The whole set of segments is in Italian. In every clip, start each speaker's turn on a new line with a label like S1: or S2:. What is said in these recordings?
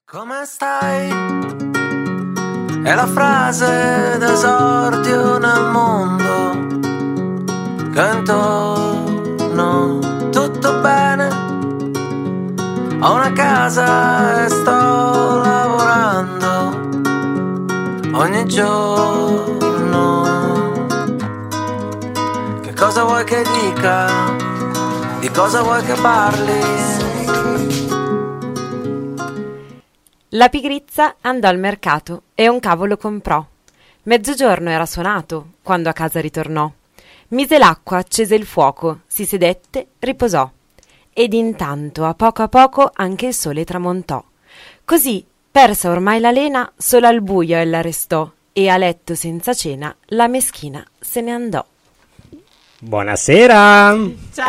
S1: Come stai? È la frase d'esordio nel mondo, che intorno tutto bene, ho una casa e sto lavorando ogni giorno. Che cosa vuoi che dica? Di cosa vuoi che parli?
S2: La pigrizia andò al mercato e un cavolo comprò. Mezzogiorno era suonato quando a casa ritornò. Mise l'acqua, accese il fuoco, si sedette, riposò. Ed intanto, a poco anche il sole tramontò. Così, persa ormai la lena, solo al buio ella restò, e a letto senza cena la meschina se ne andò.
S3: Buonasera!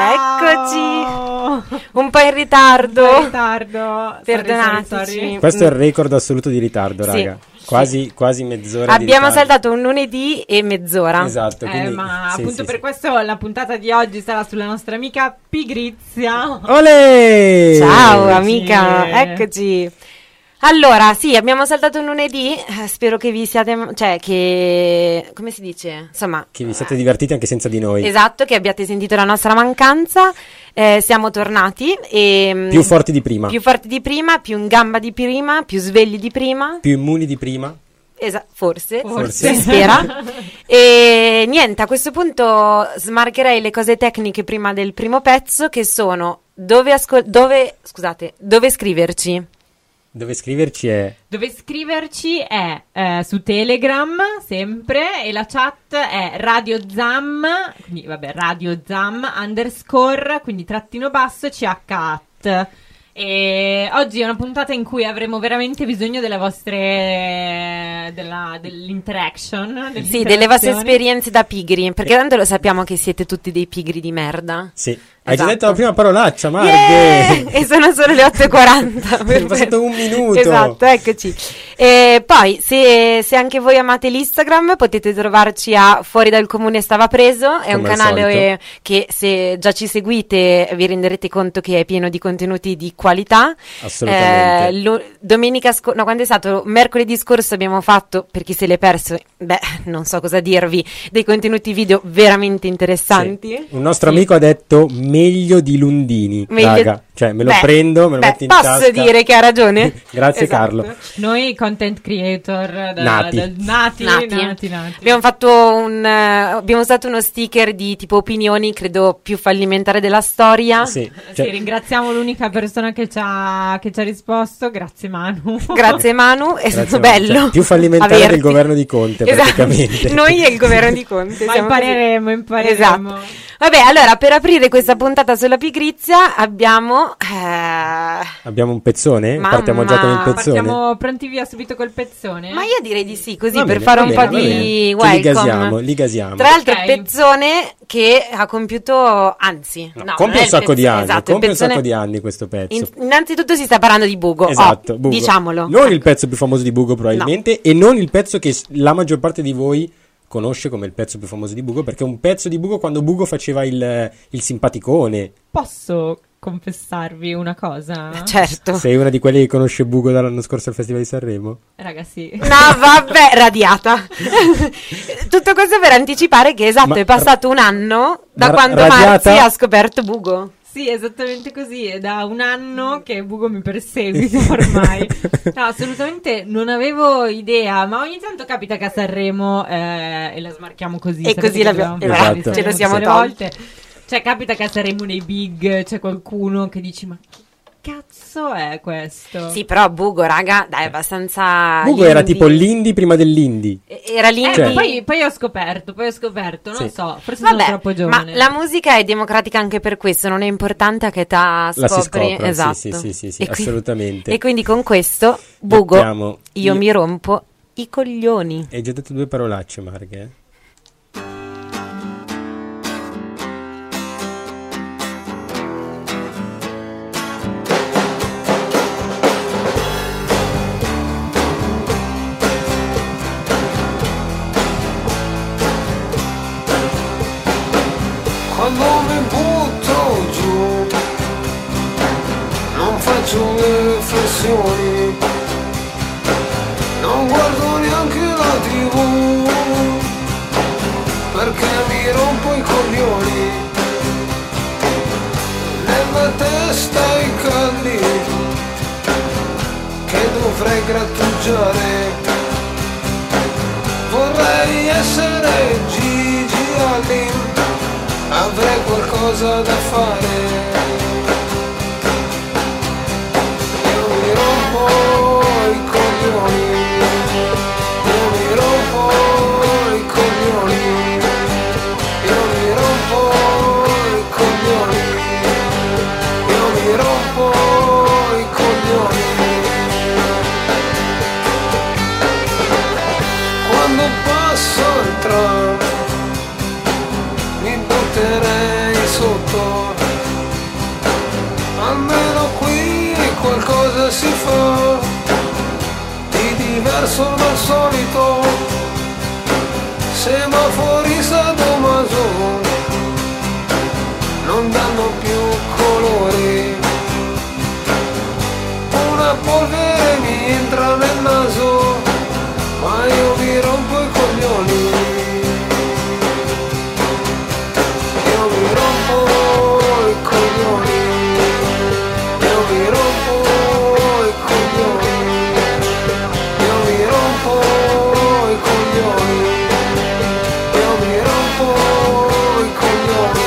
S2: Ciao! Eccoci! Un po' in ritardo. Perdonateci.
S3: Sorry. Questo è il record assoluto di ritardo,
S2: sì,
S3: raga. Quasi mezz'ora
S2: abbiamo
S3: di ritardo.
S2: saltato un lunedì e mezz'ora.
S3: Esatto, quindi,
S4: ma
S3: sì,
S4: appunto
S3: sì,
S4: per
S3: sì.
S4: questo la puntata di oggi sarà sulla nostra amica Pigrizia.
S3: Olè!
S2: Ciao amica,
S4: Sì.
S2: eccoci. Allora, sì, abbiamo saltato un lunedì, spero che vi siate, cioè che, come si dice? Insomma,
S3: Che vi siate divertiti anche senza di noi.
S2: esatto, che abbiate sentito la nostra mancanza, siamo tornati e...
S3: Più forti di prima.
S2: Più forti di prima, più in gamba di prima, più svegli di prima.
S3: Più immuni di prima.
S2: Forse.
S3: Forse.
S2: Si spera. E niente, a questo punto smarcherei le cose tecniche prima del primo pezzo, che sono dove scriverci.
S3: Dove scriverci è...
S4: Dove scriverci è su Telegram sempre, e la chat è Radio Zam, quindi vabbè, Radio Zam _, quindi _, CH@. E oggi è una puntata in cui avremo veramente bisogno delle vostre dell'interaction,
S2: Sì, delle vostre esperienze da pigri, perché tanto lo sappiamo che siete tutti dei pigri di merda.
S3: Sì. Hai già
S2: Esatto.
S3: detto la prima parolaccia, Marghe!
S2: Yeah! E sono solo le 8:40.
S3: È passato un minuto.
S2: Esatto, eccoci. E poi, se anche voi amate l'Instagram, potete trovarci a Fuori dal Comune Stava Preso. È un
S3: Come al
S2: canale che, se già ci seguite, vi renderete conto che è pieno di contenuti di qualità.
S3: Assolutamente.
S2: Domenica no, quando è stato? Mercoledì scorso abbiamo fatto, per chi se l'è perso, non so cosa dirvi, dei contenuti video veramente interessanti.
S3: Sì. Un nostro amico ha detto meglio di Lundini, raga. Cioè, me lo prendo, me lo metto in tasca.
S2: Posso dire che ha ragione?
S3: Grazie,
S2: Esatto.
S3: Carlo.
S4: Noi content creator
S3: Nati.
S2: Abbiamo fatto abbiamo usato uno sticker di tipo opinioni, credo più fallimentare della storia.
S3: Sì,
S4: Sì, ringraziamo l'unica persona che ci ha risposto, grazie Manu.
S2: Grazie Manu, è stato
S3: Manu.
S2: bello.
S3: Cioè, più fallimentare
S2: averti.
S3: del governo di Conte,
S2: Esatto.
S3: praticamente.
S2: Noi e il governo di Conte.
S4: Ma
S2: siamo
S4: impareremo.
S2: così. Esatto. Vabbè, allora, per aprire questa puntata sulla pigrizia abbiamo
S3: un pezzone?
S2: Mamma.
S3: Partiamo già con il pezzone?
S4: Partiamo pronti via subito col pezzone?
S2: Ma io direi di sì, così
S3: Va
S2: per
S3: bene,
S2: fare
S3: va
S2: un
S3: bene,
S2: po'
S3: va
S2: di
S3: bene.
S2: welcome.
S3: Li gasiamo.
S2: Tra l'altro
S4: Ok.
S2: pezzone che ha compiuto, anzi, no, non
S3: compie
S2: è
S3: un sacco di anni,
S2: esatto, il
S3: compie un
S2: pezzone-
S3: sacco di anni questo pezzo.
S2: Innanzitutto si sta parlando di Bugo.
S3: Esatto, Bugo.
S2: Diciamolo.
S3: Non il pezzo più famoso di Bugo probabilmente, e non il pezzo che la maggior parte di voi conosce come il pezzo più famoso di Bugo, perché è un pezzo di Bugo quando Bugo faceva il simpaticone.
S4: Posso confessarvi una cosa?
S2: Certo.
S3: Sei una di quelli che conosce Bugo dall'anno scorso al Festival di Sanremo?
S4: Raga, sì.
S2: No, vabbè, radiata. Tutto questo per anticipare che, esatto,
S3: Ma-
S2: è passato un anno da
S3: ma
S2: quando
S3: radiata?
S2: Marzi ha scoperto Bugo.
S4: Sì, esattamente così. È da un anno che Bugo mi perseguita ormai. No, assolutamente non avevo idea, ma ogni tanto capita che a Sanremo e la smarchiamo così.
S2: E
S4: sapete
S2: così
S4: che
S2: l'abbiamo-
S4: abbiamo
S3: esatto.
S4: parlato di
S2: ce lo
S4: Sanremo
S2: siamo
S4: tutte le
S2: tolti.
S4: volte. Cioè, capita che a Sanremo nei big c'è qualcuno che dici, ma che cazzo è questo?
S2: Sì, però Bugo, raga, dai, è abbastanza
S3: Bugo era
S2: l'indie.
S3: tipo l'indie prima dell'indie.
S2: Era l'indie.
S3: Cioè-
S4: Ma poi ho scoperto, non
S3: Sì.
S4: so, forse sono
S2: Vabbè,
S4: troppo
S2: ma
S4: giovane.
S2: la musica è democratica anche per questo, non è importante a che età
S3: La si
S2: scopri.
S3: scopra,
S2: Esatto.
S3: sì,
S2: E qui-
S3: assolutamente.
S2: E quindi con questo, Bugo,
S3: Mettiamo-
S2: io mi rompo i coglioni.
S3: Hai già detto 2 parolacce, Marghe?
S1: Quando mi butto giù non faccio le flessioni,
S5: rompo i coglioni, nella testa i calli che dovrei grattugiare. Vorrei essere Gigi Allen, avrei qualcosa da fare. Io mi rompo i coglioni, io mi rompo i coglioni, io mi rompo i coglioni, io mi rompo i coglioni. Quando passo il tram mi butterei sotto, almeno qui qualcosa si fa di diverso dal solito. Semafori sadomaso non danno più colori, una polvere mi entra nel naso, ma io mi rompo i coglioni, io mi rompo i coglioni, io mi rompo i coglioni, io mi rompo i coglioni, io mi rompo i coglioni.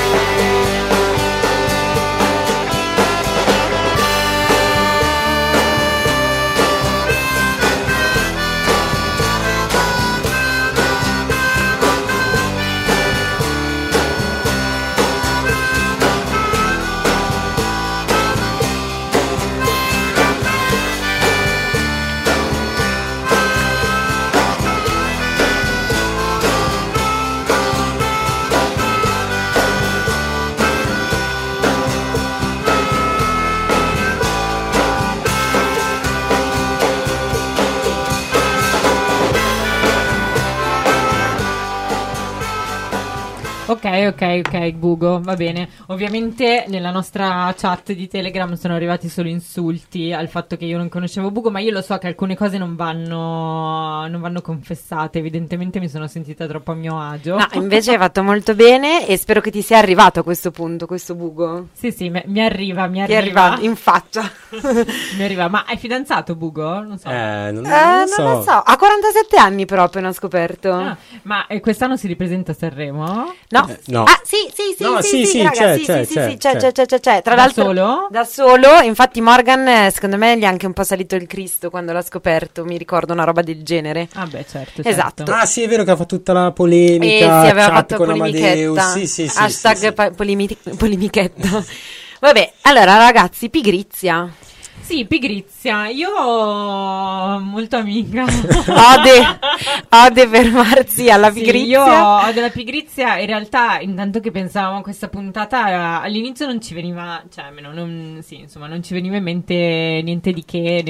S4: Ok, Bugo, va bene. Ovviamente nella nostra chat di Telegram sono arrivati solo insulti al fatto che io non conoscevo Bugo, ma io lo so che alcune cose non vanno confessate. Evidentemente mi sono sentita troppo a mio agio.
S2: No, invece hai fatto molto bene e spero che ti sia arrivato a questo punto, questo Bugo.
S4: Sì, mi arriva.
S2: Ti è arrivato in faccia.
S4: Mi arriva. Ma hai fidanzato Bugo? Non so.
S3: Non
S2: Non
S3: so.
S2: lo so. Ha 47 anni però, appena scoperto.
S4: Ah, ma quest'anno si ripresenta a Sanremo?
S2: No.
S3: No.
S2: Ah, sì,
S3: No, sì,
S2: raga,
S3: c'è.
S2: c'è. Tra
S4: Da
S2: l'altro,
S4: solo?
S2: da solo. Infatti Morgan, secondo me, gli è anche un po' salito il Cristo quando l'ha scoperto. Mi ricordo una roba del genere.
S4: Ah beh, certo.
S2: Esatto.
S3: Ah, sì, è vero che ha fatto tutta la
S2: E
S3: polemica,
S2: si aveva
S3: chat
S2: fatto
S3: con
S2: polemichetta.
S3: Amadeus. Sì.
S2: Hashtag
S3: sì.
S2: polemichetta. Vabbè, allora ragazzi, pigrizia.
S4: Sì, pigrizia. Io molto amica.
S2: Ode fermarsi alla
S4: Sì,
S2: pigrizia.
S4: io ho della pigrizia. In realtà, intanto che pensavamo a questa puntata, all'inizio non ci veniva, cioè almeno non ci veniva in mente niente di che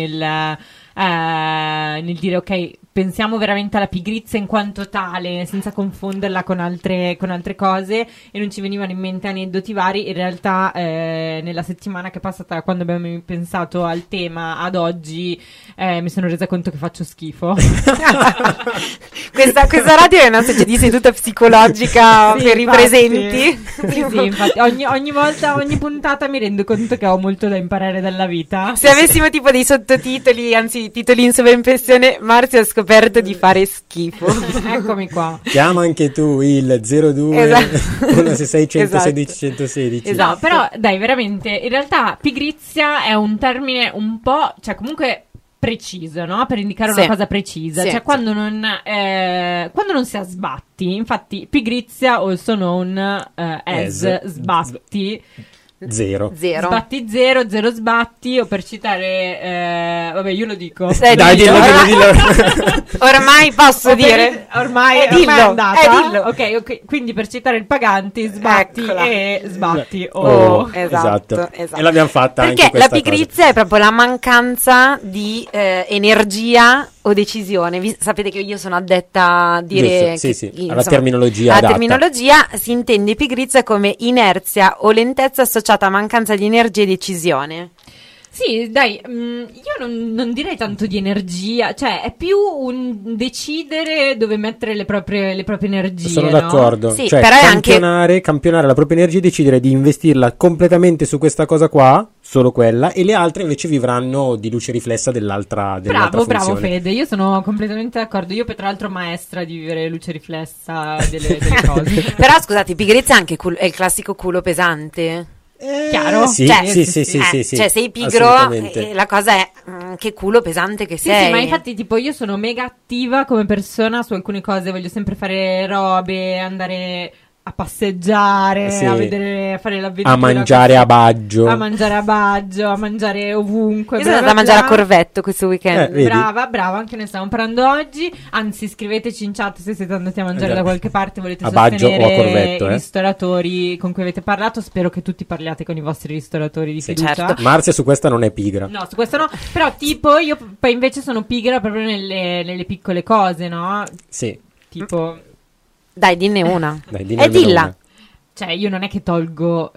S4: nel dire ok, pensiamo veramente alla pigrizia in quanto tale, senza confonderla con altre cose, e non ci venivano in mente aneddoti vari. In realtà nella settimana che è passata, quando abbiamo pensato al tema ad oggi, mi sono resa conto che faccio schifo.
S2: questa radio è una specie di seduta psicologica
S4: Sì,
S2: per i
S4: infatti.
S2: presenti.
S4: Sì, infatti ogni volta, ogni puntata mi rendo conto che ho molto da imparare dalla vita.
S2: Se avessimo tipo dei sottotitoli, anzi titoli in sovraimpressione, Marzio ha scoperto di fare schifo.
S4: Eccomi qua.
S3: Chiama anche tu il 02
S2: Esatto.
S3: 166 116
S2: Esatto.
S3: 116.
S2: Esatto.
S4: No, però dai, veramente, in realtà pigrizia è un termine un po', cioè comunque preciso, no? Per indicare
S2: Sì.
S4: una cosa precisa,
S2: Sì.
S4: cioè quando non si ha sbatti. Infatti pigrizia also known as sbatti.
S3: Zero.
S4: Sbatti zero sbatti, o per citare vabbè, io lo dico.
S3: Dai, dillo.
S2: Ormai posso dire.
S4: Ormai
S2: dillo,
S4: è andata.
S2: dillo.
S4: Ok, quindi per citare il Paganti, sbatti
S2: Eccola.
S4: e sbatti.
S2: Esatto.
S3: E l'abbiamo fatta
S2: Perché
S3: anche
S2: la
S3: questa
S2: pigrizia è proprio la mancanza di energia o decisione. Sapete che io sono addetta a dire
S3: Giusto, sì,
S2: che,
S3: sì, alla terminologia
S2: la
S3: adatta.
S2: terminologia si intende pigrizia come inerzia o lentezza associata a mancanza di energia e decisione.
S4: Sì, dai, io non direi tanto di energia, cioè è più un decidere dove mettere le proprie energie.
S3: Sono
S4: no?
S3: d'accordo.
S2: Sì,
S3: Cioè,
S2: però è anche-
S3: campionare la propria energia e decidere di investirla completamente su questa cosa qua, solo quella, e le altre invece vivranno di luce riflessa dell'altra
S4: Bravo
S3: funzione.
S4: Fede, io sono completamente d'accordo. Io tra l'altro maestra di vivere luce riflessa delle cose.
S2: Però scusate, pigrizia è anche è il classico culo pesante.
S4: Chiaro?
S3: Sì,
S2: Cioè,
S3: sì,
S4: sì,
S3: sì, sì, sì,
S2: Cioè, sei pigro
S3: assolutamente.
S2: e la cosa è che culo pesante che
S4: Sì,
S2: sei.
S4: sì, ma infatti tipo io sono mega attiva come persona su alcune cose, voglio sempre fare robe, andare a passeggiare,
S3: Sì.
S4: a vedere, a fare l'avventura,
S3: A mangiare
S4: così.
S3: a Baggio.
S4: A mangiare a Baggio, a mangiare ovunque.
S2: Io sono
S4: bla,
S2: andata a
S4: bla,
S2: mangiare a
S4: bla.
S2: Corvetto questo weekend.
S3: Vedi?
S4: Brava, anche noi stiamo parlando oggi. Anzi, scriveteci in chat se siete andati a mangiare da qualche parte, volete
S3: A Baggio o a
S4: sostenere
S3: Corvetto,
S4: i ristoratori con cui avete parlato. Spero che tutti parliate con i vostri ristoratori di
S2: Sì,
S4: fiducia.
S2: certo.
S3: Marzia su questa non è pigra.
S4: No, su questo no. Però tipo io poi invece sono pigra proprio nelle piccole cose, no?
S3: Sì,
S4: Tipo,
S2: Dai, dinne una.
S3: dai, dine almeno
S2: dilla.
S3: una.
S4: cioè io non è che tolgo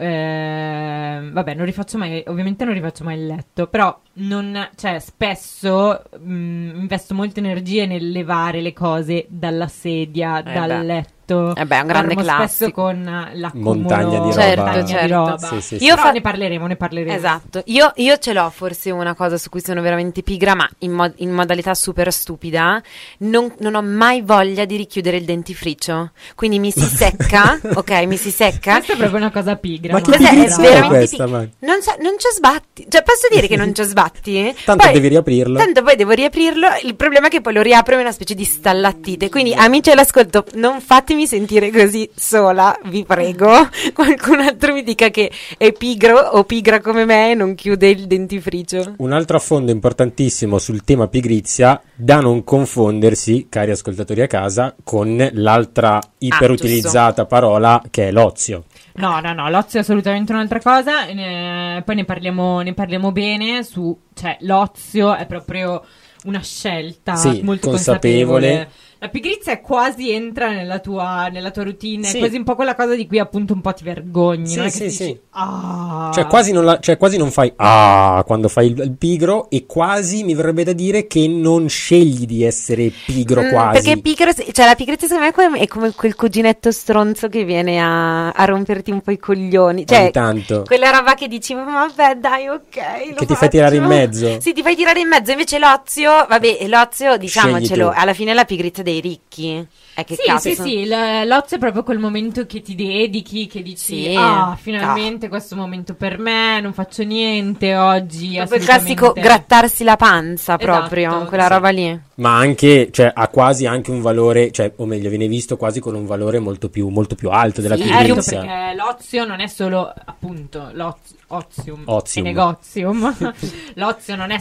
S4: vabbè, non rifaccio mai, ovviamente non rifaccio mai il letto, però cioè spesso investo molte energie nel levare le cose dalla sedia, dal
S2: beh.
S4: letto.
S2: Eh beh, è un grande
S4: Dormo spesso
S2: classico.
S4: con l'accumulo
S3: Montagna di roba.
S2: Certo,
S4: di roba.
S3: Sì, sì,
S2: Io
S4: Però
S2: fa-
S4: ne parleremo.
S2: Esatto, io ce l'ho forse una cosa su cui sono veramente pigra, ma in modalità super stupida. Non ho mai voglia di richiudere il dentifricio, quindi mi si secca, ok, mi si secca.
S4: Questa è proprio una cosa pigra.
S3: Ma che
S2: Questa è
S3: pigrizia
S2: veramente
S3: questa,
S2: pigra.
S3: Mari?
S2: Non ci sbatti, cioè posso dire che non ci sbatti?
S3: Tanto devi riaprirlo.
S2: Tanto poi devo riaprirlo, il problema è che poi lo riapro in una specie di stallattite, quindi amici all'ascolto, non fatemi sentire così sola, vi prego. Qualcun altro mi dica che è pigro o pigra come me e non chiude il dentifricio.
S3: Un altro affondo importantissimo sul tema pigrizia, da non confondersi, cari ascoltatori a casa, con l'altra iperutilizzata parola che è l'ozio.
S4: No, l'ozio è assolutamente un'altra cosa. Poi ne parliamo bene. Cioè, l'ozio è proprio una scelta
S3: Sì,
S4: molto
S3: consapevole.
S4: La pigrizia è quasi entra nella tua routine,
S3: Sì.
S4: è quasi un po' quella cosa di cui appunto un po' ti vergogni.
S3: Sì,
S4: no? Che
S3: sì,
S4: ti dici,
S3: sì.
S4: "Ah".
S3: Cioè quasi non fai quando fai il pigro, e quasi mi verrebbe da dire che non scegli di essere pigro quasi.
S2: Perché pigro, cioè la pigrizia secondo me è come quel cuginetto stronzo che viene a romperti un po' i coglioni. Cioè,
S3: Ogni tanto.
S2: quella roba che dici, vabbè, dai, ok.
S3: Che ti fai tirare in mezzo.
S2: Sì, ti fai tirare in mezzo. Invece l'ozio, vabbè, l'ozio, diciamocelo,
S3: Scegli tu.
S2: alla fine è la pigrizia dei ricchi. Che cazzo.
S4: Sì, l'ozio è proprio quel momento che ti dedichi, che dici,
S2: Sì.
S4: finalmente questo momento per me, non faccio niente oggi,
S2: Proprio il classico grattarsi la panza, proprio,
S4: Esatto,
S2: quella
S4: sì.
S2: roba lì.
S3: Ma anche, cioè, ha quasi anche un valore, cioè, o meglio, viene visto quasi con un valore molto più alto della
S2: Sì,
S3: pigrizia.
S4: perché l'ozio non è solo, appunto, ozium
S3: Ozium.
S4: e negozium. L'ozio non è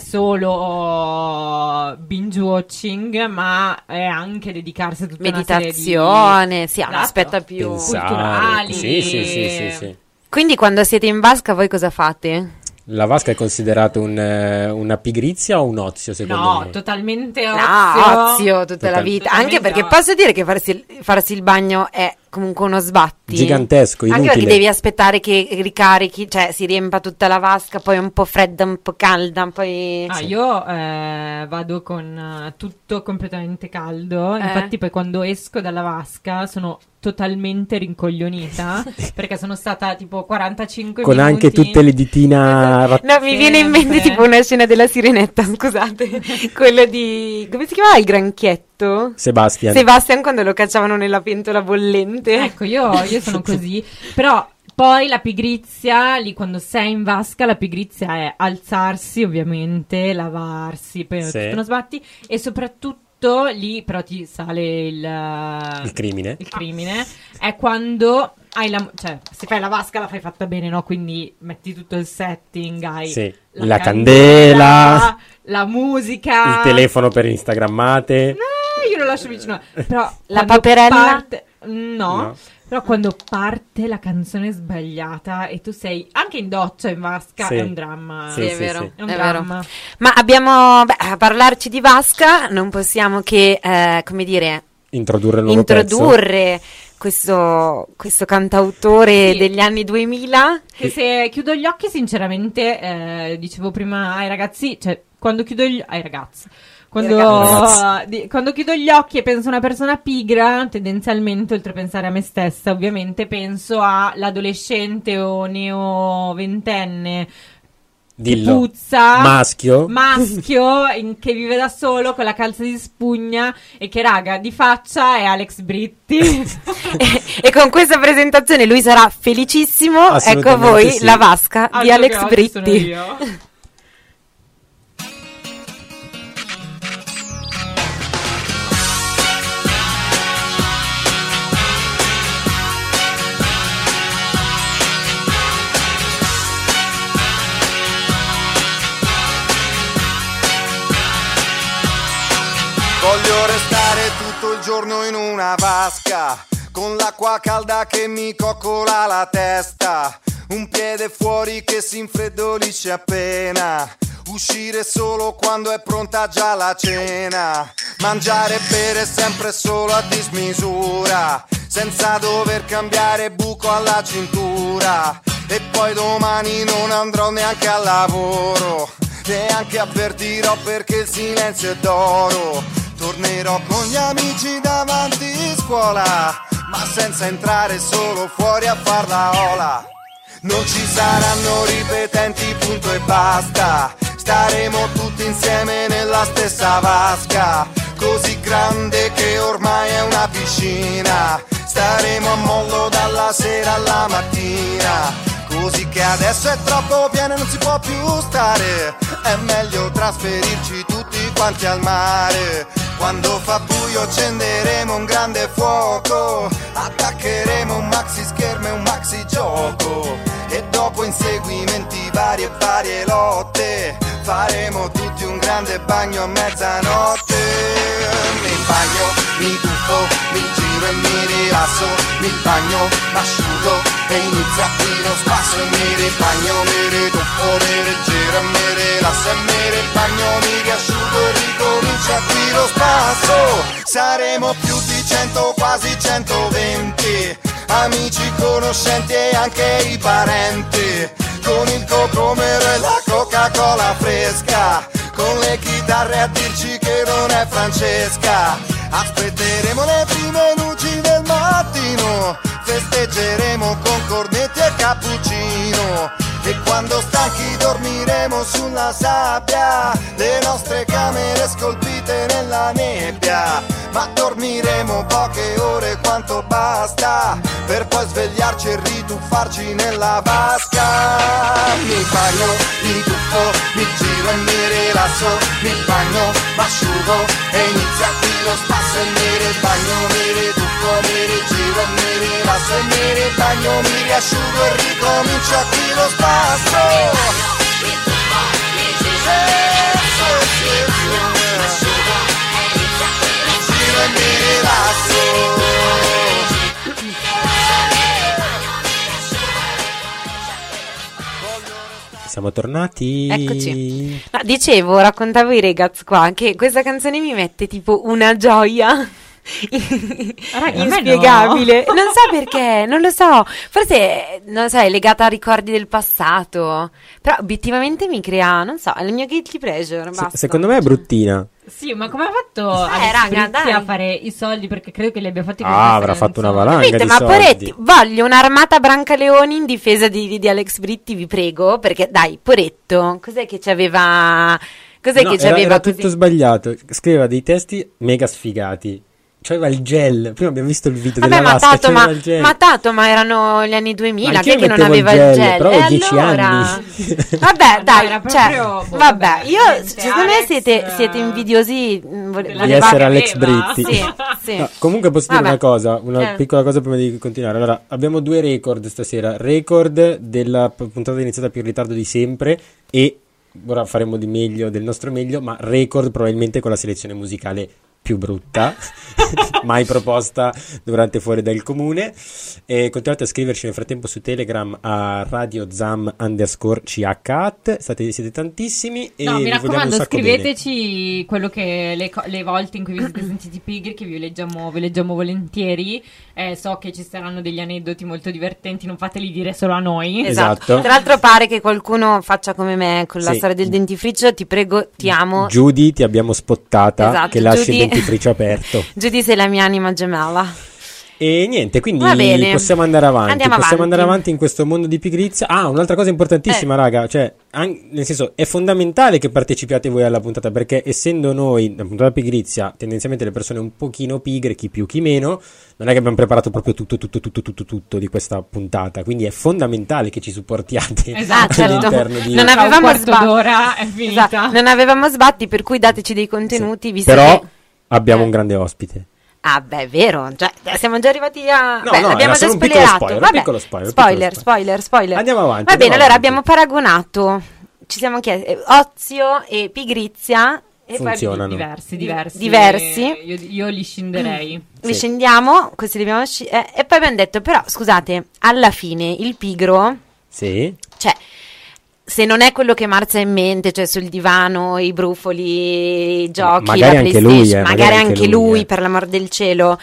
S4: solo binge watching, ma è anche dedicarsi a tutta una serie
S2: Meditazione, sì, ha un
S4: Esatto.
S2: aspetto più...
S3: Pensare.
S4: culturali.
S3: Sì.
S2: Quindi quando siete in vasca voi cosa fate?
S3: La vasca è considerato una pigrizia o un ozio, secondo
S4: No,
S3: me?
S4: totalmente ozio.
S2: No, ozio tutta la vita.
S4: Totalmente
S2: Anche perché
S4: ozio.
S2: posso dire che farsi il bagno è comunque uno sbatti.
S3: Gigantesco,
S2: Anche
S3: inutile.
S2: perché devi aspettare che ricarichi, cioè si riempa tutta la vasca, poi è un po' fredda, un po' calda, poi...
S4: Io vado con tutto completamente caldo. Infatti, poi quando esco dalla vasca sono totalmente rincoglionita perché sono stata tipo 45
S3: Con
S4: minuti.
S3: anche tutte le ditina
S2: No, mi viene in mente
S4: Sempre.
S2: tipo una scena della Sirenetta, scusate, quella di... come si chiamava il granchietto?
S3: Sebastian.
S2: Quando lo cacciavano nella pentola bollente.
S4: Ecco, io sono così. Però poi la pigrizia, lì quando sei in vasca, la pigrizia è alzarsi, ovviamente, lavarsi, poi
S3: Sì.
S4: tutto uno sbatti, e soprattutto lì però ti sale il
S3: crimine.
S4: Il crimine è quando hai cioè, se fai la vasca la fai fatta bene, no? Quindi metti tutto il setting, hai
S3: Sì.
S4: la
S3: La
S4: candela,
S3: candela,
S4: la musica,
S3: il telefono per instagrammate.
S4: io lo lascio vicino. Però
S2: La
S4: quando
S2: paperella?
S4: parte- no.
S3: No.
S4: Però quando parte la canzone sbagliata e tu sei anche in doccia, in vasca,
S3: Sì.
S4: è un dramma.
S3: Sì,
S2: è vero,
S3: sì.
S4: È un
S2: è
S4: dramma.
S2: vero. Ma abbiamo, a parlarci di vasca, non possiamo che, come dire,
S3: Introdurre il nuovo pezzo.
S2: introdurre questo cantautore
S4: Sì.
S2: degli anni 2000.
S4: Che se chiudo gli occhi, sinceramente, dicevo prima ai ragazzi, cioè quando chiudo gli ai ragazzi, quando chiudo gli occhi e penso a una persona pigra, tendenzialmente, oltre a pensare a me stessa, ovviamente penso all'adolescente o neo ventenne che
S3: Dillo.
S4: puzza,
S3: Maschio?
S4: che vive da solo con la calza di spugna e che, raga, di faccia è Alex Britti.
S2: E con questa presentazione lui sarà felicissimo. Ecco a
S3: Assolutamente
S2: voi
S3: sì.
S2: la vasca di
S4: Altro
S2: Alex
S4: che oggi sono
S2: Britti.
S4: io.
S5: Voglio restare tutto il giorno in una vasca, con l'acqua calda che mi coccola la testa, un piede fuori che si infreddolisce appena, uscire solo quando è pronta già la cena, mangiare e bere sempre solo a dismisura, senza dover cambiare buco alla cintura, e poi domani non andrò neanche al lavoro, neanche avvertirò perché il silenzio è d'oro. Tornerò con gli amici davanti scuola, ma senza entrare, solo fuori a far la ola. Non ci saranno ripetenti, punto e basta. Staremo tutti insieme nella stessa vasca, così grande che ormai è una piscina. Staremo a mollo dalla sera alla mattina, così che adesso è troppo pieno e non si può più stare. È meglio trasferirci tutti quanti al mare. Quando fa buio accenderemo un grande fuoco, attaccheremo un maxi schermo e un maxi gioco, e dopo inseguimenti vari e varie lotte faremo tutti un grande bagno a mezzanotte. Mi bagno, mi tuffo, mi giro e mi rilasso, mi bagno, m'asciugo e inizia qui lo spasso, e mi ribagno, mi rituffo, mi rigiro e mi rilasso, e mi ribagno, mi riasciugo e ricomincia qui lo spasso. Saremo più di 100, quasi 120, amici, conoscenti e anche i parenti, con il cocomero e la Coca-Cola fresca, con le chitarre a dirci che non è Francesca. Aspetteremo le prime luci del mattino, festeggeremo con cornetti e cappuccino, e quando stanchi dormiremo sulla sabbia, le nostre camere scolpite nella nebbia, ma dormiremo poche ore quanto basta, per poi svegliarci e rituffarci nella vasca. Mi bagno, mi tuffo, mi giro e mi rilasso, mi bagno, m'asciugo e inizia qui lo spasso, e mi ribagno, mi rituffo, mi rigiro e mi rilasso, e mi ribagno, mi riasciugo e ricomincia qui lo spasso. Giro e mi rilasso.
S3: Siamo tornati.
S2: Eccoci. No, dicevo, raccontavo ai ragazzi qua che questa canzone mi mette tipo una gioia
S4: Raga, a me
S2: inspiegabile. Non so perché, non lo so. Forse, non so, è legata a ricordi del passato. Però obiettivamente mi crea, non so, è il mio guilty pleasure. Basta.
S3: Secondo me è bruttina.
S4: Sì, ma come ha fatto Alex
S2: raga,
S4: Britti
S2: dai.
S4: a fare i soldi? Perché credo che li abbia fatti con
S3: Ah,
S4: questa
S3: avrà fatto una
S4: canzone.
S3: valanga
S2: Capite,
S3: di
S2: ma
S3: soldi.
S2: Poretti, voglio un'armata Brancaleoni in difesa di Alex Britti, vi prego, perché dai, Poretto, cos'è che c'aveva? Cos'è
S3: No,
S2: che
S3: era,
S2: c'aveva
S3: era
S2: così?
S3: tutto sbagliato. Scriveva dei testi mega sfigati. C'aveva il gel. Prima abbiamo visto il video
S2: Vabbè,
S3: della
S2: ma
S3: vasca.
S2: Tato,
S3: C'aveva il gel.
S2: ma erano gli anni 2000,
S3: Ma
S2: chi è
S3: anch'io
S2: che non
S3: mettevo
S2: aveva il
S3: il gel,
S2: gel?
S3: però
S2: E
S3: ho 10
S2: allora?
S3: anni.
S2: Vabbè, dai,
S4: era
S2: cioè,
S4: proprio, boh,
S2: vabbè,
S4: vabbè,
S2: io,
S4: niente,
S2: secondo me
S4: Alex,
S2: siete invidiosi
S4: della
S3: Di essere Alex
S4: aveva.
S3: Britti.
S2: Sì, sì.
S3: No, comunque posso dire
S2: Vabbè.
S3: una cosa, una
S2: Eh.
S3: piccola cosa prima di continuare. Allora, abbiamo 2 record stasera. Record della puntata iniziata più in ritardo di sempre, e ora faremo di meglio, del nostro meglio, ma record probabilmente con la selezione musicale più brutta mai proposta durante Fuori dal Comune. E continuate a scriverci nel frattempo su Telegram a radiozam_ch. Siete tantissimi e
S4: No, mi
S3: vi vogliamo un
S4: raccomando,
S3: sacco
S4: scriveteci quello che le volte in cui vi siete sentiti pigri, che vi leggiamo volentieri. So che ci saranno degli aneddoti molto divertenti, non fateli dire solo a noi.
S3: Esatto.
S2: Tra l'altro pare che qualcuno faccia come me con la
S3: Sì.
S2: storia del dentifricio. Ti prego, ti amo.
S3: Judy, ti abbiamo spottata,
S2: Esatto,
S3: che lasci
S2: Judy.
S3: il dentifricio aperto.
S2: Judy, sei la mia anima gemella.
S3: E niente, quindi
S2: Va bene.
S3: possiamo andare avanti.
S2: Andiamo
S3: Possiamo
S2: avanti.
S3: andare avanti in questo mondo di pigrizia. Ah, un'altra cosa importantissima, raga, cioè, nel senso, è fondamentale che partecipiate voi alla puntata, perché essendo noi, la puntata pigrizia, tendenzialmente le persone un pochino pigre, chi più chi meno, non è che abbiamo preparato proprio tutto di questa puntata, quindi è fondamentale che ci supportiate
S4: Esatto.
S2: certo.
S3: all'interno di...
S2: Non
S4: Tra un
S2: avevamo
S4: quarto d'ora è finita.
S2: Esatto, non avevamo sbatti, per cui dateci dei contenuti,
S3: Sì.
S2: visto
S3: Però
S2: che...
S3: abbiamo un grande ospite.
S2: Ah, beh, è vero, siamo già arrivati a...
S3: No,
S2: beh,
S3: no,
S2: l'abbiamo
S3: era
S2: già
S3: solo un piccolo
S2: spoilerato.
S3: spoiler, un
S2: Vabbè,
S3: piccolo spoiler,
S2: spoiler.
S3: Andiamo avanti.
S2: Va bene,
S3: andiamo
S2: allora
S3: avanti.
S2: abbiamo paragonato, ci siamo chiesti, ozio e pigrizia, e
S3: Funzionano.
S4: Diversi. Io li scenderei.
S2: li
S3: Sì.
S2: scendiamo, questi li abbiamo e poi abbiamo detto, però, scusate, alla fine il pigro,
S3: Sì.
S2: cioè... Se non è quello che Marzia ha in mente, cioè sul divano, i brufoli, i giochi,
S3: magari
S2: la
S3: anche
S2: PlayStation,
S3: lui,
S2: magari anche lui,
S3: eh.
S2: per l'amor del cielo.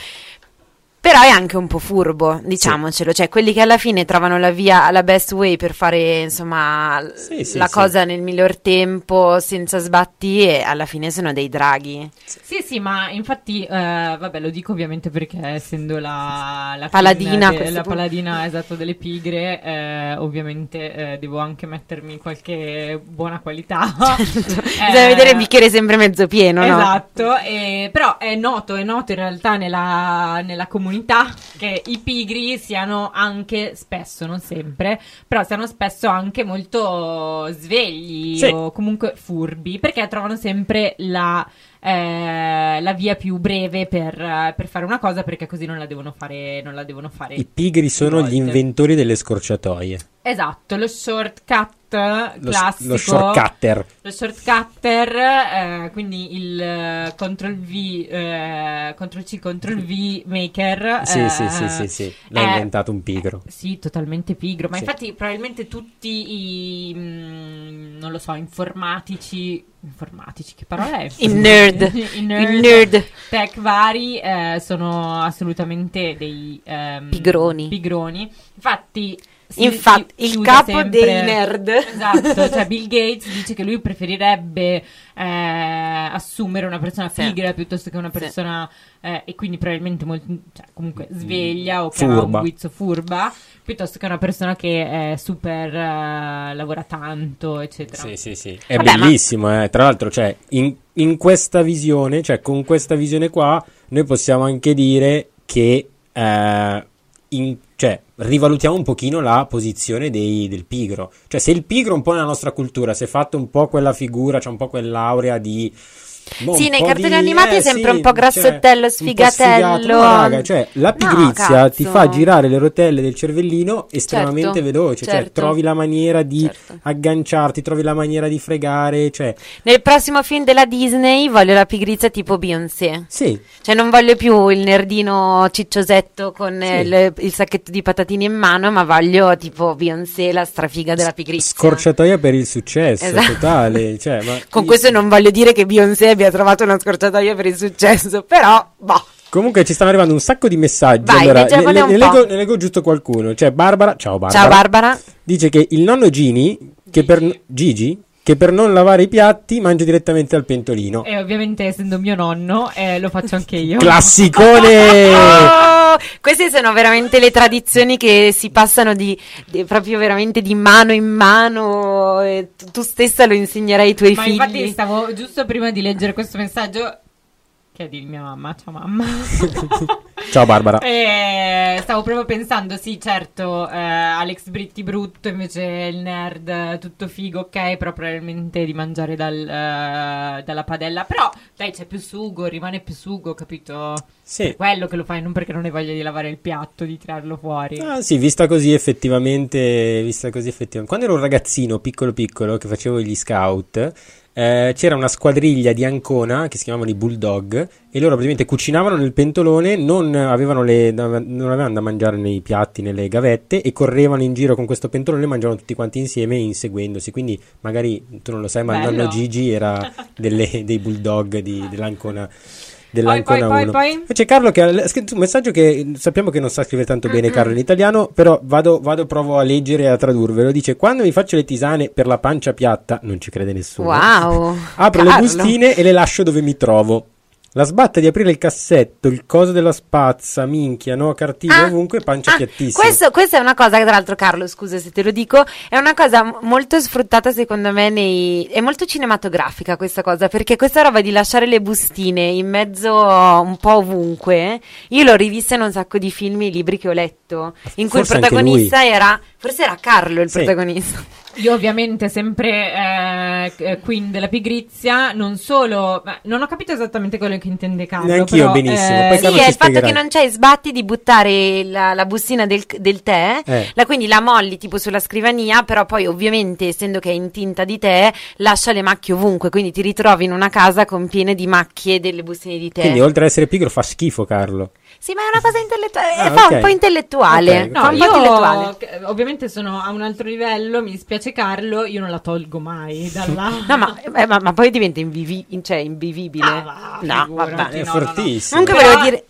S2: Però è anche un po' furbo, diciamocelo, cioè quelli che alla fine trovano la via, la best way per fare, insomma,
S3: Sì,
S2: la
S3: sì.
S2: cosa nel miglior tempo, senza sbatti, e alla fine sono dei draghi.
S4: Sì, ma infatti, vabbè, lo dico ovviamente perché essendo la
S2: Paladina, a
S4: queen
S2: questo
S4: la
S2: punto.
S4: paladina, esatto, delle pigre, ovviamente devo anche mettermi qualche buona qualità.
S2: Bisogna vedere il bicchiere sempre mezzo pieno, no?
S4: Esatto, però è noto in realtà nella comunità che i pigri siano anche spesso, non sempre, però siano spesso anche molto svegli
S3: Sì.
S4: o comunque furbi, perché trovano sempre la via più breve per fare una cosa, perché così non la devono fare
S3: I pigri sono
S4: volte.
S3: gli inventori delle scorciatoie.
S4: Esatto, lo shortcut
S3: Lo
S4: classico,
S3: shortcutter.
S4: lo shortcutter, quindi il Ctrl V, Ctrl C, Ctrl V maker.
S3: Sì. L'ha inventato un pigro.
S4: Sì, totalmente pigro. Ma
S3: Sì.
S4: infatti probabilmente tutti i, non lo so, informatici, che parola è?
S2: I nerd.
S4: I
S2: Il nerd.
S4: tech vari sono assolutamente dei pigroni. Infatti,
S2: Il
S4: usa
S2: capo
S4: sempre-
S2: dei nerd.
S4: Esatto, cioè Bill Gates dice che lui preferirebbe assumere una persona
S2: Sì.
S4: pigra piuttosto che una
S2: Sì.
S4: persona e quindi probabilmente cioè, comunque sveglia o che ha
S3: Furba.
S4: un guizzo furba, piuttosto che una persona che è super lavora tanto, eccetera.
S3: Sì. È
S2: Vabbè,
S3: bellissimo, Tra l'altro, cioè, in questa visione, cioè, con questa visione qua, noi possiamo anche dire che cioè, rivalutiamo un pochino la posizione del pigro. Cioè, se il pigro un po' nella nostra cultura si è fatto un po' quella figura, c'è un po' quell'aurea di...
S2: Sì,
S3: un
S2: nei
S3: po'
S2: cartoni
S3: di-
S2: animati è sempre
S3: sì,
S2: un po' grassottello,
S3: cioè, un po'
S2: sfigatello.
S3: sfigato. No, raga, cioè, la
S2: No,
S3: pigrizia ti
S2: cazzo.
S3: fa girare le rotelle del cervellino estremamente
S2: Certo,
S3: veloce. Cioè,
S2: certo.
S3: trovi la maniera di
S2: Certo.
S3: agganciarti, trovi la maniera di fregare, cioè...
S2: Nel prossimo film della Disney voglio la pigrizia tipo Beyoncé.
S3: Sì,
S2: Cioè non voglio più il nerdino cicciosetto con
S3: Sì.
S2: il sacchetto di patatine in mano, ma voglio tipo Beyoncé, la strafiga della pigrizia.
S3: scorciatoia per il successo,
S2: Esatto.
S3: totale. Cioè, ma
S2: Con questo non voglio dire che Beyoncé abbia trovato una scorciatoia per il successo, però, boh.
S3: Comunque ci stanno arrivando un sacco di messaggi.
S2: Vai,
S3: allora,
S2: leggiamone un po'.
S3: ne leggo giusto qualcuno. Cioè, Barbara, ciao Barbara.
S2: Ciao Barbara.
S3: Dice che il nonno Gigi, che per non lavare i piatti mangia direttamente al pentolino.
S4: E ovviamente essendo mio nonno lo faccio anche io.
S3: Classicone!
S2: Oh, queste sono veramente le tradizioni che si passano proprio veramente di mano in mano. E tu stessa lo insegnerai ai tuoi
S4: Ma
S2: figli.
S4: infatti stavo giusto prima di leggere questo messaggio, che è di mia mamma, ciao mamma.
S3: Ciao Barbara.
S4: Stavo proprio pensando, sì, certo, Alex Britti brutto, invece il nerd tutto figo, ok, però probabilmente di mangiare dalla padella. Però, dai, c'è più sugo, rimane più sugo, capito?
S3: Sì.
S4: Per quello che lo fai, non perché non hai voglia di lavare il piatto, di tirarlo fuori.
S3: Ah, sì, vista così effettivamente. Quando ero un ragazzino piccolo che facevo gli scout, c'era una squadriglia di Ancona che si chiamavano i Bulldog, e loro praticamente cucinavano nel pentolone, non avevano da mangiare nei piatti, nelle gavette, e correvano in giro con questo pentolone e mangiavano tutti quanti insieme inseguendosi. Quindi magari tu non lo sai, ma il nonno Gigi era dei Bulldog dell'Ancona.
S4: Poi.
S3: C'è Carlo che ha scritto un messaggio che sappiamo che non sa scrivere tanto bene Carlo in italiano, però provo a leggere e a tradurvelo. Dice: quando mi faccio le tisane per la pancia piatta, non ci crede nessuno,
S2: Wow,
S3: apro
S2: Carlo.
S3: le bustine e le lascio dove mi trovo. La sbatta di aprire il cassetto, il coso della spazza, minchia, no, cartine ovunque, pancia piattissima.
S2: Questa è una cosa che, tra l'altro, Carlo, scusa se te lo dico, è una cosa molto sfruttata secondo me è molto cinematografica questa cosa, perché questa roba di lasciare le bustine in mezzo un po' ovunque, io l'ho rivista in un sacco di film e libri che ho letto, in cui
S3: Forse
S2: il protagonista forse era Carlo il protagonista.
S4: Io ovviamente sempre queen della pigrizia, non solo, non ho capito esattamente quello che intende Carlo.
S3: Neanche io benissimo. Poi
S2: Sì,
S3: Carlo
S2: è
S3: ci
S2: il fatto
S3: spiegherà.
S2: che non c'hai sbatti di buttare la bustina del tè, quindi la molli tipo sulla scrivania, però poi ovviamente, essendo che è intinta di tè, lascia le macchie ovunque, quindi ti ritrovi in una casa con piene di macchie delle bustine di tè.
S3: Quindi oltre ad essere pigro fa schifo Carlo.
S2: Sì, ma è una cosa intellettuale,
S3: Ah,
S2: fa un po' intellettuale.
S3: Ok.
S4: No,
S2: Fa un po'
S4: io
S2: intellettuale.
S4: ovviamente sono a un altro livello, mi dispiace Carlo, io non la tolgo mai dalla...
S2: No, ma poi diventa invivibile. No,
S4: figurati,
S2: vabbè.
S3: È
S4: no,
S3: fortissimo.
S2: Comunque
S4: Però
S2: volevo dire...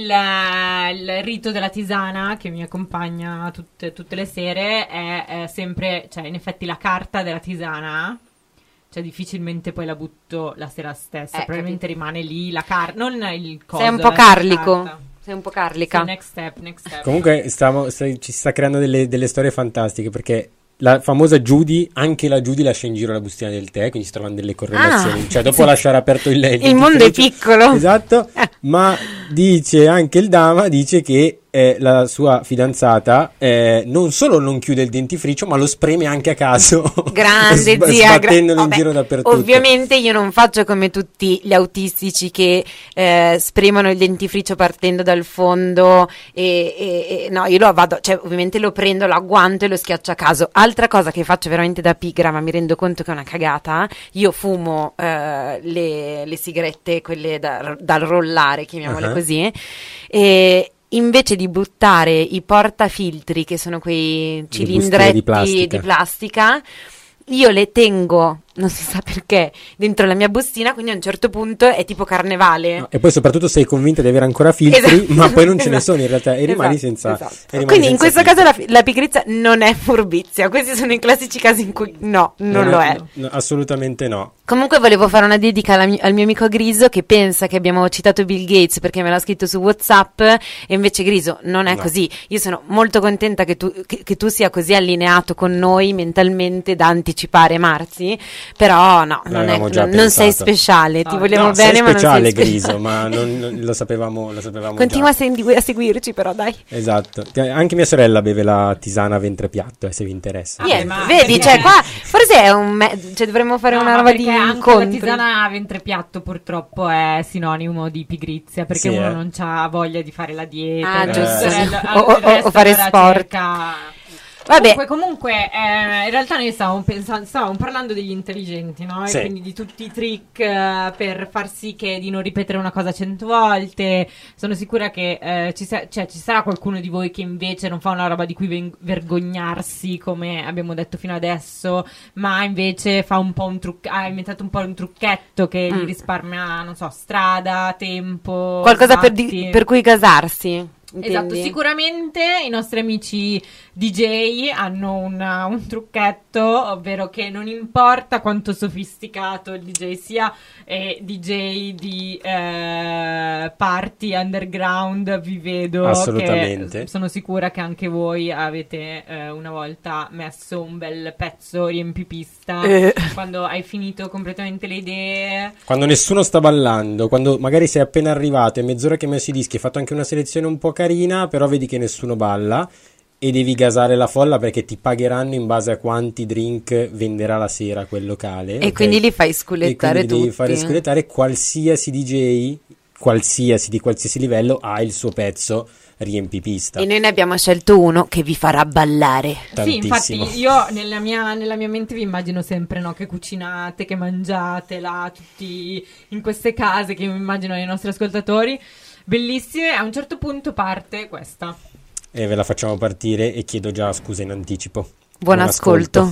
S4: il rito della tisana che mi accompagna tutte le sere è sempre, cioè in effetti la carta della tisana, cioè difficilmente poi la butto la sera stessa, probabilmente rimane lì la carta, non il coso.
S2: Sei un po'
S4: la
S2: carlico.
S4: carta.
S2: Sei un po' carlica.
S4: Sì, next step.
S3: Comunque ci sta creando delle storie fantastiche, perché la famosa Judy, anche la Judy lascia in giro la bustina del tè, quindi si trovano delle correlazioni. Cioè dopo lasciare aperto il
S2: mondo è piccolo.
S3: Esatto, ma dice anche il Dama, dice che la sua fidanzata non solo non chiude il dentifricio, ma lo spreme anche a caso.
S2: Grande zia,
S3: sbattendolo in giro dappertutto.
S2: Ovviamente io non faccio come tutti gli autistici che spremono il dentifricio partendo dal fondo e no, io ovviamente lo prendo, lo agguanto e lo schiaccio a caso. Altra cosa che faccio veramente da pigra, ma mi rendo conto che è una cagata, io fumo le sigarette, quelle dal rollare, chiamiamole così, e invece di buttare i portafiltri, che sono quei cilindretti di plastica, io le tengo, non si sa perché, dentro la mia bustina, quindi a un certo punto è tipo carnevale.
S3: No, e poi soprattutto sei convinta di avere ancora filtri, ma poi non ce ne sono in realtà, e rimani senza.
S2: Esatto.
S3: E rimani
S2: Quindi in
S3: senza
S2: questo
S3: filtri.
S2: caso la pigrizia non è furbizia, questi sono i classici casi in cui non lo è.
S3: No, assolutamente no.
S2: Comunque volevo fare una dedica al mio amico Griso, che pensa che abbiamo citato Bill Gates perché me l'ha scritto su WhatsApp, e invece Griso non è così. Io sono molto contenta che tu sia così allineato con noi mentalmente da anticipare Marzi, però no, non sei speciale, ti vogliamo bene,
S3: sei
S2: ma non
S3: speciale,
S2: sei speciale.
S3: Griso, ma non lo sapevamo
S2: Continua
S3: già.
S2: a seguirci, però dai.
S3: Esatto. Anche mia sorella beve la tisana a ventre piatto, se vi interessa.
S2: Niente,
S4: ma
S2: vedi,
S4: perché-
S2: cioè qua forse è cioè dovremmo fare una roba di
S4: anche
S2: incontri.
S4: la tisana a ventre piatto purtroppo è sinonimo di pigrizia, perché
S3: Sì,
S4: uno non ha voglia di fare la dieta,
S2: Ah,
S4: il
S2: giusto.
S4: resto-
S2: O
S4: il resto
S2: fare
S4: della
S2: sport.
S4: ricerca.
S2: Vabbè.
S4: Comunque, in realtà noi stavamo parlando degli intelligenti, no?
S3: Sì.
S4: E quindi di tutti i trick per far sì che di non ripetere una cosa 100 volte. Sono sicura che ci sarà qualcuno di voi che invece non fa una roba di cui vergognarsi, come abbiamo detto fino adesso, ma invece fa un po' ha inventato un po' un trucchetto che gli risparmia, non so, strada, tempo,
S2: Qualcosa
S4: sbatti.
S2: per cui casarsi.
S4: Esatto,
S2: intendi?
S4: sicuramente i nostri amici DJ hanno un trucchetto, ovvero che non importa quanto sofisticato il DJ sia, DJ di party underground, vi vedo,
S3: Assolutamente.
S4: che sono sicura che anche voi avete una volta messo un bel pezzo riempipista quando hai finito completamente le idee.
S3: Quando nessuno sta ballando, quando magari sei appena arrivato e mezz'ora che hai messo i dischi, hai fatto anche una selezione un po' carina, però vedi che nessuno balla e devi gasare la folla perché ti pagheranno in base a quanti drink venderà la sera quel locale.
S2: E
S3: ok?
S2: quindi li fai
S3: E
S2: sculettare
S3: quindi devi
S2: tutti.
S3: fare sculettare qualsiasi DJ, di qualsiasi livello, ha il suo pezzo riempipista.
S2: E noi ne abbiamo scelto uno che vi farà ballare.
S4: Sì,
S3: Tantissimo.
S4: infatti io nella mia mente vi immagino sempre, no, che cucinate, che mangiate là, tutti in queste case che mi immagino ai nostri ascoltatori, bellissime. A un certo punto parte questa.
S3: E ve la facciamo partire e chiedo già scusa in anticipo.
S2: Buon ascolto.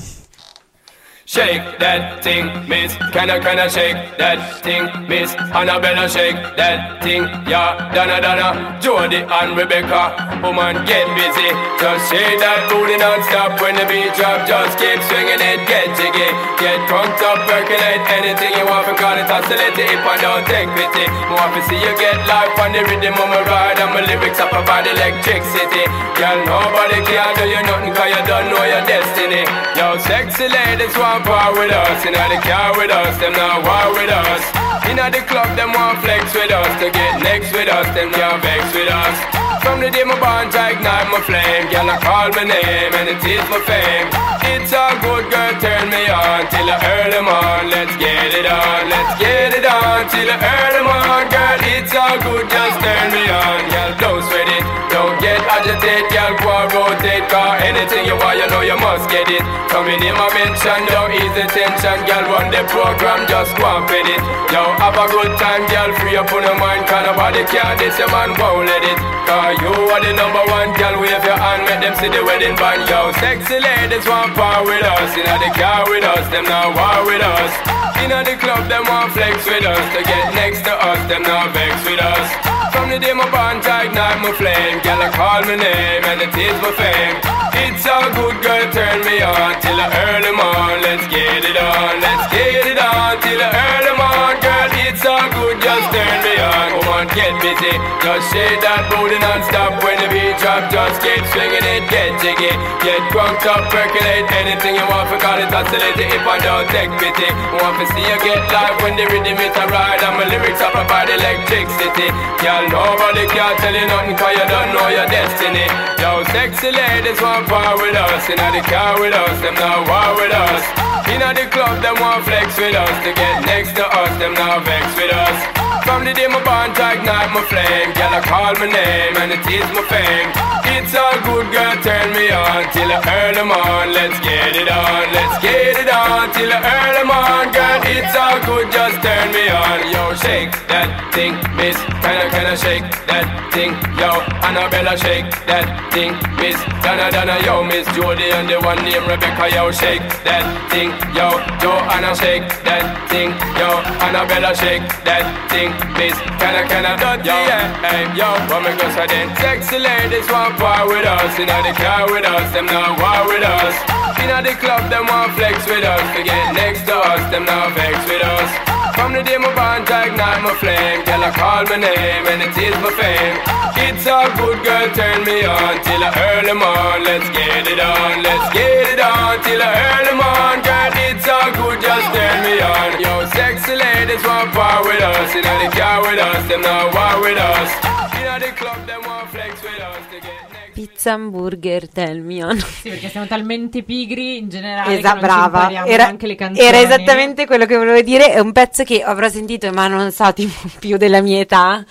S6: Shake that thing, miss. Can I shake that thing, miss? Annabella, shake that thing, yeah. Donna, Jody and Rebecca. Woman, get busy. Just shake that booty non-stop when the beat drop. Just keep swinging it, get jiggy. Get drunk up, percolate anything you want. Call it oscillate if I don't take pity. More to see you get life on the rhythm of my ride. And my lyrics up about electricity. Girl, nobody can do you nothing cause you don't know your destiny. Yo, sexy ladies want part with us. Inna the car with us, them not war with us. Inna the club, them want flex with us. To get next with us, them can't vex with us. From the day my bond, I ignite my flame. Girl, I call my name and it is my fame. It's a good girl, turn me on till I earn them on. Let's get it on, let's get it on till I earn them on. Girl, it's all good, just turn me on. Girl, don't sweat it, don't get agitated. Girl, go and rotate, cause anything you want, you know you must get it. Coming in my mention, don't ease the tension. Girl, run the program, just go and fit it. Yo, have a good time, girl, free up on your mind. Cause nobody can this, your man won't let it. Cause you are the number one, girl, wave your hand, make them see the wedding band. Yo, sexy ladies want part with us. Inna the car with us, them not war with us. Inna the club, them want flex with us. To get next to us, them not vex with us. From the day my bond, I ignite my flame. Girl, I call my name and it is my fame. It's a good girl, turn me on till I earn them on. Let's get it on, let's get it on till I earn them on. Girl, it's all good, just turn me on. Come on, get busy, just shake that booty non-stop. When the beat drop, just keep swinging it, get jiggy. Get drunk up, percolate anything you want, for call it oscillate if I don't take pity. Want to see you get live when the rhythm is a ride. And my lyrics up about electricity. Girl, nobody can tell you nothing cause you don't know your destiny. Yo, sexy ladies want part with us. Inna the car with us, them not war with us. Inna the club, them want flex with us. To get next to us, them not vex with us. From the day my bond, I ignite my flame. Girl, I call my name and it is my fame. It's all good, girl, turn me on till I earn them on. Let's get it on, let's get it on till I earn them on. Girl, it's all good, just turn me on. Yo, shake that thing, miss. Can I shake that thing? Yo, Annabella, shake that thing, miss. Donna, yo, Miss Jody and the one named Rebecca. Yo, shake that thing, yo. Joanna, shake that thing, yo. Annabella, shake that thing, miss. Can I, yo, hey, yo, what me go say then? Sexy ladies want part with us. Inna the car with us, them not war with us. Inna the club, them want flex with us. To get next to us, them not vex with us. From the day my bond, I ignite my flame. Girl, I call my name and it is my fame. It's all good, girl, turn me on till I earn them on. Let's get it on, let's get it on till I earn them on. Girl, it's all good, just turn me on. Yo, sexy ladies want part with us. Inna the car with us, them not war with us. Inna the club, them want flex with us. To get
S2: Pizza, hamburger, tell me on.
S4: Sì, perché siamo talmente pigri in generale che
S2: Esatto,
S4: non ci
S2: brava.
S4: impariamo neanche le canzoni.
S2: Era esattamente quello che volevo dire. È un pezzo che avrò sentito, ma non so, tipo più della mia età.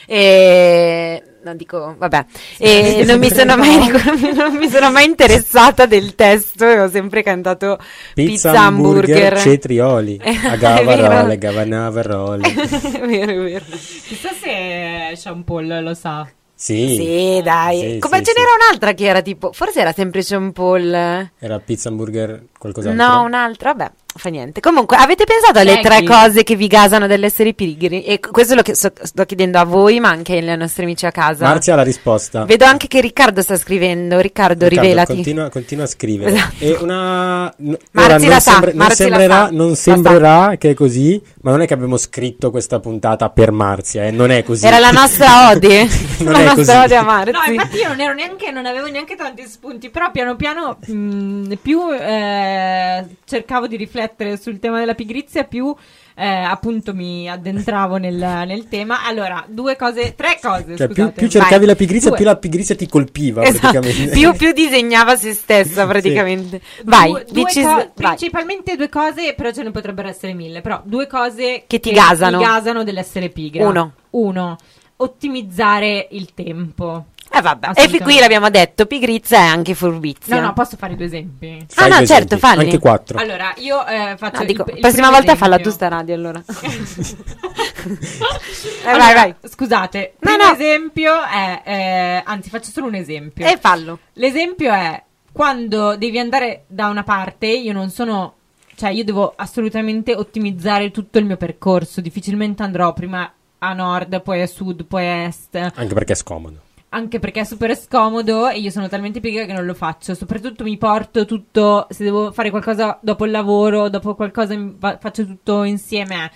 S2: E no, dico, vabbè. E non mi sono mai interessata del testo e ho sempre cantato pizza, hamburger,
S3: cetrioli, agavarole, gavanavarole.
S2: Vero, vero.
S4: Chissà se Sean Paul lo sa.
S3: Sì,
S2: dai.
S3: Sì,
S2: Come ce n'era un'altra che era tipo, forse era sempre Sean Paul.
S3: Era pizza, hamburger, qualcos'altro?
S2: No, un'altra, vabbè, fa niente. Comunque, avete pensato alle
S4: Shaggy.
S2: 3 cose che vi gasano dell'essere pigri? E questo lo sto chiedendo a voi, ma anche ai nostri amici a casa.
S3: Marzia ha la risposta.
S2: Vedo anche che Riccardo sta scrivendo. Riccardo, rivelati.
S3: Continua a scrivere.
S2: Esatto.
S3: E una...
S2: Marzi la sa,
S3: non
S2: Marzi la sa.
S3: non sembrerà che è così, ma non è che abbiamo scritto questa puntata per Marzia, non è così.
S2: Era la nostra ode.
S3: Non
S2: la
S3: è
S2: nostra
S3: così.
S2: ode a Marzi.
S4: No, infatti io non avevo neanche tanti spunti, però piano piano più cercavo di riflettere sul tema della pigrizia, più appunto mi addentravo nel tema. Allora, 3 cose,
S3: Cioè,
S4: scusate.
S3: più cercavi
S2: Vai.
S3: la pigrizia,
S4: 2.
S3: più la pigrizia ti colpiva,
S2: Esatto.
S3: praticamente.
S2: più disegnava se stessa praticamente. Vai, dici, vai.
S4: Principalmente 2 cose, però ce ne potrebbero essere 1000, però 2 cose
S2: Che ti gasano.
S4: ti gasano dell'essere pigra.
S2: 1.
S4: 1. Ottimizzare il tempo.
S2: Vabbè. E qui l'abbiamo detto, pigrizia è anche furbizia.
S4: No, posso fare 2 esempi?
S3: Fai
S2: no,
S3: due
S2: certo,
S3: esempi,
S2: falli.
S3: anche 4.
S4: Allora, io faccio
S2: Dico,
S4: il
S2: prossima
S4: primo
S2: volta
S4: esempio.
S2: falla tu sta radio, allora. Vai, vai.
S4: Scusate,
S2: No,
S4: primo
S2: no.
S4: esempio è anzi, faccio solo un esempio.
S2: E fallo.
S4: L'esempio è quando devi andare da una parte, io non sono, cioè io devo assolutamente ottimizzare tutto il mio percorso, difficilmente andrò prima a nord, poi a sud, poi a est,
S3: Anche perché è scomodo.
S4: anche perché è super scomodo e io sono talmente pigra che non lo faccio. Soprattutto mi porto tutto, se devo fare qualcosa dopo il lavoro, dopo qualcosa faccio tutto insieme.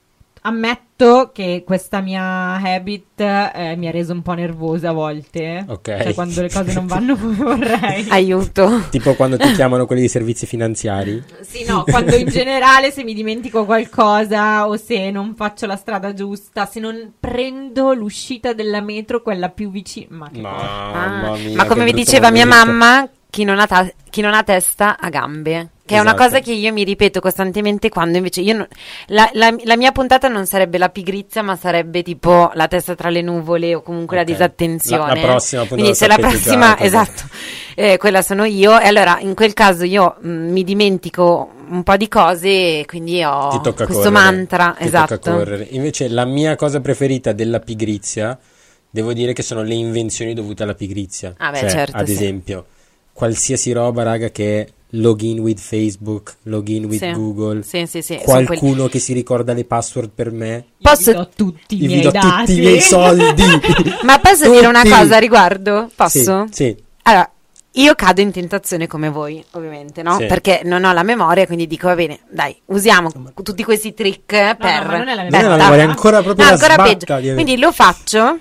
S4: Ammetto che questa mia habit mi ha reso un po' nervosa a volte.
S3: Ok.
S4: Cioè quando le cose non vanno come vorrei.
S2: Aiuto.
S3: Tipo quando ti chiamano quelli dei servizi finanziari.
S4: Sì, no, quando in generale se mi dimentico qualcosa o se non faccio la strada giusta, se non prendo l'uscita della metro, quella più vicina. Ma che cosa?
S3: Mamma mia,
S2: Ma come
S3: che
S2: mi
S3: brutto
S2: diceva mia
S3: momento.
S2: mamma, chi non ha testa ha gambe. Che è una
S3: Esatto.
S2: cosa che io mi ripeto costantemente quando invece io la mia puntata non sarebbe la pigrizia, ma sarebbe tipo la testa tra le nuvole o comunque
S3: Ok.
S2: la disattenzione.
S3: La prossima puntata
S2: Quindi se la
S3: sapete già
S2: prossima,
S3: cosa-
S2: esatto, quella sono io. E allora in quel caso io mi dimentico un po' di cose e quindi ho
S3: Ti tocca
S2: questo
S3: correre.
S2: mantra.
S3: Ti
S2: Esatto.
S3: tocca correre. Invece la mia cosa preferita della pigrizia, devo dire che sono le invenzioni dovute alla pigrizia.
S2: Ah, beh,
S3: Cioè,
S2: certo,
S3: ad
S2: sì.
S3: esempio, qualsiasi roba, raga, che è login with Facebook, login with
S2: Sì.
S3: Google,
S2: Sì, sì, sì. Sono
S3: qualcuno che si ricorda le password per me,
S2: Posso-
S4: Io vi do tutti i
S3: io
S4: miei
S3: vi do
S4: dati.
S3: tutti i miei soldi.
S2: Ma posso dire una
S3: Tutti.
S2: cosa a riguardo? Posso?
S3: Sì, sì.
S2: Allora, io cado in tentazione come voi, ovviamente, no?
S3: Sì.
S2: Perché non ho la memoria, quindi dico, va bene, dai, usiamo tutti questi trick per...
S4: ma non è la
S3: Non è la
S2: Aspetta.
S3: memoria, è ancora proprio
S2: No,
S3: la
S2: ancora
S3: sbatta
S2: peggio.
S3: di avere-
S2: Quindi lo faccio.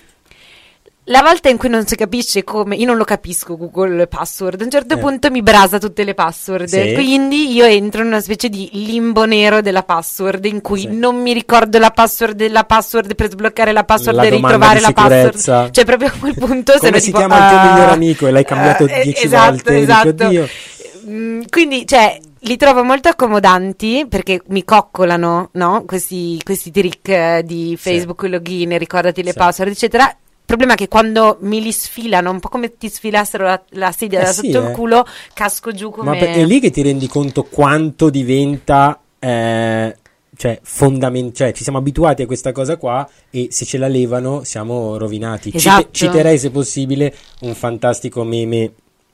S2: La volta in cui non si capisce come, io non lo capisco Google password, a un certo punto mi brasa tutte le password,
S3: Sì.
S2: quindi io entro in una specie di limbo nero della password in cui
S3: Sì.
S2: non mi ricordo la password della password per sbloccare la password
S3: La
S2: e
S3: domanda
S2: ritrovare
S3: di
S2: la password.
S3: sicurezza.
S2: Cioè proprio a quel punto
S3: Come
S2: sono
S3: si
S2: tipo,
S3: chiama il tuo miglior amico e l'hai cambiato 10
S2: esatto,
S3: volte, dici,
S2: esatto.
S3: oddio.
S2: Quindi, cioè, li trovo molto accomodanti perché mi coccolano, no? Questi trick di Facebook, login, ricordati le
S3: Sì.
S2: password, eccetera. Il problema è che quando me li sfilano, un po' come ti sfilassero la sedia da
S3: sì,
S2: sotto il culo, casco giù come...
S3: È lì che ti rendi conto quanto diventa cioè cioè ci siamo abituati a questa cosa qua e se ce la levano siamo rovinati.
S2: Esatto.
S3: Citerei se possibile un fantastico meme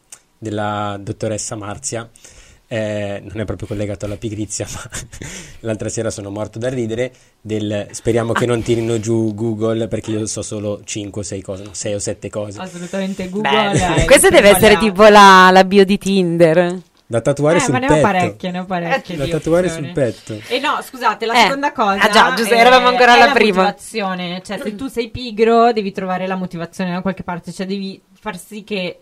S3: della dottoressa Marzia. Non è proprio collegato alla pigrizia, ma l'altra sera sono morto da ridere speriamo che non tirino giù Google perché io so solo 5 o 6 cose, no, 6 o 7 cose
S4: Assolutamente Google.
S2: Beh, questa deve essere tipo la bio di Tinder.
S3: da tatuare sul
S4: ma ne
S3: petto.
S4: ne ho parecchie
S3: Da
S4: di
S3: tatuare
S4: opzioni.
S3: sul petto.
S4: E no, scusate, la
S2: Eh.
S4: seconda cosa
S2: Ah, già, giusto, eravamo ancora
S4: è
S2: alla
S4: la
S2: prima.
S4: motivazione. Cioè, se tu sei pigro, devi trovare la motivazione da qualche parte. Cioè, devi far sì che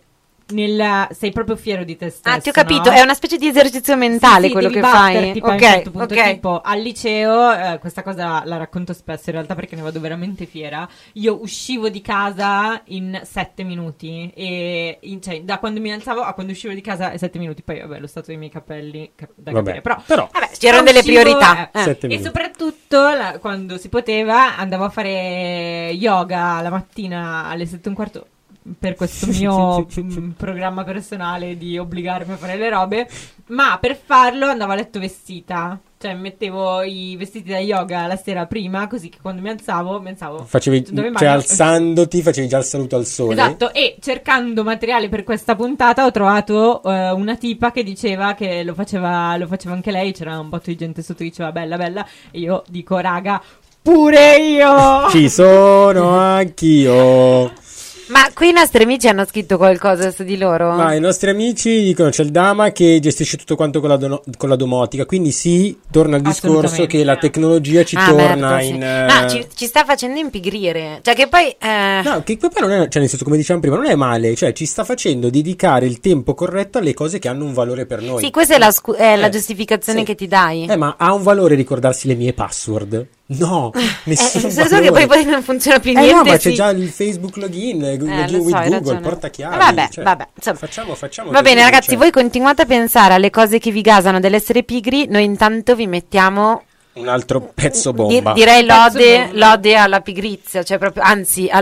S4: sei proprio fiero di te stesso.
S2: Ah, ti ho capito,
S4: no?
S2: è una specie di esercizio mentale
S4: Sì,
S2: quello
S4: devi
S2: che fai.
S4: batterti poi a un
S2: Ok,
S4: certo punto,
S2: ok.
S4: tipo al liceo, questa cosa la racconto spesso in realtà perché ne vado veramente fiera. Io uscivo di casa in 7 minuti e cioè, da quando mi alzavo a quando uscivo di casa è 7 minuti. Poi vabbè, lo stato dei miei capelli da
S3: Vabbè,
S4: capire,
S3: però
S2: Vabbè, c'erano delle
S4: uscivo,
S2: priorità.
S3: 7
S4: E
S3: minuti.
S4: soprattutto quando si poteva andavo a fare yoga la mattina alle 7:15 per questo mio programma personale di obbligarmi a fare le robe, ma per farlo andavo a letto vestita, cioè mettevo i vestiti da yoga la sera prima, così che quando mi alzavo
S3: Facevi,
S4: dove
S3: cioè
S4: mangio?
S3: alzandoti facevi già il saluto al sole.
S4: Esatto, e cercando materiale per questa puntata ho trovato una tipa che diceva che lo faceva anche lei, c'era un botto di gente sotto che diceva bella bella, e io dico raga, pure io!
S3: Ci sono anch'io.
S2: Ma qui i nostri amici hanno scritto qualcosa su di loro?
S3: Ma i nostri amici dicono c'è il Dama che gestisce tutto quanto con la domotica, quindi sì, torna al discorso
S4: Assolutamente.
S3: che la tecnologia ci
S2: Ah,
S3: torna
S2: merda, sì.
S3: in...
S2: No, ci sta facendo impigrire. Cioè che poi...
S3: No, che poi non è, cioè nel senso come dicevamo prima, non è male, cioè ci sta facendo dedicare il tempo corretto alle cose che hanno un valore per noi.
S2: Sì, questa è la giustificazione
S3: sì.
S2: che ti dai.
S3: Ma ha un valore ricordarsi le mie password? No, nessun
S2: nel senso che
S3: valore.
S2: poi non funziona più niente.
S3: No, ma c'è
S2: sì.
S3: già il Facebook login, login
S2: lo so,
S3: with
S2: hai
S3: Google,
S2: ragione.
S3: porta chiavi.
S2: Vabbè,
S3: cioè,
S2: vabbè, insomma.
S3: Facciamo
S2: Va bene
S3: così,
S2: ragazzi,
S3: cioè.
S2: voi continuate a pensare alle cose che vi gasano dell'essere pigri, noi intanto vi mettiamo...
S3: Un altro pezzo bomba.
S2: Direi
S4: Pezzo bomba.
S2: lode alla pigrizia, cioè proprio, anzi,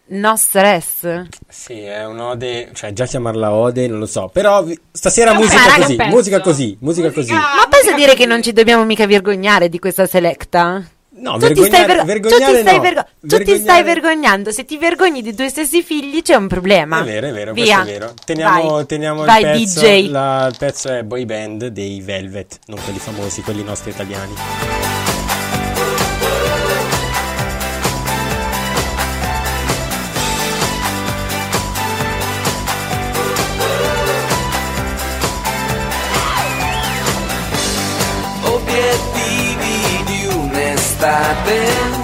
S2: No stress.
S3: Sì, è un'ode, cioè già chiamarla ode non lo so, però stasera musica
S2: raga,
S3: così,
S4: pezzo.
S3: musica così.
S2: Ma pensa a dire che non ci dobbiamo mica vergognare di questa selecta?
S3: No,
S2: Tu ti stai
S3: vergognare no.
S2: tu ti stai vergognando. Se ti vergogni di tuoi stessi figli c'è un problema.
S3: È vero,
S2: Via.
S3: questo è vero. Teniamo
S2: Vai,
S3: il pezzo.
S2: DJ.
S3: Il pezzo è Boy Band dei Velvet, non quelli famosi, quelli nostri italiani.
S1: Obiettivi di un'estate,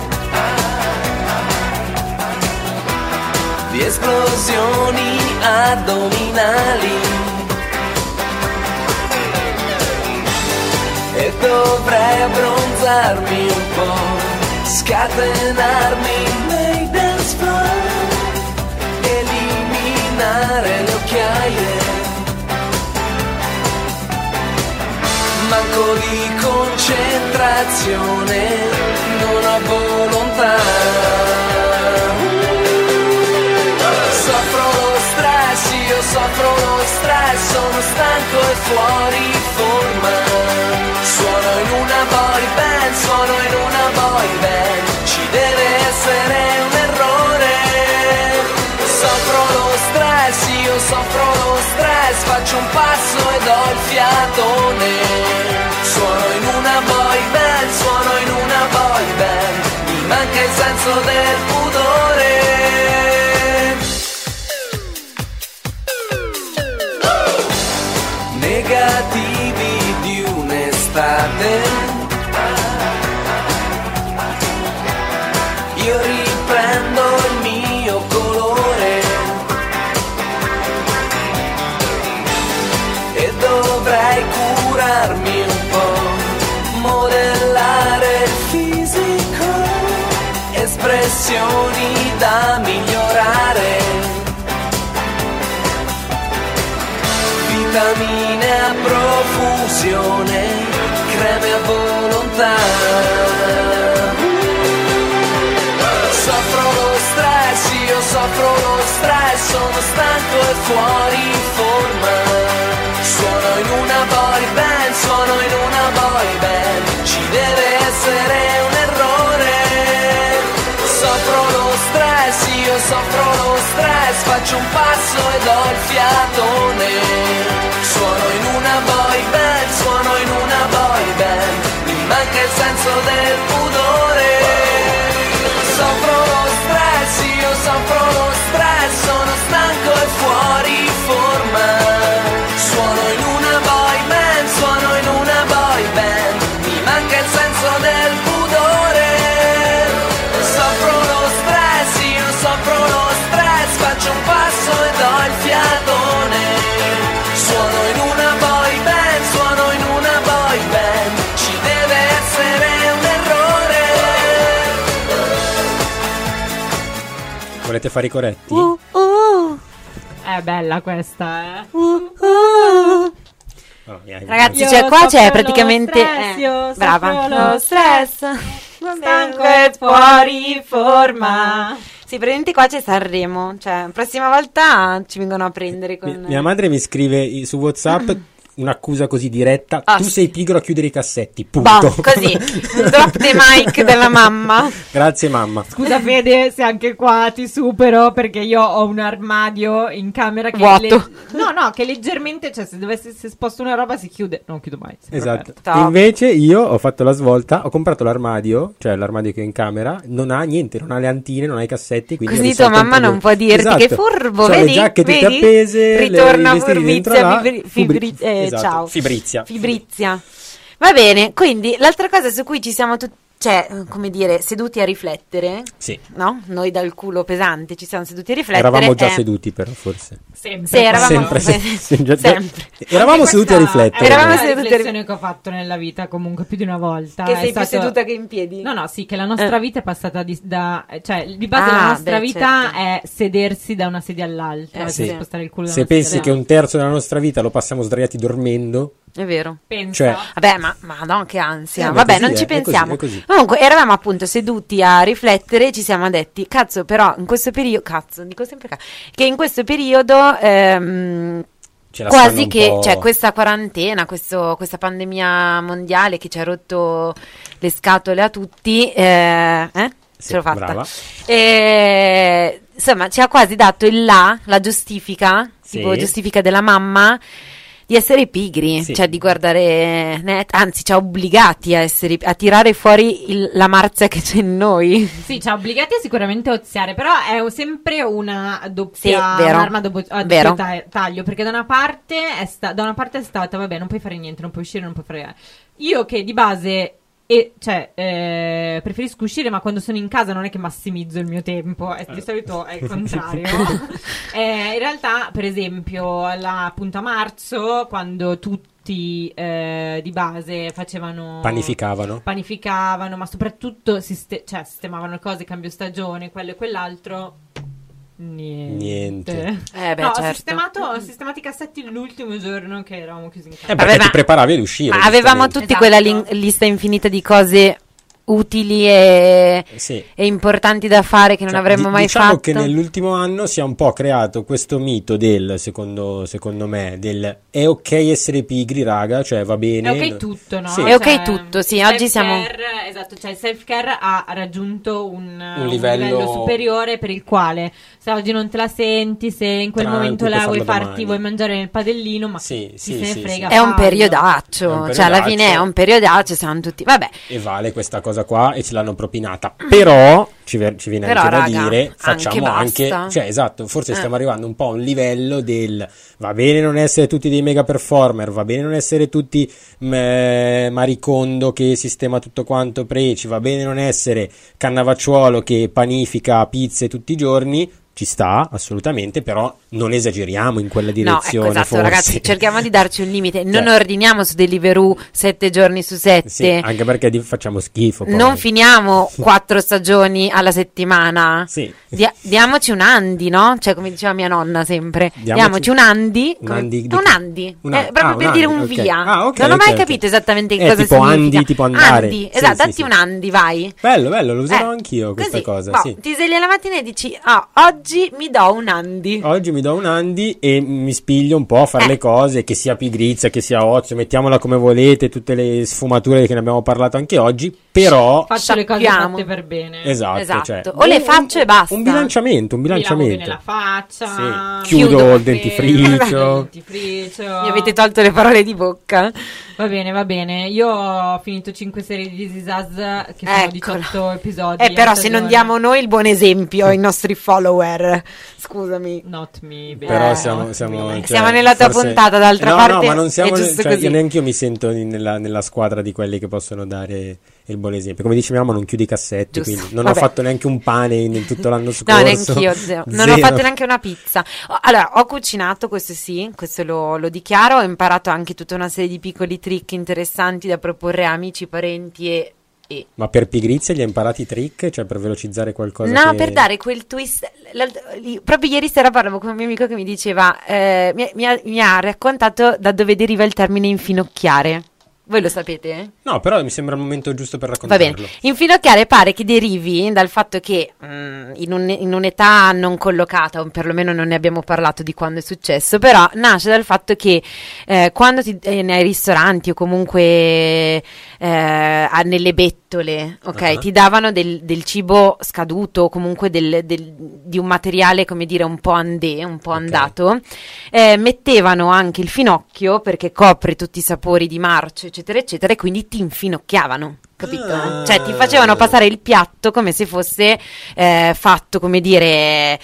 S1: di esplosioni addominali, e dovrei abbronzarmi un po', scatenarmi nei dance floor, eliminare le occhiaie, manco di concentrazione, non ho volontà. Soffro lo stress, io soffro lo stress, sono stanco e fuori forma. Suono in una boy band, suono in una boy band, ci deve essere un errore. Soffro lo stress, io soffro lo stress, faccio un passo e do il fiatone. Suono in una boy band, suono in una boy band, mi manca il senso del pudore. Negativi di un'estate, io riprendo il mio colore e dovrei curarmi un po', modellare il fisico, espressioni da migliorare, vitamine a profusione, creme a volontà. Soffro lo stress, io soffro lo stress, sono stanco e fuori forma. Suono in una boy band, suono in una boy band, ci deve essere un errore. Soffro lo stress, io soffro lo stress, faccio un passo e do il fiatone. Suono in una boy band, suono in una boy band, mi manca il senso del pudore. Soffro lo stress, io soffro lo stress, sono stanco e fuori forma. Suono in una boy band, suono in una boy band, mi manca il senso del pudore. Soffro lo stress, io soffro lo stress, faccio un passo e do il fiatone. Suono in una boy band, suono in una boy band, ci deve essere un errore.
S3: Volete fare i corretti?
S4: È bella questa,
S3: Oh,
S2: Ragazzi,
S4: Io
S2: cioè qua
S4: soffro
S2: c'è
S4: lo
S2: praticamente
S4: stress, io
S2: brava.
S4: soffro lo
S2: stress.
S4: stanco e fuori forma.
S2: Sì, praticamente qua c'è Sanremo. Cioè, prossima volta ci vengono a prendere con
S3: Mia madre mi scrive su WhatsApp un'accusa così diretta: tu
S2: sì.
S3: sei pigro a chiudere i cassetti, punto.
S2: Boh, così. Drop the mic della mamma.
S3: Grazie mamma.
S4: Scusa Fede, se anche qua ti supero, perché io ho un armadio in camera che
S2: Vuoto.
S4: no, che leggermente, cioè se sposto una roba si chiude. Non chiudo mai. sempre
S3: Esatto.
S4: aperto.
S2: Top.
S3: Invece io ho fatto la svolta, ho comprato l'armadio, cioè l'armadio che ho in camera, non ha niente, non ha le antine, non ha i cassetti, quindi
S2: Così
S3: ho
S2: tua
S3: risolto un
S2: mamma non
S3: problema.
S2: può dirti
S3: Esatto.
S2: che furbo,
S3: C'ho
S2: vedi?
S3: le giacche tutte
S2: Vedi?
S3: appese,
S2: Ritorna
S3: i vestiti dentro
S2: furbizia,
S3: là. Esatto,
S2: ciao.
S3: Fibrizia.
S2: Fibrizia. Va bene, quindi l'altra cosa su cui ci siamo tutti, cioè, come dire, seduti a riflettere,
S3: Sì.
S2: no? Noi dal culo pesante ci siamo seduti a riflettere.
S3: Eravamo già
S2: è-
S3: seduti però forse.
S4: Sempre.
S2: Sì, eravamo
S3: Sempre.
S2: sempre.
S3: Eravamo
S4: Anche
S3: seduti a
S4: questa
S3: riflettere.
S2: Eravamo
S4: È una
S2: seduti a
S4: riflessione che ho fatto nella vita comunque più di una volta.
S2: Che
S4: È
S2: sei più
S4: stato-
S2: seduta che in piedi.
S4: No, sì, che la nostra vita è passata cioè, di base
S2: Ah,
S4: la nostra
S2: beh,
S4: vita
S2: certo.
S4: è sedersi da una sedia all'altra,
S2: Eh,
S4: cioè
S2: sì.
S4: spostare il culo da
S3: Se
S4: una
S3: pensi
S4: sedia
S3: che un terzo della nostra vita lo passiamo sdraiati dormendo,
S2: È vero.
S4: Pensa.
S3: Cioè,
S2: Vabbè, ma no, che ansia.
S3: ma
S2: Vabbè,
S3: così
S2: non
S3: è,
S2: ci
S3: è così,
S2: pensiamo.
S3: è così.
S2: Comunque, eravamo appunto seduti a riflettere e ci siamo detti, cazzo, però in questo periodo, dico sempre che in questo periodo
S3: ce la
S2: quasi
S3: stanno un
S2: che,
S3: po'.
S2: cioè, questa quarantena, questa pandemia mondiale che ci ha rotto le scatole a tutti,
S3: Sì,
S2: ce l'ho fatta.
S3: brava.
S2: Insomma, ci ha quasi dato la giustifica,
S3: Sì.
S2: tipo giustifica della mamma, di essere pigri,
S3: Sì.
S2: cioè di guardare net, anzi ci ha obbligati a tirare fuori la marzia che c'è in noi.
S4: Sì, ci ha obbligati a sicuramente oziare, però è sempre una doppia
S2: Sì, vero.
S4: un'arma a doppio
S2: Vero.
S4: taglio, perché da una parte è stata, vabbè, non puoi fare niente, non puoi uscire, non puoi fare. Io che di base preferisco uscire, ma quando sono in casa non è che massimizzo il mio tempo, di solito è il contrario. In realtà, per esempio, appunto a marzo, quando tutti di base panificavano, ma soprattutto sistemavano le cose, cambio stagione, quello e quell'altro. Niente.
S2: Beh, certo.
S4: Ho sistemato i cassetti l'ultimo giorno che eravamo chiusi in casa.
S3: Perché ti preparavi ad uscire.
S2: Ma avevamo
S3: giustamente.
S2: tutti quella
S4: Esatto.
S2: lista infinita di cose utili e
S3: Sì.
S2: importanti da fare che non
S3: Cioè,
S2: avremmo mai
S3: diciamo
S2: fatto.
S3: che nell'ultimo anno si è un po' creato questo mito secondo me, è ok essere pigri, raga, cioè va bene.
S4: È ok tutto, no?
S3: Sì.
S2: È ok tutto, sì, oggi siamo-
S4: Esatto, cioè il self-care ha raggiunto un
S3: livello
S4: superiore per il quale se oggi non te la senti, se in quel
S3: Tranqui,
S4: momento
S3: puoi
S4: la vuoi
S3: farlo
S4: farti,
S3: domani.
S4: vuoi mangiare nel padellino, ma
S3: Sì,
S4: chi
S3: sì,
S4: se ne
S3: sì,
S4: frega.
S3: sì.
S2: È un
S4: fallo.
S2: periodaccio,
S3: È un
S2: cioè alla fine è
S3: periodaccio.
S2: un periodaccio, siamo tutti, vabbè.
S3: E vale questa cosa qua e ce l'hanno propinata. Però ci viene
S2: Però,
S3: anche da
S2: raga,
S3: dire, facciamo
S2: anche
S3: anche,
S2: basta.
S3: cioè esatto, forse stiamo arrivando un po' a un livello del va bene non essere tutti dei mega performer, va bene non essere tutti Maricondo che sistema tutto quanto preci, va bene non essere Cannavacciuolo che panifica pizze tutti i giorni. Ci sta, assolutamente, però non esageriamo in quella
S2: No,
S3: direzione.
S2: ecco, esatto,
S3: forse.
S2: ragazzi, cerchiamo di darci un limite. Non
S3: Cioè.
S2: ordiniamo su Deliveroo 7 giorni su 7.
S3: Sì, anche perché facciamo schifo. Poi.
S2: Non finiamo 4 stagioni alla settimana.
S3: Sì.
S2: Diamoci un Andi, no? Cioè, come diceva mia nonna sempre. Diamoci un Andi.
S3: Un Andi di
S2: Un
S3: che?
S2: Andi.
S3: Una-
S2: Proprio per
S3: un
S2: dire
S3: Andi,
S2: un
S3: ok.
S2: via.
S3: Ah, ok,
S2: Non ho mai
S3: ok,
S2: capito
S3: ok.
S2: esattamente che cosa
S3: tipo
S2: significa.
S3: Andi, tipo andare.
S2: Andi,
S3: Sì,
S2: esatto,
S3: sì,
S2: datti
S3: sì.
S2: un Andi, vai.
S3: Bello, lo userò anch'io questa
S2: così,
S3: cosa.
S2: boh,
S3: Sì.
S2: ti svegli la mattina e dici, oggi mi do un Andi.
S3: Oggi mi do un Andi e mi spiglio un po' a fare le cose, che sia pigrizia, che sia ozio, mettiamola come volete, tutte le sfumature che ne abbiamo parlato anche oggi, però
S4: Faccio le cose
S2: Sappiamo.
S4: fatte per bene.
S3: esatto, cioè,
S2: O le faccio e basta.
S3: un bilanciamento.
S4: Mi lavo bene la faccia.
S3: Sì. Chiudo il
S4: bene,
S3: dentifricio.
S2: Mi avete tolto le parole di bocca.
S4: Va bene. Io ho finito 5 serie di This Is Us, che sono
S2: Eccola.
S4: 18 episodi.
S2: Però
S4: a
S2: se non
S4: stagione.
S2: diamo noi il buon esempio ai nostri follower, scusami.
S4: Not me, baby.
S3: Però
S4: Not
S3: siamo,
S4: me.
S3: cioè,
S2: Siamo nella tua
S3: forse-
S2: puntata, d'altra
S3: no,
S2: parte
S3: no, ma non siamo,
S2: è giusto
S3: cioè,
S2: così.
S3: io neanche io mi sento nella squadra di quelli che possono dare il buon esempio. Come dice mia mamma, non chiudi i cassetti,
S2: Giusto,
S3: quindi non
S2: vabbè.
S3: ho fatto neanche un pane in tutto l'anno scorso.
S2: No, neanch'io, zero. Non ho
S3: Zero.
S2: fatto neanche una pizza. Allora, ho cucinato, questo sì, questo lo dichiaro. Ho imparato anche tutta una serie di piccoli trick interessanti da proporre a amici, parenti e
S3: Ma per pigrizia gli hai imparati i trick? Cioè per velocizzare qualcosa?
S2: no,
S3: che...
S2: per dare quel twist. Proprio ieri sera parlavo con un mio amico che mi diceva, mi ha raccontato da dove deriva il termine infinocchiare. Voi lo sapete?
S3: No, però mi sembra il momento giusto per
S2: Va
S3: raccontarlo.
S2: bene, infinocchiare pare che derivi dal fatto che in un'età non collocata, o perlomeno non ne abbiamo parlato di quando è successo, però nasce dal fatto che quando nei ristoranti o comunque nelle bettole, ok, ti davano del cibo scaduto o comunque di un materiale, come dire, un po' un po' andato, mettevano anche il finocchio perché copre tutti i sapori di marcio, eccetera, eccetera, e quindi ti infinocchiavano, capito?
S3: Ah.
S2: Cioè ti facevano passare il piatto come se fosse fatto, come dire,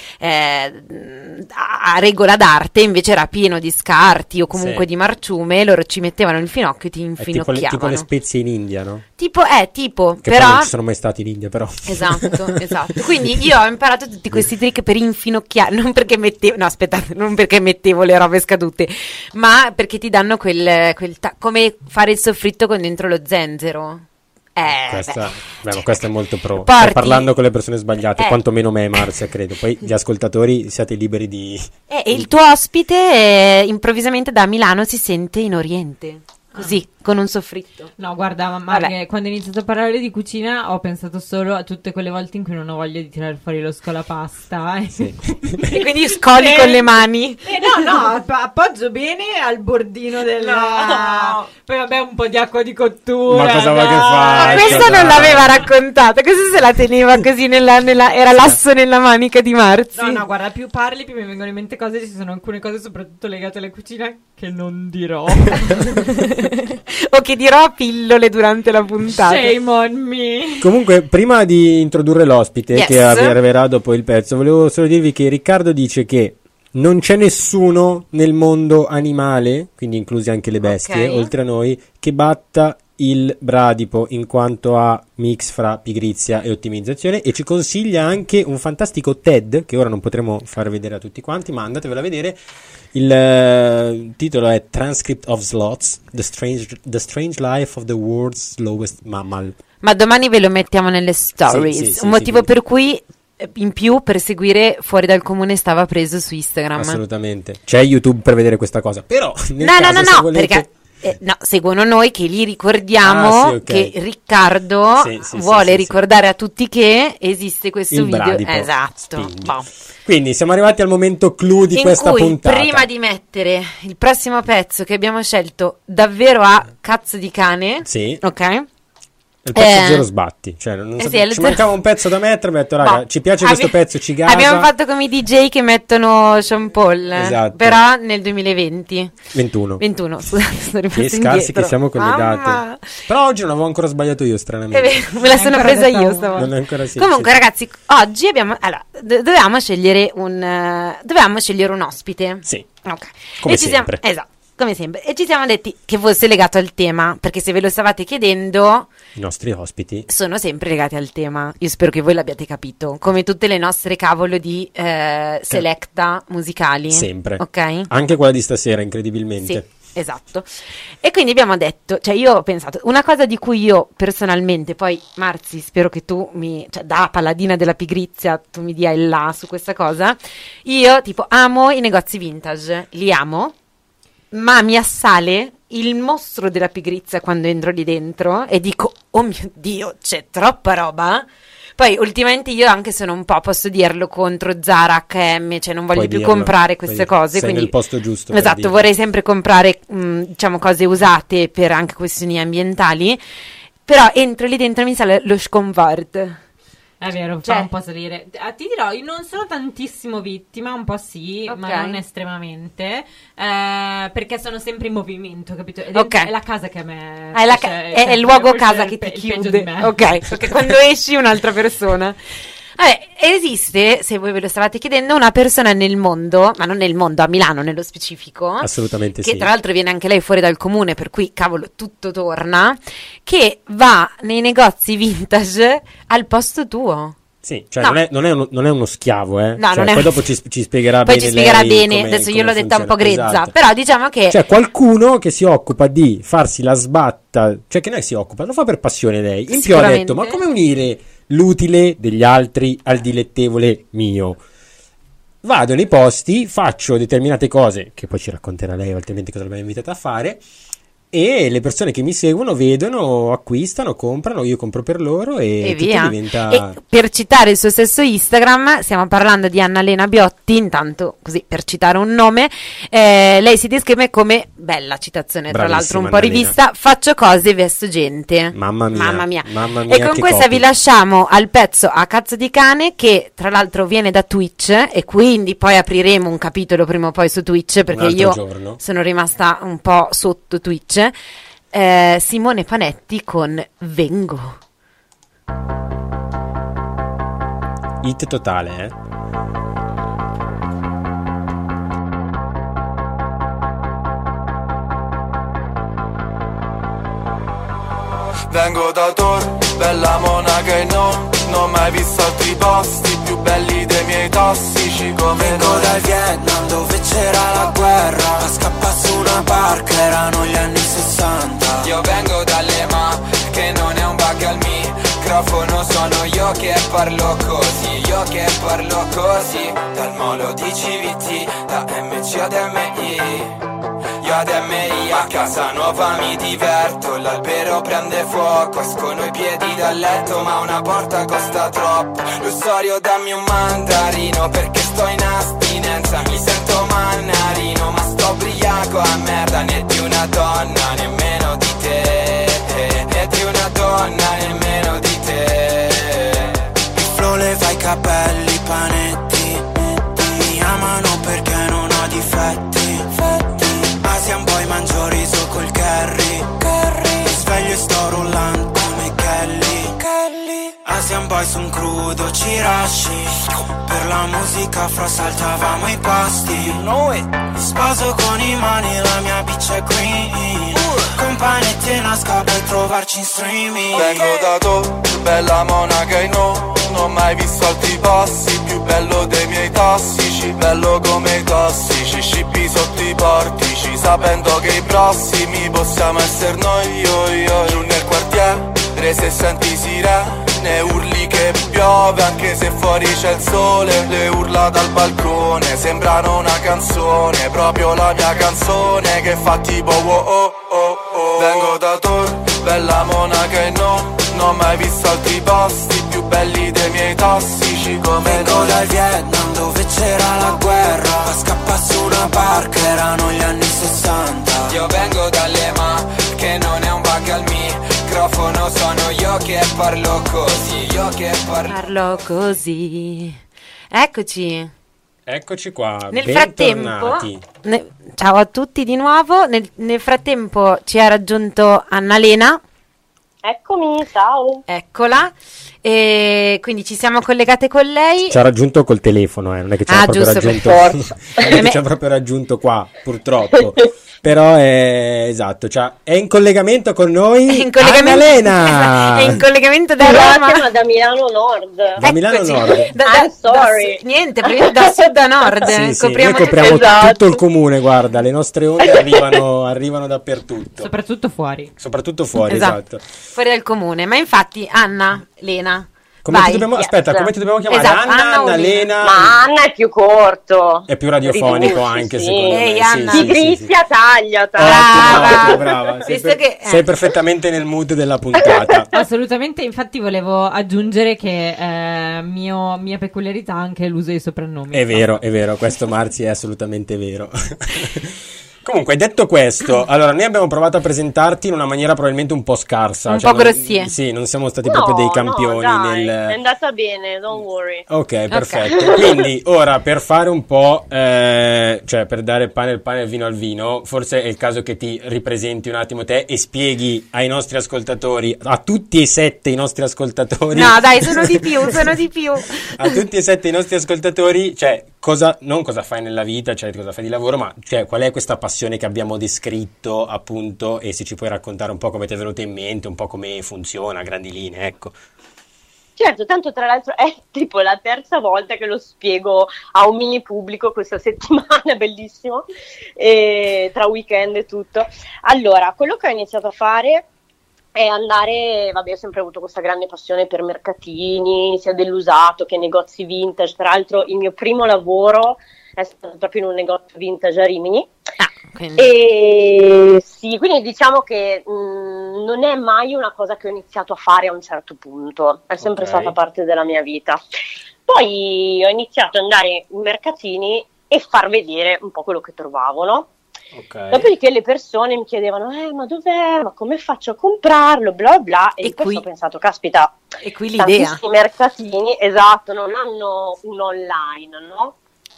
S2: a regola d'arte, invece era pieno di scarti o comunque
S3: Sì.
S2: di marciume, loro ci mettevano il finocchio e ti
S3: È tipo
S2: infinocchiavano.
S3: le spezie in India, no?
S2: Tipo,
S3: Che
S2: però...
S3: poi non ci sono mai stati in India, però.
S2: Esatto. Quindi io ho imparato tutti questi trick per infinocchiare, non perché mettevo le robe scadute, ma perché ti danno come fare il soffritto con dentro lo zenzero.
S3: Ma questo è molto pro.
S2: porti-
S3: Stai parlando con le persone sbagliate,
S2: Eh.
S3: quantomeno me e Marzia, credo. Poi gli ascoltatori siate liberi di...
S2: E il tuo ospite improvvisamente da Milano si sente in Oriente. così, con un soffritto.
S4: No, guarda, ma quando ho iniziato a parlare di cucina ho pensato solo a tutte quelle volte in cui non ho voglia di tirare fuori lo scolapasta.
S3: Sì.
S2: E quindi scoli con le mani.
S4: No, appoggio bene al bordino del... Poi vabbè, un po' di acqua di cottura.
S3: Ma cosa vuoi che
S2: Ma
S3: faccia?
S2: questa non l'aveva raccontata, questa se la teneva così era l'asso nella manica di Marzi.
S4: No, guarda, più parli più mi vengono in mente cose, ci sono alcune cose soprattutto legate alla cucina che non dirò.
S2: O che dirò a pillole durante la puntata.
S4: Shame on me.
S3: Comunque, prima di introdurre l'ospite,
S2: Yes.
S3: che arriverà dopo il pezzo, volevo solo dirvi che Riccardo dice che non c'è nessuno nel mondo animale, quindi inclusi anche le bestie,
S2: Ok.
S3: oltre a noi, che batta il bradipo in quanto a mix fra pigrizia e ottimizzazione, e ci consiglia anche un fantastico TED che ora non potremo far vedere a tutti quanti, ma andatevelo a vedere. Il titolo è Transcript of Sloths, the strange life of the world's slowest mammal.
S2: Ma domani ve lo mettiamo nelle stories.
S3: Sì,
S2: Un motivo
S3: sì.
S2: per cui in più per seguire Fuori dal Comune stava preso su Instagram.
S3: Assolutamente. C'è YouTube per vedere questa cosa. Però nel
S2: No,
S3: caso, se
S2: no,
S3: volete...
S2: perché seguono noi che gli ricordiamo
S3: Ah, sì, ok.
S2: che Riccardo
S3: Sì,
S2: vuole
S3: sì.
S2: ricordare a tutti che esiste questo
S3: Il
S2: video.
S3: bradipo
S2: Esatto.
S3: spinge.
S2: Boh.
S3: Quindi siamo arrivati al momento clou di
S2: In
S3: questa
S2: cui
S3: puntata.
S2: prima di mettere il prossimo pezzo che abbiamo scelto davvero a cazzo di cane,
S3: Sì,
S2: ok?
S3: il pezzo zero sbatti. Cioè, non
S2: sì, è il
S3: ci
S2: zero-
S3: mancava un pezzo da mettere, abbiamo detto, raga,
S2: Boh.
S3: ci piace questo pezzo, ci gasa.
S2: Abbiamo fatto come i DJ che mettono Sean Paul,
S3: Esatto.
S2: però nel 2020.
S3: 21.
S2: 21, scusate, sono rimasta
S3: Che scarsi
S2: indietro.
S3: che siamo con le
S2: Mamma.
S3: date. Però oggi non avevo ancora sbagliato io,
S2: È
S3: stranamente.
S2: vero, me la sono
S4: ancora
S2: presa
S4: detta
S2: io
S4: una.
S2: stavolta.
S3: Non è ancora sì.
S2: Comunque,
S3: sì.
S2: ragazzi, oggi abbiamo. Allora, dovevamo scegliere un ospite.
S3: Sì.
S2: Ok.
S3: Come
S2: E ci
S3: sempre.
S2: Esatto, come sempre. E ci siamo detti che fosse legato al tema, perché se ve lo stavate chiedendo,
S3: I nostri ospiti.
S2: sono sempre legati al tema. Io spero che voi l'abbiate capito. Come tutte le nostre cavolo di selecta musicali.
S3: Sempre.
S2: Ok?
S3: Anche quella di stasera, incredibilmente.
S2: Sì, esatto. E quindi abbiamo detto, cioè io ho pensato, una cosa di cui io personalmente, poi Marzi, spero che tu da paladina della pigrizia, tu mi dia il là su questa cosa, io tipo amo i negozi vintage, li amo, ma mi assale il mostro della pigrizia quando entro lì dentro e dico, oh mio Dio, c'è troppa roba. Poi ultimamente io anche sono un po', posso dirlo, contro Zara, H&M, cioè non voglio
S3: Puoi
S2: più
S3: dirlo,
S2: comprare queste
S3: puoi-
S2: cose.
S3: sei
S2: Quindi,
S3: nel posto giusto per
S2: esatto,
S3: dirlo.
S2: vorrei sempre comprare, diciamo, cose usate per anche questioni ambientali, però entro lì dentro e mi sale lo sconvert.
S4: È vero,
S2: Cioè-
S4: fa un po' salire. Ti dirò, io non sono tantissimo vittima, un po' sì,
S2: Ok.
S4: ma non estremamente, perché sono sempre in movimento, capito? Ed
S2: Ok.
S4: è la casa che a me...
S2: È, è il luogo
S4: forse
S2: casa
S4: è
S2: che ti
S4: il peggio
S2: chiude.
S4: di me.
S2: Ok, perché quando esci un'altra persona. Vabbè, esiste, se voi ve lo stavate chiedendo, una persona nel mondo, ma non nel mondo, a Milano nello specifico,
S3: Assolutamente
S2: che
S3: sì.
S2: tra l'altro viene anche lei fuori dal comune, per cui cavolo tutto torna, che va nei negozi vintage al posto tuo.
S3: Sì, cioè
S2: No.
S3: non è uno schiavo,
S2: No,
S3: Cioè,
S2: non è-
S3: poi dopo ci spiegherà
S2: Poi
S3: bene
S2: ci spiegherà
S3: lei
S2: bene,
S3: come-
S2: adesso io
S3: come
S2: l'ho detta un po'
S3: funziona.
S2: grezza,
S3: Esatto.
S2: però diciamo che...
S3: Cioè qualcuno che si occupa di farsi la sbatta, cioè che lei si occupa, lo fa per passione lei. In più ha
S2: Sicuramente.
S3: detto, ma come unire l'utile degli altri al dilettevole mio? Vado nei posti, faccio determinate cose, che poi ci racconterà lei, altrimenti cosa l'abbiamo invitata a fare, e le persone che mi seguono vedono, acquistano, comprano, io compro per loro e tutto
S2: via.
S3: diventa...
S2: E per citare il suo stesso Instagram, stiamo parlando di Annalena Biotti, intanto così per citare un nome, lei si descrive come, bella citazione tra l'altro un po'
S3: Bravissima,
S2: rivista, faccio cose, vesto gente.
S3: Mamma mia,
S2: Mamma mia.
S3: mamma mia,
S2: E con
S3: che
S2: questa
S3: copy.
S2: vi lasciamo al pezzo A Cazzo di Cane, che tra l'altro viene da Twitch, e quindi poi apriremo un capitolo prima o poi su Twitch, perché
S3: altro
S2: io
S3: giorno.
S2: sono rimasta un po' sotto Twitch. Simone Panetti con Vengo.
S3: Hit totale,
S5: Vengo da Tor, bella monaca e non ho mai visto altri posti più belli dei miei tossici come
S1: Vengo dal Vietnam dove c'era la guerra, a scappare su una barca erano gli anni 60.
S7: Io vengo dalle che non è un bug al microfono, sono io che parlo così, dal molo di CVT, da MC ad MI. Io ad MI a casa nuova mi diverto, l'albero prende fuoco, escono i piedi dal letto, ma una porta costa troppo. Lussorio dammi un mandarino, perché sto in astinenza, mi sento mannarino, ma sto ubriaco a merda, né di una donna, nemmeno di te, né di una donna, nemmeno di te. Il flow le fa i capelli, panetti, mi amano perché non ho difetti. Asian boy mangio riso col curry, mi sveglio e sto rullando come Kelly. Asian boy son crudo, ci rasci, per la musica fra saltavamo i pasti. Mi sposo con i mani, la mia bitch è green, con panetti e nasca puoi trovarci in streaming.
S5: Vengo da tu, bella monaca e no, non ho mai visto altri passi, più bello dei miei tossici, bello come i tossici, scippi sotto i portici, sapendo che i prossimi possiamo essere noi, io, giù nel quartiere, se senti sirene, urli che piove, anche se fuori c'è il sole, le urla dal balcone, sembrano una canzone, proprio la mia canzone, che fa tipo oh oh oh oh. Vengo da Tor, bella monaca e no, non ho mai visto altri posti più belli dei miei tossici come
S7: vengo
S5: noi.
S7: Dal Vietnam dove c'era la guerra, a scappa su una barca, erano gli anni 60. Io vengo dalle che non è un bug al microfono, sono io che parlo così, io che
S2: Parlo così. Eccoci.
S3: Eccoci qua,
S2: Nel
S3: bentornati.
S2: frattempo, ciao a tutti di nuovo. Nel frattempo ci ha raggiunto Annalena.
S8: Eccomi, ciao.
S2: Eccola. E quindi ci siamo collegate con lei.
S3: Ci ha raggiunto col telefono, non è che ci ha proprio
S2: giusto, per
S3: raggiunto.
S2: forza.
S3: Non è che ci ha proprio raggiunto qua, purtroppo. Però è esatto, è in collegamento con noi.
S2: È in collegamento,
S3: Annalena.
S2: è in collegamento da
S8: Scusate,
S2: Roma.
S8: ma da Milano Nord.
S3: Da Milano
S2: Eccoci.
S3: Nord.
S8: I'm sorry.
S2: Niente, perché da sud a nord.
S3: Sì, sì,
S2: copriamo
S3: noi copriamo
S8: Esatto.
S3: tutto il comune, guarda, le nostre onde arrivano dappertutto.
S4: Soprattutto fuori.
S3: Soprattutto fuori,
S2: Esatto.
S3: esatto.
S2: fuori dal comune. Ma infatti, Anna, Lena.
S3: Come
S2: vai.
S3: ti dobbiamo,
S8: yes.
S3: aspetta, come ti dobbiamo chiamare?
S2: Esatto, Anna o
S3: Annalena?
S8: Ma Anna è più corto.
S3: È più radiofonico
S8: Sì,
S3: anche,
S8: sì.
S3: secondo me.
S2: Ehi, Anna.
S8: Pigrizia tagliata.
S2: Brava.
S3: Brava. Sei,
S2: Visto che-
S3: sei perfettamente nel mood della puntata.
S4: Assolutamente, infatti volevo aggiungere che mia peculiarità è anche l'uso dei soprannomi.
S3: È vero, questo Marzi è assolutamente vero. Comunque, detto questo, allora noi abbiamo provato a presentarti in una maniera probabilmente un po' scarsa.
S2: Un po' grossie.
S3: Sì, non siamo stati proprio dei campioni
S8: no, dai,
S3: nel...
S8: è andata bene, don't worry.
S3: Ok, perfetto. Quindi ora per fare un po', cioè per dare pane al pane e vino al vino, forse è il caso che ti ripresenti un attimo te e spieghi ai nostri ascoltatori, a tutti e 7 i nostri ascoltatori.
S2: No, dai, sono di più.
S3: A tutti e 7 i nostri ascoltatori, cioè non cosa fai nella vita, cioè cosa fai di lavoro, ma cioè qual è questa passione che abbiamo descritto appunto, e se ci puoi raccontare un po' come ti è venuto in mente, un po' come funziona a grandi linee, ecco.
S8: Certo, tanto tra l'altro è tipo la terza volta che lo spiego a un mini pubblico questa settimana, bellissimo, tra weekend e tutto. Allora, quello che ho iniziato a fare è andare, vabbè, ho sempre avuto questa grande passione per mercatini, sia dell'usato che negozi vintage. Tra l'altro il mio primo lavoro è stato proprio in un negozio vintage a Rimini.
S2: Quindi.
S8: E sì, quindi diciamo che non è mai una cosa che ho iniziato a fare a un certo punto, è sempre
S3: Ok.
S8: stata parte della mia vita. Poi ho iniziato ad andare in mercatini e far vedere un po' quello che trovavo, no?
S3: Ok.
S8: Dopodiché le persone mi chiedevano, ma dov'è, ma come faccio a comprarlo, bla bla, e
S2: E
S8: di questo
S2: qui-
S8: ho pensato, caspita,
S2: E qui l'idea.
S8: tantissimi mercatini, esatto, non hanno un online, no?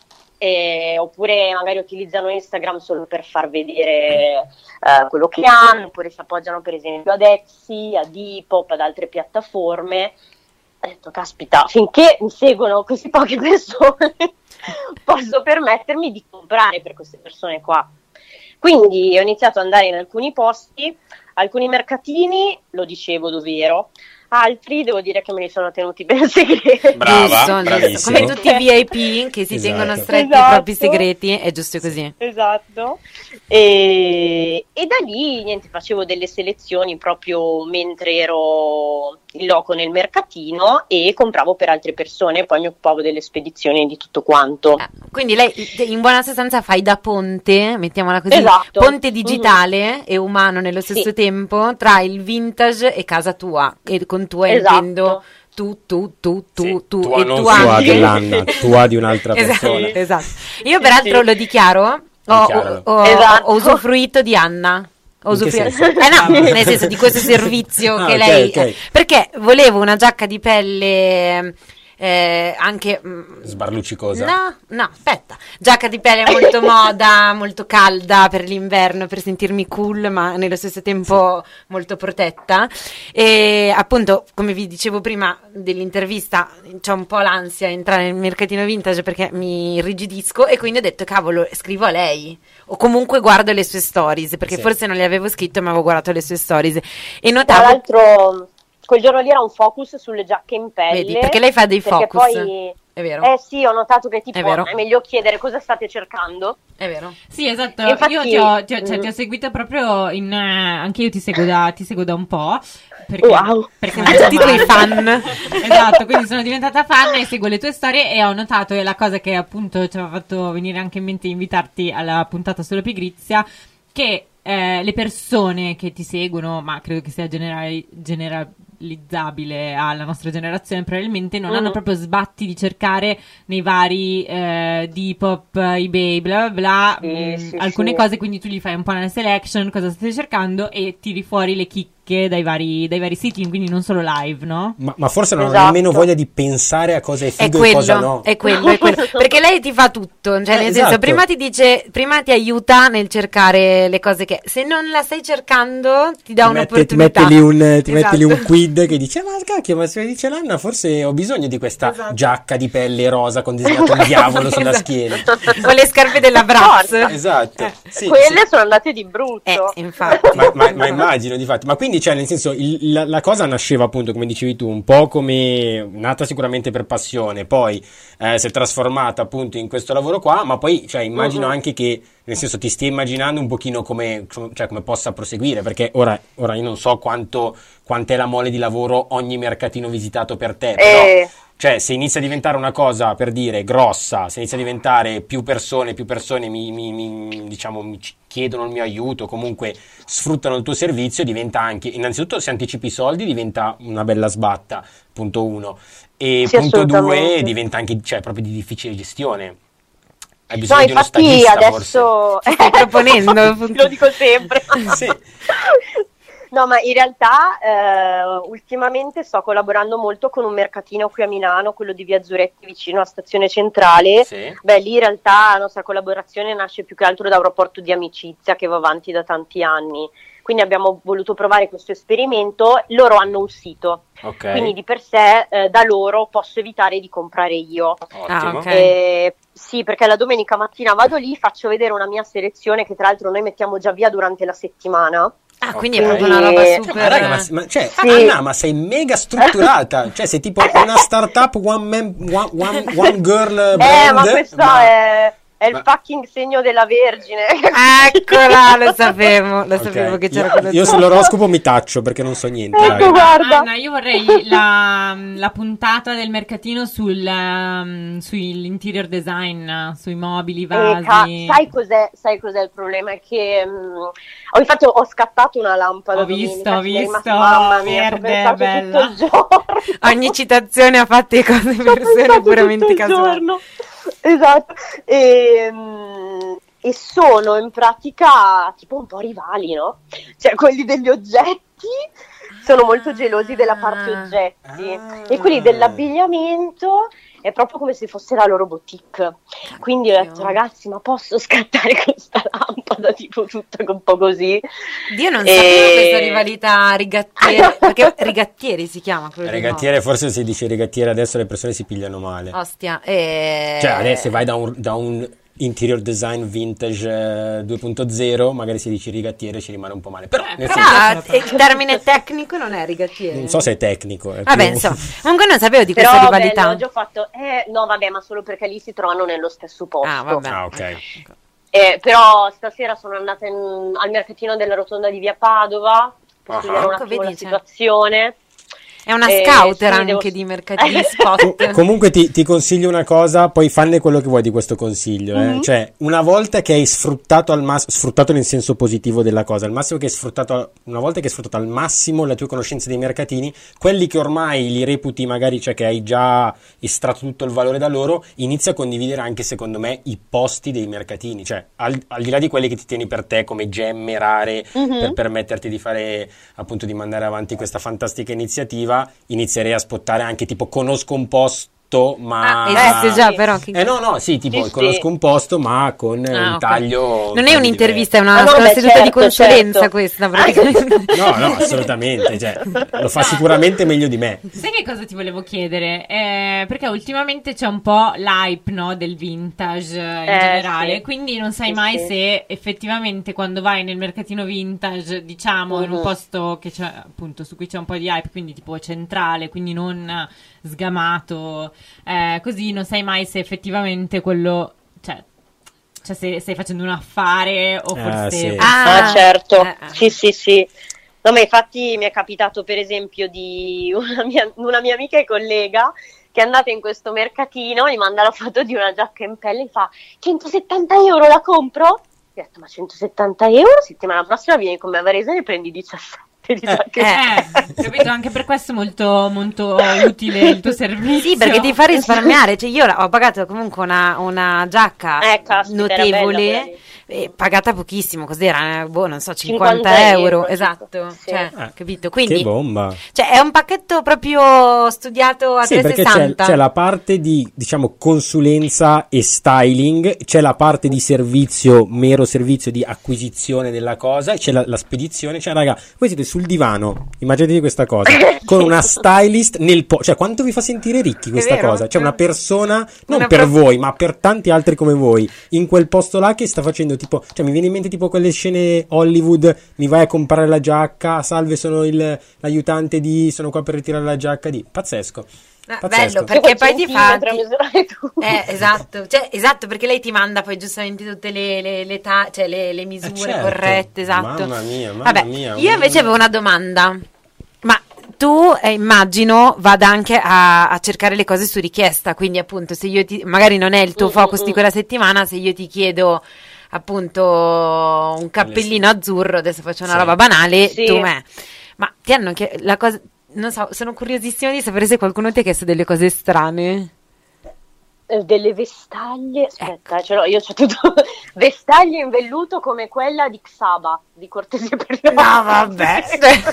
S8: Oppure magari utilizzano Instagram solo per far vedere quello che hanno, oppure si appoggiano per esempio ad Etsy, a Depop, ad altre piattaforme. Ho detto, caspita, finché mi seguono così poche persone posso permettermi di comprare per queste persone qua. Quindi ho iniziato ad andare in alcuni posti, alcuni mercatini, lo dicevo dov'ero, altri devo dire che me li sono tenuti ben segreti.
S3: Brava,
S2: Giusto.
S3: bravissimo.
S2: Come tutti i VIP che si
S3: Esatto.
S2: tengono stretti i
S8: Esatto.
S2: propri segreti, è giusto così.
S8: Esatto, e da lì niente, facevo delle selezioni proprio mentre ero il loco nel mercatino e compravo per altre persone, poi mi occupavo delle spedizioni e di tutto quanto.
S2: Quindi lei in buona sostanza fai da ponte, mettiamola così,
S8: Esatto.
S2: ponte digitale e umano nello stesso
S8: Sì.
S2: tempo tra il vintage e casa tua, e con tua
S8: Esatto.
S2: intendo tu
S3: Sì,
S2: e
S3: tua non
S2: tu
S3: tua
S2: anche.
S3: dell'Anna, tua di un'altra
S2: Esatto,
S3: persona.
S2: esatto. Io peraltro
S8: Sì.
S2: lo dichiaro,
S3: Dichiaralo.
S8: Esatto.
S2: ho usufruito di Anna. Ho
S3: In che
S2: usufruito-
S3: senso?
S2: no, nel senso di questo servizio
S3: Ah,
S2: che
S3: ok,
S2: lei...
S3: ok.
S2: Perché volevo una giacca di pelle anche...
S3: Sbarluccicosa.
S2: No, aspetta. Giacca di pelle molto moda, molto calda per l'inverno, per sentirmi cool, ma nello stesso tempo molto protetta. E appunto, come vi dicevo prima dell'intervista, c'ho un po' l'ansia a entrare nel mercatino vintage perché mi irrigidisco e quindi ho detto, cavolo, scrivo a lei. O comunque guardo le sue stories, perché
S3: Sì.
S2: forse non le avevo scritto, ma avevo guardato le sue stories. E
S8: Tra
S2: notavo...
S8: l'altro, quel giorno lì era un focus sulle giacche in pelle.
S2: Vedi, perché lei fa dei
S8: perché
S2: focus.
S8: Poi,
S2: È vero?
S8: sì, ho notato che tipo
S2: È vero.
S8: è meglio chiedere cosa state cercando.
S2: È vero.
S4: Sì, esatto.
S8: Infatti-
S4: Io ti ho seguito proprio in. Anche io ti seguo da un po'. Perché,
S8: Wow.
S4: perché
S2: A tutti i tuoi fan.
S4: Esatto, quindi sono diventata fan e seguo le tue storie e ho notato, e la cosa che appunto ci aveva fatto venire anche in mente invitarti alla puntata sulla pigrizia, che le persone che ti seguono, ma credo che sia generalizzabile alla nostra generazione, probabilmente non hanno proprio sbatti di cercare nei vari Depop, eBay, bla bla bla,
S8: Sì,
S4: alcune
S8: sì.
S4: cose, quindi tu gli fai un po' una selection, cosa stai cercando e tiri fuori le chicche dai vari siti, quindi non solo live, no?
S3: Ma forse non ha
S8: Esatto.
S3: nemmeno voglia di pensare a cosa è
S2: È
S3: figo e cosa
S2: quello,
S3: no.
S2: è quello. Perché lei ti fa tutto, cioè nel senso,
S3: esatto.
S2: prima ti dice, prima ti aiuta nel cercare le cose che, se non la stai cercando, ti dà
S3: Ti
S2: un'opportunità.
S3: metti lì un
S2: Esatto.
S3: quid che dice: Ma cacchio, ma se dice l'Anna, forse ho bisogno di questa
S2: Esatto.
S3: giacca di pelle rosa con disegnato un diavolo sulla
S2: Esatto.
S3: schiena.
S2: Con le scarpe della Bratz.
S3: Esatto. Sì,
S8: Quelle
S3: sì.
S8: sono andate di brutto.
S2: Infatti.
S3: Ma immagino, difatti. Ma quindi, cioè, nel senso, la cosa nasceva appunto, come dicevi tu, un po' come nata sicuramente per passione, poi si è trasformata appunto in questo lavoro qua, ma poi, cioè, immagino anche che, nel senso, ti stia immaginando un pochino come possa proseguire, perché ora io non so quant'è la mole di lavoro ogni mercatino visitato per te, però... Cioè, se inizia a diventare una cosa, per dire, grossa, se inizia a diventare più persone mi chiedono il mio aiuto, comunque sfruttano il tuo servizio, diventa anche, innanzitutto se anticipi i soldi diventa una bella sbatta, punto uno, e
S8: Sì,
S3: punto due
S8: assolutamente.
S3: diventa anche, cioè, proprio di difficile gestione. Hai
S8: No,
S3: bisogno di uno
S8: infatti
S3: stagista,
S8: adesso
S2: Stai proponendo.
S8: lo dico sempre.
S3: forse. Sì.
S8: No, ma in realtà ultimamente sto collaborando molto con un mercatino qui a Milano, quello di Via Zuretti vicino alla stazione centrale.
S3: Sì.
S8: Beh, lì in realtà la nostra collaborazione nasce più che altro da un rapporto di amicizia che va avanti da tanti anni. Quindi abbiamo voluto provare questo esperimento. Loro hanno un sito,
S3: Ok.
S8: quindi di per sé da loro posso evitare di comprare io.
S3: Ottimo.
S2: ok.
S8: Sì, perché la domenica mattina vado lì, faccio vedere una mia selezione che tra l'altro noi mettiamo già via durante la settimana.
S2: Ah, quindi
S3: Ok.
S2: è proprio una roba super...
S3: Ma raga, cioè,
S8: Sì.
S3: Anna, ma sei mega strutturata, cioè sei tipo una startup one girl brand.
S8: Ma questo
S3: ma-
S8: è il fucking segno della Vergine.
S2: Eccola, lo sapevo
S3: Ok.
S2: che c'era quello.
S3: Io sull'oroscopo mi taccio perché non so niente,
S8: Ecco,
S3: raga.
S8: guarda.
S4: Anna, io vorrei la puntata del mercatino sull'interior design, sui mobili, vasi.
S8: Sai cos'è il problema? È che infatti ho scattato una lampada
S4: Ho
S8: domenica,
S4: visto,
S8: ci sono rimasta, mamma mia, ci ho
S4: verde,
S8: pensato
S4: bella.
S8: tutto il giorno.
S2: Ogni citazione ha fatto le cose
S8: Ci ho
S2: persone
S8: pensato
S2: puramente
S8: tutto il
S2: casuali.
S8: giorno. Esatto. E sono in pratica tipo un po' rivali, no? Cioè quelli degli oggetti sono molto gelosi della parte oggetti e quelli dell'abbigliamento è proprio come se fosse la loro boutique. Quindi ho detto, ragazzi, ma posso scattare questa lampada tipo tutta un po' così?
S2: Io non sapevo questa rivalità rigattiere, perché rigattieri si chiama quello di
S3: Rigattiere, forse se dici rigattiere adesso le persone si pigliano male.
S2: moda. Ostia,
S3: Cioè, adesso se vai da un interior design vintage 2.0, magari se dici rigattiere ci rimane un po' male. Però, nel senso,
S2: il termine tecnico non è rigattiere.
S3: non so se è tecnico. È
S2: Vabbè,
S3: più-
S2: insomma, comunque non sapevo di questa
S8: Però
S2: rivalità.
S8: bello, oggi ho fatto, no vabbè, ma solo perché lì si trovano nello stesso posto.
S2: Ah, vabbè.
S3: Ah, ok.
S8: Però stasera sono andata al mercatino della rotonda di Via Padova per
S3: Ah.
S8: studiare un
S2: Ecco,
S8: attimo
S2: vedi,
S8: la
S2: cioè.
S8: situazione
S2: È una scouter
S8: sì,
S2: anche di mercatini spot.
S3: Comunque ti consiglio una cosa, poi fanne quello che vuoi di questo consiglio. Cioè, una volta che hai sfruttato al massimo, sfruttato nel senso positivo della cosa, al massimo che hai sfruttato, una volta che hai sfruttato al massimo le tue conoscenze dei mercatini, quelli che ormai li reputi magari, cioè che hai già estratto tutto il valore da loro, inizia a condividere anche, secondo me, i posti dei mercatini. Cioè, al di là di quelli che ti tieni per te come gemme rare per permetterti di fare, appunto, di mandare avanti questa fantastica iniziativa, inizierei a spottare anche tipo conosco un posto ma
S2: esiste già però
S3: conosco un posto ma con un taglio
S2: non è un'intervista, è una seduta
S8: certo,
S2: di consulenza
S8: certo.
S2: questa praticamente.
S3: no assolutamente, cioè, lo fa sicuramente meglio di me.
S4: Sai che cosa ti volevo chiedere? Perché ultimamente c'è un po' l'hype, no, del vintage in generale,
S8: sì.
S4: quindi non sai mai se effettivamente quando vai nel mercatino vintage, diciamo, in un posto che c'è appunto su cui c'è un po' di hype, quindi tipo centrale, quindi non sgamato, così non sai mai se effettivamente quello, cioè se stai facendo un affare o forse
S3: sì.
S8: Certo, sì. No, ma infatti mi è capitato per esempio di una mia amica e collega che è andata in questo mercatino, mi manda la foto di una giacca in pelle e fa 170 euro, la compro? Ho detto, ma 170 euro? Settimana prossima vieni con me a Varese e ne prendi 17.
S4: Capito, anche per questo è molto, molto utile il tuo servizio.
S2: Sì, perché ti fa risparmiare. Cioè, io ho pagato comunque una giacca notevole, pagata pochissimo, cos'era? Non so, 50 euro. Esatto,
S8: sì.
S2: Cioè, capito? Quindi,
S3: che bomba!
S2: Cioè, è un pacchetto proprio studiato a 360.
S3: Perché c'è la parte di, diciamo, consulenza e styling, c'è la parte di servizio, mero servizio di acquisizione della cosa, c'è la spedizione. Cioè, raga, voi siete sul divano, immaginatevi questa cosa, con una stylist cioè, quanto vi fa sentire ricchi questa cosa? C'è una persona, non per voi, ma per tanti altri come voi, in quel posto là che sta facendo tipo, cioè mi viene in mente tipo quelle scene Hollywood, mi vai a comprare la giacca, salve, sono l'aiutante di, sono qua per ritirare la giacca di, pazzesco.
S2: Bello, perché poi ti fa esatto, perché lei ti manda poi giustamente tutte le misure
S3: certo.
S2: corrette, esatto.
S3: Mamma mia.
S2: Io invece avevo una domanda. Ma tu immagino vada anche a cercare le cose su richiesta, quindi appunto se io magari non è il tuo focus di quella settimana, se io ti chiedo appunto un cappellino azzurro, adesso faccio una roba banale, tu ma ti hanno la cosa. Non so, sono curiosissima di sapere se qualcuno ti ha chiesto delle cose strane.
S8: Delle vestaglie, aspetta, io c'ho tutto. Vestaglie in velluto come quella di Xaba, di cortesia per
S2: No, vabbè.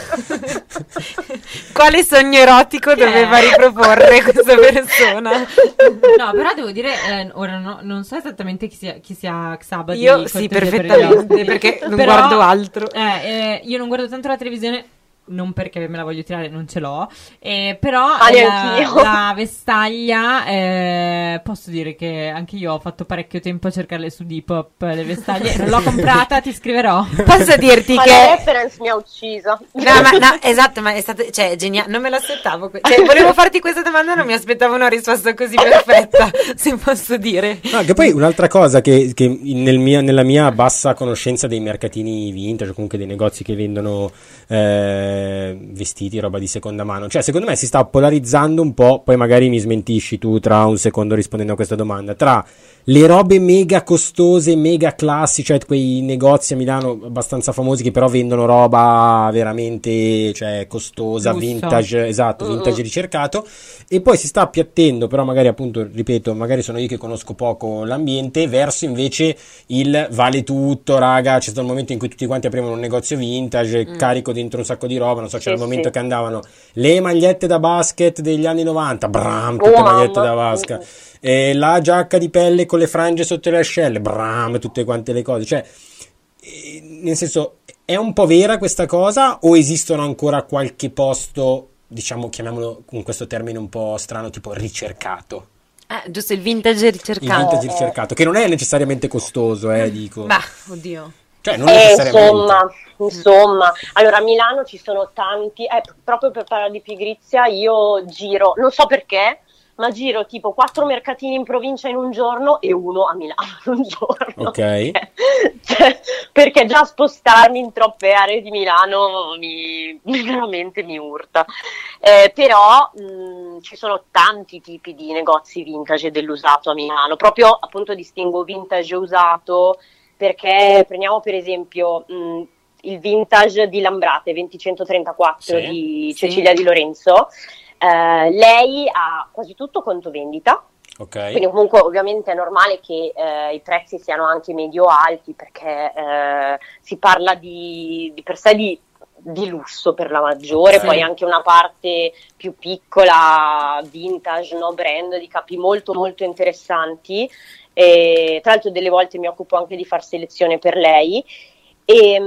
S2: Quale sogno erotico doveva riproporre questa persona?
S4: No, però devo dire, ora non so esattamente chi sia Xaba.
S2: Io sì, perfettamente, perché non guardo altro.
S4: Io non guardo tanto la televisione. Non perché me la voglio tirare, non ce l'ho, però la vestaglia, posso dire che anche io ho fatto parecchio tempo a cercarle su Depop, le vestaglie, non l'ho comprata, ti scriverò.
S2: Posso dirti
S8: ma
S2: che
S8: la reference mi ha ucciso.
S2: No, esatto, ma è stato, cioè, geniale, non me l'aspettavo, cioè, volevo farti questa domanda, non mi aspettavo una risposta così perfetta, se posso dire.
S3: No, che poi un'altra cosa che nella mia bassa conoscenza dei mercatini vintage, o comunque dei negozi che vendono vestiti, roba di seconda mano, cioè secondo me si sta polarizzando un po', poi magari mi smentisci tu tra un secondo rispondendo a questa domanda, tra le robe mega costose, mega classi, cioè quei negozi a Milano abbastanza famosi che però vendono roba veramente, cioè, costosa,
S4: Lusso.
S3: vintage, esatto, vintage ricercato, e poi si sta appiattendo, però magari appunto, ripeto, magari sono io che conosco poco l'ambiente, verso invece il vale tutto, raga, c'è stato il momento in cui tutti quanti aprivano un negozio vintage, carico dentro un sacco di roba, non so, c'era il momento che andavano le magliette da basket degli anni 90, bram, tutte magliette da basket, e la giacca di pelle con le frange sotto le ascelle, bram, tutte quante le cose, cioè, nel senso, è un po' vera questa cosa o esistono ancora qualche posto, diciamo, chiamiamolo con questo termine un po' strano, tipo ricercato?
S2: Giusto, il vintage ricercato.
S3: Il vintage ricercato, che non è necessariamente costoso, dico.
S2: Bah, oddio.
S3: Cioè, non necessariamente.
S8: Insomma, allora a Milano ci sono tanti, proprio per parlare di pigrizia io giro, non so perché, ma giro tipo 4 mercatini in provincia in un giorno e 1 a Milano in un giorno.
S3: Ok.
S8: Perché già spostarmi in troppe aree di Milano veramente mi urta. Però ci sono tanti tipi di negozi vintage e dell'usato a Milano. Proprio appunto distingo vintage e usato, perché prendiamo per esempio il vintage di Lambrate 2034 di Cecilia Di Lorenzo. Lei ha quasi tutto conto vendita.
S3: Ok.
S8: Quindi comunque ovviamente è normale che i prezzi siano anche medio-alti, perché si parla di per sé di lusso per la maggiore, poi anche una parte più piccola, vintage, no brand, di capi molto molto interessanti. E, tra l'altro delle volte mi occupo anche di far selezione per lei e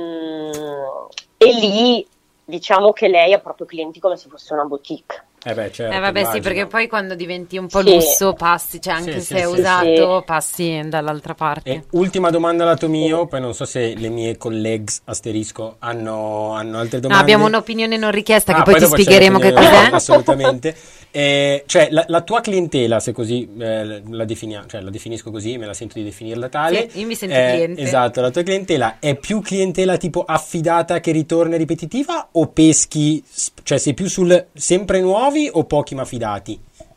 S8: lì diciamo che lei ha proprio clienti come se fosse una boutique.
S3: Certo,
S2: vabbè,
S3: immagino.
S2: sì, perché poi quando diventi un po' lusso passi, cioè anche se è usato, passi dall'altra parte.
S3: E ultima domanda lato mio, poi non so se le mie colleagues asterisco hanno altre domande.
S2: No, abbiamo un'opinione non richiesta che poi ti
S3: dopo c'è
S2: spiegheremo che cos'è.
S3: Assolutamente. Cioè la tua clientela, se così la definisco così, me la sento di definirla tale.
S2: Sì, io mi sento cliente.
S3: Esatto, la tua clientela è più clientela tipo affidata che ritorna e ripetitiva, o peschi, cioè sei più sul sempre nuovi o pochi ma fidati?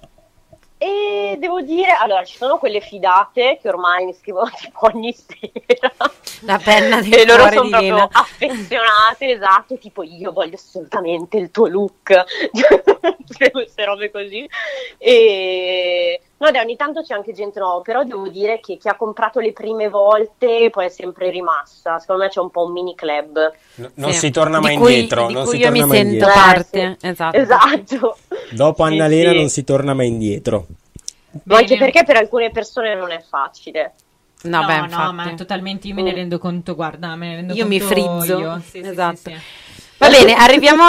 S8: E devo dire, allora ci sono quelle fidate che ormai mi scrivono tipo ogni sera,
S2: la penna del
S8: e loro
S2: cuore
S8: sono
S2: di
S8: proprio
S2: Lena.
S8: affezionate, esatto, tipo io voglio assolutamente il tuo look, queste robe così. E no, dai, ogni tanto c'è anche gente nuova, però devo dire che chi ha comprato le prime volte poi è sempre rimasta. Secondo me c'è un po' un mini club.
S3: Non si torna mai
S2: cui,
S3: indietro.
S2: Di
S3: non
S2: cui
S3: si
S2: io
S3: torna
S2: mi
S3: mai
S2: sento
S3: indietro.
S2: parte.
S8: Sì.
S2: Esatto.
S3: Dopo
S8: Sì,
S3: Annalena
S8: sì.
S3: non si torna mai indietro.
S8: Ma anche perché per alcune persone non è facile.
S2: No, beh,
S4: no,
S2: infatti.
S4: ma totalmente io me ne rendo conto, guarda, me ne rendo
S2: Io
S4: conto
S2: mi frizzo.
S4: io. Sì,
S2: Esatto.
S4: sì.
S2: Va bene, arriviamo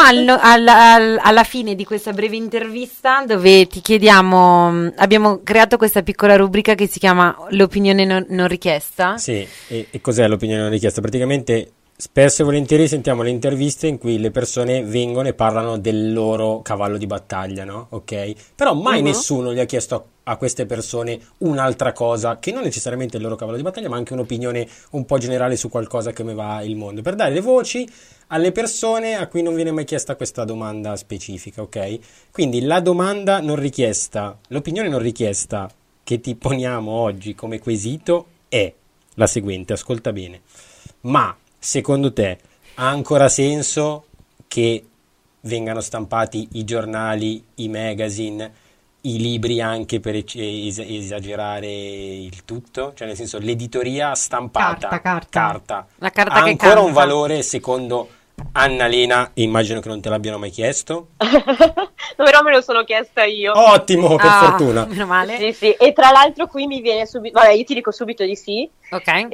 S2: alla fine di questa breve intervista dove ti chiediamo, abbiamo creato questa piccola rubrica che si chiama l'opinione non richiesta.
S3: Sì, e cos'è l'opinione non richiesta? Praticamente spesso e volentieri sentiamo le interviste in cui le persone vengono e parlano del loro cavallo di battaglia, no? Ok? Però mai nessuno gli ha chiesto a queste persone un'altra cosa, che non necessariamente è il loro cavallo di battaglia, ma anche un'opinione un po' generale su qualcosa che come va il mondo, per dare le voci alle persone a cui non viene mai chiesta questa domanda specifica, ok? Quindi la domanda non richiesta, l'opinione non richiesta che ti poniamo oggi come quesito è la seguente, ascolta bene. Ma secondo te ha ancora senso che vengano stampati i giornali, i magazine, i libri anche per esagerare il tutto? Cioè nel senso l'editoria stampata, carta.
S2: La carta
S3: ha
S2: che
S3: ancora
S2: canta.
S3: un valore secondo Annalena, e immagino che non te l'abbiano mai chiesto?
S8: Però me lo sono chiesta io.
S3: Ottimo, per fortuna.
S2: Meno male.
S8: Sì, sì. E tra l'altro qui mi viene subito, vabbè, io ti dico subito di sì.
S2: Ok.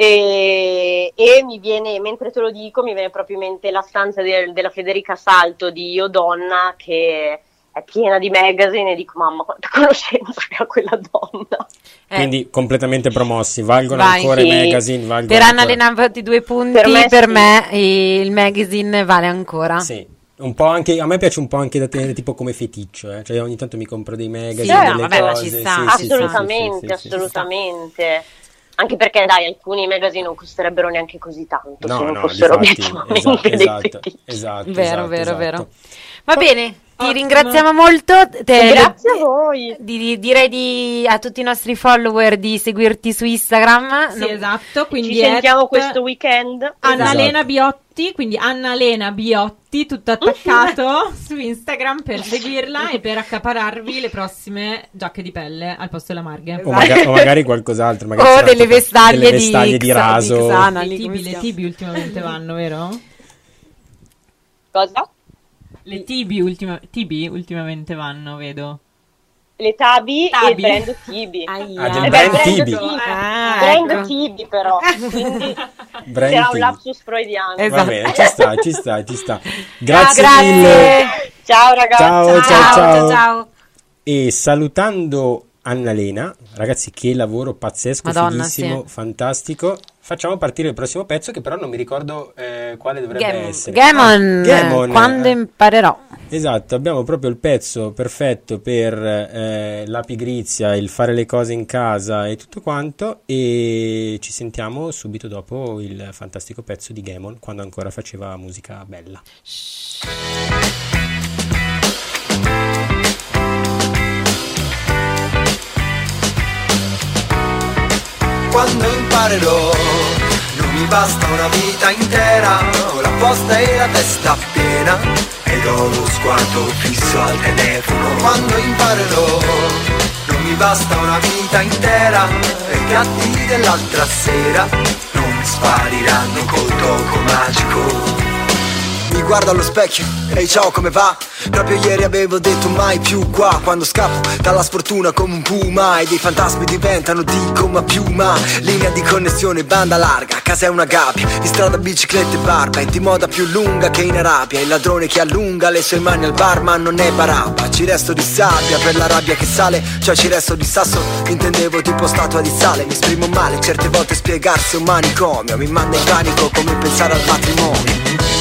S8: E mi viene, mentre te lo dico, mi viene proprio in mente la stanza della Federica Salto di Io Donna, che è piena di magazine, e dico mamma quanta conoscenza che ha quella donna.
S3: Quindi completamente promossi, valgono
S2: Vai,
S3: ancora
S8: sì.
S3: i magazine, valgono
S2: Per
S3: ancora.
S2: Annalena fatti 2 punti,
S8: Per
S2: per
S8: me
S2: me, il magazine vale ancora.
S3: Sì, un po' anche, a me piace un po' anche da tenere tipo come feticcio, cioè ogni tanto mi compro dei magazine,
S2: Sì,
S3: delle
S2: vabbè, ma
S3: cose.
S2: ci sta.
S8: Assolutamente, assolutamente. Anche perché dai, alcuni magazine non costerebbero neanche così tanto se non fossero obiettivamente dei fetici.
S3: Esatto.
S2: Vero. Va bene, ti ringraziamo molto.
S8: Grazie a voi.
S2: Direi a tutti i nostri follower di seguirti su Instagram.
S4: Sì, esatto, quindi
S8: Ci sentiamo questo weekend.
S4: Annalena Biotti, quindi Annalena Biotti, tutto attaccato su Instagram per seguirla e per accapararvi le prossime giacche di pelle al posto della Marghe.
S3: O magari qualcos'altro, magari
S2: O
S3: sarà
S2: delle
S3: tipo
S2: vestaglie
S3: di raso.
S2: Xana,
S4: Le tibi ultimamente vanno, vero?
S8: Cosa?
S4: Le tibi ultimamente vanno, vedo.
S8: Le Tabi e
S4: Tabi.
S8: il brand Tibi.
S3: del brand Tibi.
S8: Brand
S2: ecco.
S8: Tibi però. Quindi
S3: Brand
S8: sarà un
S3: Tibi.
S8: lapsus freudiano.
S2: Esatto.
S3: Va bene, ci sta. Grazie
S2: Grazie.
S3: mille.
S8: Ciao ragazzi.
S3: Ciao.
S2: Ciao.
S3: E salutando Annalena. Ragazzi, che lavoro pazzesco,
S2: Madonna,
S3: fighissimo,
S2: sì.
S3: fantastico. Facciamo partire il prossimo pezzo, che però non mi ricordo quale dovrebbe essere.
S2: Gammon,
S3: Gammon,
S2: quando imparerò.
S3: Esatto, abbiamo proprio il pezzo perfetto per la pigrizia, il fare le cose in casa e tutto quanto, e ci sentiamo subito dopo il fantastico pezzo di Gammon, quando ancora faceva musica bella.
S7: Quando imparerò, non mi basta una vita intera, ho la posta e la testa piena, ed ho lo sguardo fisso al telefono. Quando imparerò, non mi basta una vita intera, e i gatti dell'altra sera non mi spariranno col gioco magico. Mi guardo allo specchio, ehi ciao come va? Proprio ieri avevo detto mai più qua. Quando scappo dalla sfortuna come un puma, e dei fantasmi diventano di gomma piuma. Linea di connessione, banda larga, casa è una gabbia, di strada biciclette e barba, e di moda più lunga che in Arabia. Il ladrone che allunga le sue mani al bar ma non è Barabba. Ci resto di sabbia per la rabbia che sale, cioè ci resto di sasso, intendevo tipo statua di sale. Mi esprimo male, certe volte spiegarsi è un manicomio, mi manda in panico come pensare al matrimonio.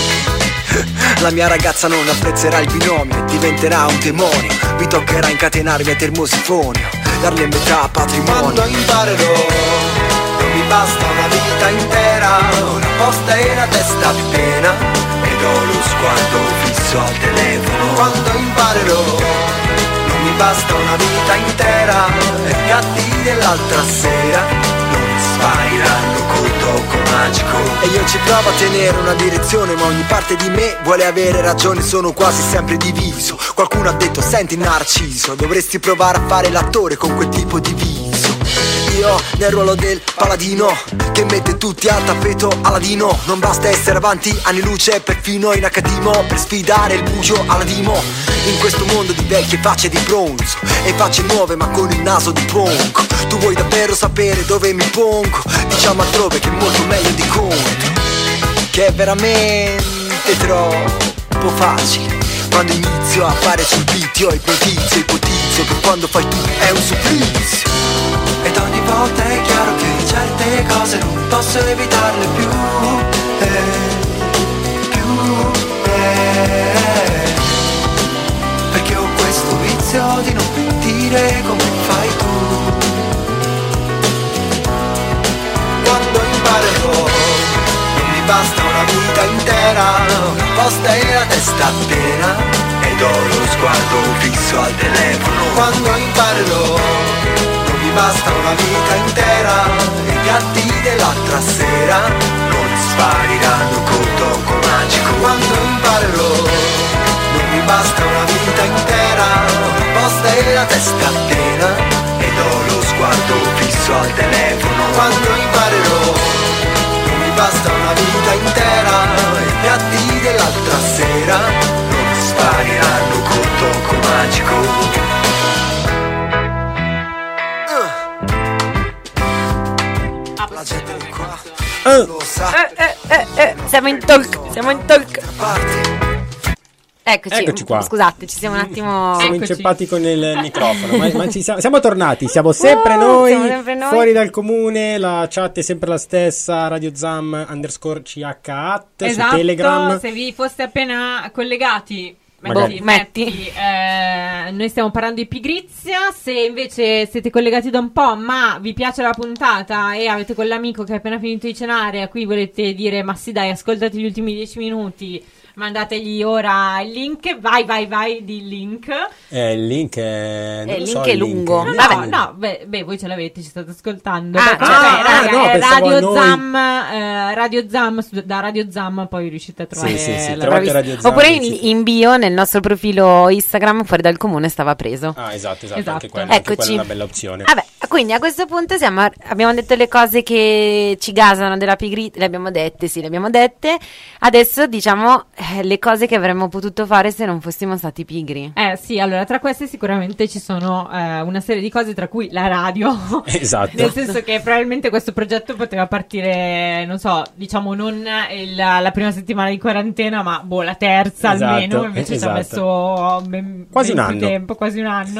S7: La mia ragazza non apprezzerà il binomio e diventerà un demonio. Vi toccherà incatenarmi a termosifonio, darle metà patrimonio. Quando imparerò, non mi basta una vita intera, una posta e la testa piena, ed ho lo sguardo fisso al telefono. Quando imparerò, non mi basta una vita intera, e i gatti dell'altra sera spariranno col tocco magico. E io ci provo a tenere una direzione, ma ogni parte di me vuole avere ragione, sono quasi sempre diviso. Qualcuno ha detto senti Narciso, dovresti provare a fare l'attore con quel tipo di viso. Io nel ruolo del paladino che mette tutti al tappeto Aladino. Non basta essere avanti anni luce, perfino in accadimo, per sfidare il buio Aladimo. In questo mondo di vecchie facce di bronzo e facce nuove ma con il naso di tronco. Tu vuoi davvero sapere dove mi pongo? Diciamo altrove che è molto meglio di conto, che è veramente troppo facile. Quando inizio a fare sul beat io ipotizzo che quando fai tu è un supplizio. Ed ogni volta è chiaro che certe cose non posso evitarle più, perché ho questo vizio di non mentire come fai tu. Quando imparerò, non mi basta una vita intera, una posta e la testa piena, ed ho lo sguardo fisso al telefono. Quando imparerò, non mi basta una vita intera, e i gatti dell'altra sera non spariranno col tocco magico. Quando imparerò, non mi basta una vita intera, una posta e la testa piena, ed ho lo sguardo fisso al telefono. Quando imparerò, non mi basta una vita intera, e i gatti dell'altra sera non spariranno col tocco magico. La gente di qua lo sa.
S2: Siamo in talk.
S3: Eccoci qua.
S2: Scusate, ci siamo un attimo.
S3: Siamo inceppati con il microfono, ma siamo tornati, siamo sempre noi,
S2: siamo sempre noi.
S3: Fuori dal comune, la chat è sempre la stessa, Radio Zam _CH@
S4: Esatto,
S3: su Telegram.
S4: se vi foste appena collegati,
S3: Magari.
S4: metti, noi stiamo parlando di pigrizia. Se invece siete collegati da un po' ma vi piace la puntata e avete quell'amico che ha appena finito di cenare a cui volete dire ma sì dai ascoltati gli ultimi 10 minuti, mandategli ora il link. Vai di link.
S3: Il link è... non lo so,
S2: è lungo.
S3: il link
S2: Vabbè.
S3: è lungo.
S4: No, beh, voi ce l'avete, ci state ascoltando.
S2: Ah,
S4: Beh,
S2: cioè,
S3: no, pensavo a noi.
S4: Radio Zam, da Radio Zam poi riuscite a trovare
S3: Sì,
S4: la
S3: trovate Radio Zam.
S2: Oppure in bio nel nostro profilo Instagram Fuori dal comune stava preso.
S3: Ah, esatto,
S4: Esatto.
S3: anche quella è
S2: Eccoci.
S3: una bella opzione.
S2: Vabbè, quindi a questo punto abbiamo detto le cose che ci gasano della pigrizia, le abbiamo dette. Adesso diciamo le cose che avremmo potuto fare se non fossimo stati pigri.
S4: Sì, allora tra queste sicuramente ci sono una serie di cose, tra cui la radio.
S3: Esatto.
S4: Nel senso che probabilmente questo progetto poteva partire, non so, diciamo non la prima settimana di quarantena, ma la terza
S3: Esatto,
S4: almeno, invece
S3: esatto.
S4: ci ha messo
S3: Quasi
S4: ben
S3: un
S4: più
S3: anno.
S4: tempo, quasi un anno.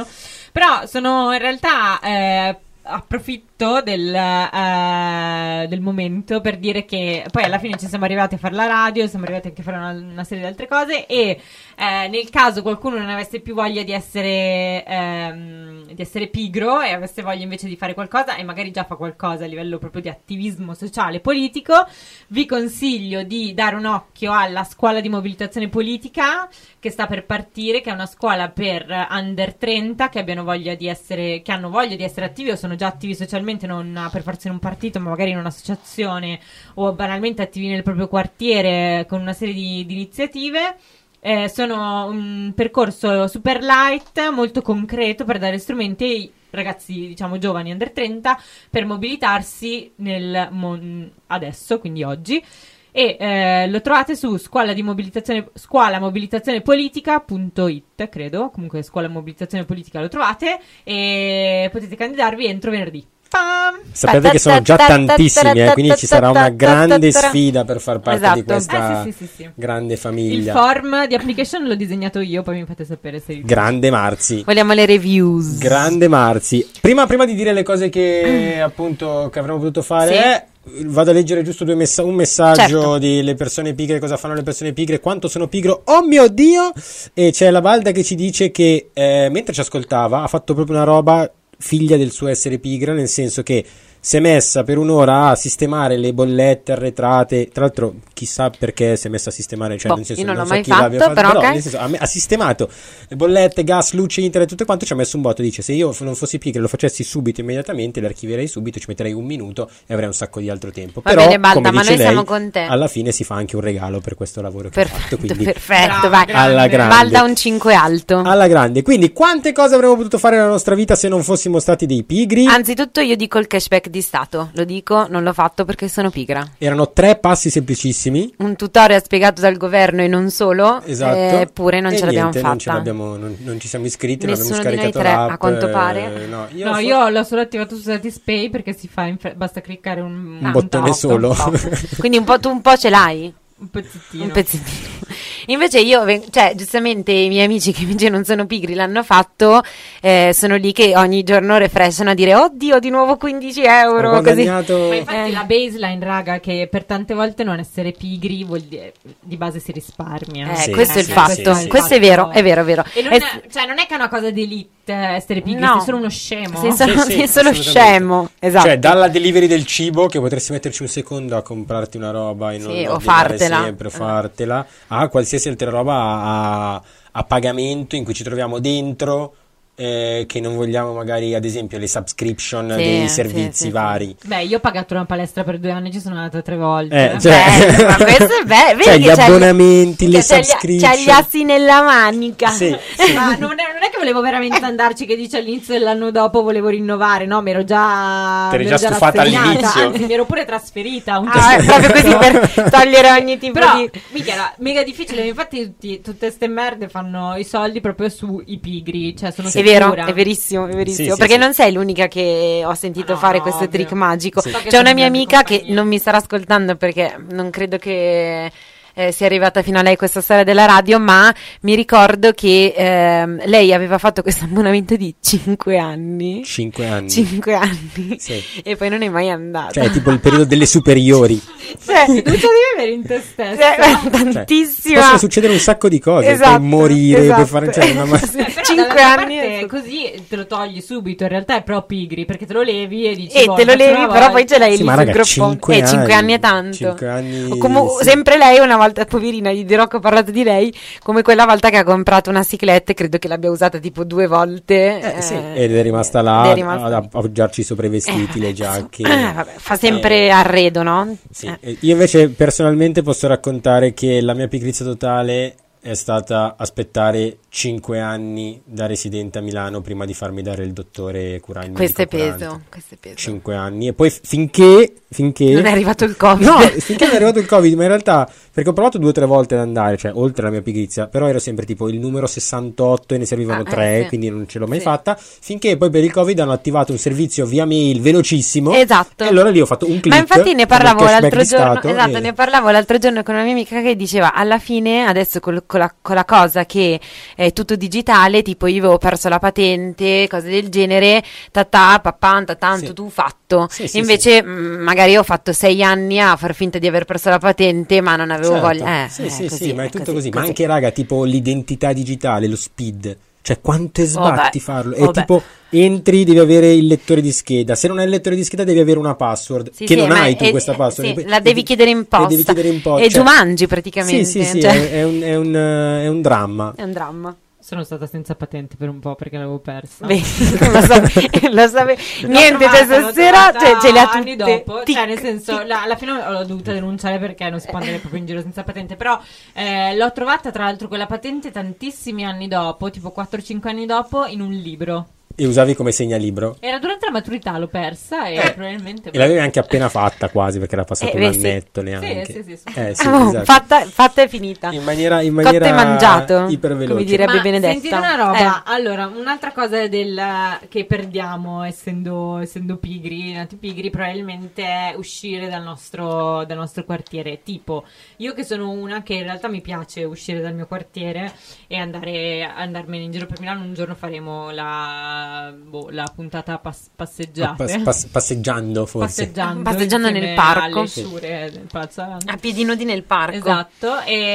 S4: Però sono in realtà approfitto del momento per dire che poi alla fine ci siamo arrivati a fare la radio, siamo arrivati anche a fare una serie di altre cose, e nel caso qualcuno non avesse più voglia di essere pigro e avesse voglia invece di fare qualcosa, e magari già fa qualcosa a livello proprio di attivismo sociale e politico, vi consiglio di dare un occhio alla scuola di mobilitazione politica che sta per partire, che è una scuola per under 30 che hanno voglia di essere attivi o sono già attivi socialmente, non per farsi in un partito ma magari in un'associazione o banalmente attivi nel proprio quartiere con una serie di iniziative. Sono un percorso super light, molto concreto, per dare strumenti ai ragazzi, diciamo giovani under 30, per mobilitarsi adesso, quindi oggi. E lo trovate su scolamobilitazionepolitica.it, credo. Comunque Scuola Mobilitazione Politica lo trovate e potete candidarvi entro venerdì.
S3: Sapete che sono già tantissimi, quindi ci sarà una grande sfida per far parte di questa grande famiglia.
S4: Il form di application l'ho disegnato io, poi mi fate sapere se
S3: grande Marzi.
S2: Vogliamo le reviews.
S3: Grande Marzi. Prima di dire le cose che appunto che avremmo potuto fare, vado a leggere giusto un messaggio delle persone pigre. Cosa fanno le persone pigre? Quanto sono pigro? Oh mio Dio! E c'è la Valda che ci dice che mentre ci ascoltava ha fatto proprio una roba figlia del suo essere pigra, nel senso che si è messa per un'ora a sistemare le bollette arretrate. Tra l'altro chissà perché si è messa a sistemare, cioè nel senso,
S2: io non l'ho
S3: so
S2: mai
S3: chi l'abbia
S2: fatto, però
S3: nel senso, ha sistemato le bollette, gas, luce, internet, tutto quanto. Ci ha messo un botto, dice: se io non fossi pigra e lo facessi subito, immediatamente, le archivierei subito, ci metterei un minuto e avrei un sacco di altro tempo.
S2: Va
S3: però
S2: bene, Balda,
S3: come
S2: ma
S3: dice
S2: noi
S3: lei,
S2: siamo con te.
S3: alla fine si fa anche un regalo per questo lavoro che ha fatto, quindi
S2: perfetto,
S4: brava,
S2: vai.
S3: alla grande.
S2: Balda un 5 alto.
S3: Alla grande. Quindi quante cose avremmo potuto fare nella nostra vita se non fossimo stati dei pigri?
S2: Anzitutto io dico il cashback di Stato, lo dico, non l'ho fatto perché sono pigra.
S3: Erano 3 passi semplicissimi.
S2: Un tutorial spiegato dal governo e non solo,
S3: Esatto.
S2: Eppure non ce l'abbiamo fatta.
S3: Non ci siamo iscritti,
S2: Nessuno
S3: non abbiamo
S2: di noi
S3: scaricato
S2: tre,
S3: l'app,
S2: a quanto pare.
S4: Io l'ho solo attivato su Satispay perché si fa basta cliccare un
S3: bottone solo.
S2: Quindi tu un po' ce l'hai?
S4: Un pezzettino.
S2: Invece io, giustamente i miei amici che invece non sono pigri l'hanno fatto, sono lì che ogni giorno refreshano a dire: oddio, di nuovo 15 euro.
S3: Ho
S2: Così.
S4: Ma infatti la baseline, raga, che per tante volte non essere pigri vuol dire di base si risparmia.
S2: Questo è il fatto. Questo è vero, è vero.
S4: E non è che è una cosa d'elite essere pigri, sei solo uno scemo.
S2: Sei solo scemo, esatto.
S3: Cioè, dalla delivery del cibo, che potresti metterci un secondo a comprarti una roba e non
S2: o fartela.
S3: sempre, fartela, a qualsiasi altra roba a pagamento in cui ci troviamo dentro, che non vogliamo, magari ad esempio le subscription dei servizi vari.
S4: Beh, io ho pagato una palestra per 2 anni, ci sono andata 3 volte.
S2: Ma questo è bello.
S3: Cioè, gli abbonamenti, le subscription.
S2: C'è gli assi nella manica.
S3: Sì.
S4: Ma non è che volevo veramente andarci, che dice all'inizio dell'anno dopo volevo rinnovare, no, mi ero già
S3: Te l'eri già stufata all'inizio.
S4: Anzi, mi ero pure trasferita
S2: proprio così per togliere ogni tipo di...
S4: mica era mega difficile, infatti tutte ste merde fanno i soldi proprio sui pigri, cioè sono
S2: È vero, è verissimo, perché non sei l'unica che ho sentito fare questo
S4: ovvio.
S2: trick magico.
S4: Sì.
S2: C'è una mia amica che non mi starà ascoltando perché non credo che sia arrivata fino a lei questa storia della radio, ma mi ricordo che lei aveva fatto questo abbonamento di 5 anni.
S3: 5 anni.
S2: 5 anni.
S3: Sì.
S2: E poi non è mai andata.
S3: Cioè, tipo il periodo delle superiori.
S4: Fiducia devi avere in te stessa.
S2: Tantissima.
S3: Possono succedere un sacco di cose,
S2: Esatto,
S3: per morire, per fare
S4: Però
S2: 5 anni.
S4: così te lo togli subito, in realtà è pro pigri, perché te lo levi e dici
S2: te lo levi, però poi ce l'hai lì
S3: ma
S2: sul
S3: raga,
S2: groppone. 5 anni è tanto.
S3: 5 anni.
S2: Sempre lei una volta, poverina, gli dirò che ho parlato di lei, come quella volta che ha comprato una cicletta, credo che l'abbia usata tipo 2 volte.
S3: Ed è rimasta là ad appoggiarci sopra i vestiti, le giacche.
S2: Vabbè, fa sempre arredo, no?
S3: Sì. Io invece personalmente posso raccontare che la mia pigrizia totale è stata aspettare 5 anni da residente a Milano prima di farmi dare il dottore curante.
S2: Questo è peso.
S3: 5 anni, e poi finché finché
S2: non è arrivato il Covid.
S3: No, finché non è arrivato il Covid, ma in realtà, perché ho provato 2 o 3 volte ad andare, cioè oltre la mia pigrizia, però ero sempre tipo il numero 68 e ne servivano 3,
S2: sì.
S3: quindi non ce l'ho mai fatta, finché poi per il Covid hanno attivato un servizio via mail velocissimo.
S2: Esatto.
S3: E allora lì ho fatto un click.
S2: Ma infatti ne parlavo
S3: come cashback
S2: l'altro
S3: di
S2: giorno,
S3: Stato,
S2: esatto, ne parlavo l'altro giorno con una mia amica che diceva alla fine adesso con la cosa che è tutto digitale, tipo io avevo perso la patente, cose del genere, tanto
S3: Sì.
S2: tu fatto.
S3: Sì,
S2: Invece magari ho fatto 6 anni a far finta di aver perso la patente, ma non avevo
S3: certo.
S2: voglia.
S3: Sì,
S2: così,
S3: ma è tutto così. Ma anche, raga, tipo l'identità digitale, lo SPID. Cioè, quanto è sbatti farlo? È tipo, entri, devi avere il lettore di scheda. Se non hai il lettore di scheda, devi avere una password.
S2: Sì,
S3: che
S2: sì,
S3: non
S2: ma
S3: hai tu questa password.
S2: sì, la devi chiedere in posta.
S3: Devi chiedere in posta.
S2: E
S3: Cioè,
S2: Jumanji praticamente.
S3: Sì,
S2: cioè.
S3: è un dramma.
S2: È un dramma.
S4: Sono stata senza patente per un po' perché l'avevo persa.
S2: Beh, lo sapevo. Niente, cioè stasera ce le ha
S4: anni
S2: tutte.
S4: dopo, cioè nel senso alla fine l'ho dovuta denunciare perché non si può andare proprio in giro senza patente, però l'ho trovata tra l'altro quella patente tantissimi anni dopo, tipo 4-5 anni dopo, in un libro.
S3: E usavi come segnalibro?
S4: Era durante la maturità, l'ho persa e probabilmente...
S3: E l'avevi anche appena fatta quasi, perché era passato un annetto
S4: Sì,
S3: neanche.
S4: sì.
S3: Esatto.
S2: Fatta e finita.
S3: In maniera
S2: Cotto e mangiato,
S3: iperveloce.
S2: come direbbe
S4: Ma
S2: Benedetta.
S4: sentite una roba, allora, un'altra cosa che perdiamo essendo pigri, nati pigri, probabilmente è uscire dal nostro quartiere. Tipo, io che sono una che in realtà mi piace uscire dal mio quartiere e andarmene in giro per Milano. Un giorno faremo la puntata passeggiate.
S3: Passeggiando forse.
S2: Passeggiando nel parco.
S4: Alle sciure del Palazzo Avanti.
S2: A piedi nudi nel parco.
S4: Esatto,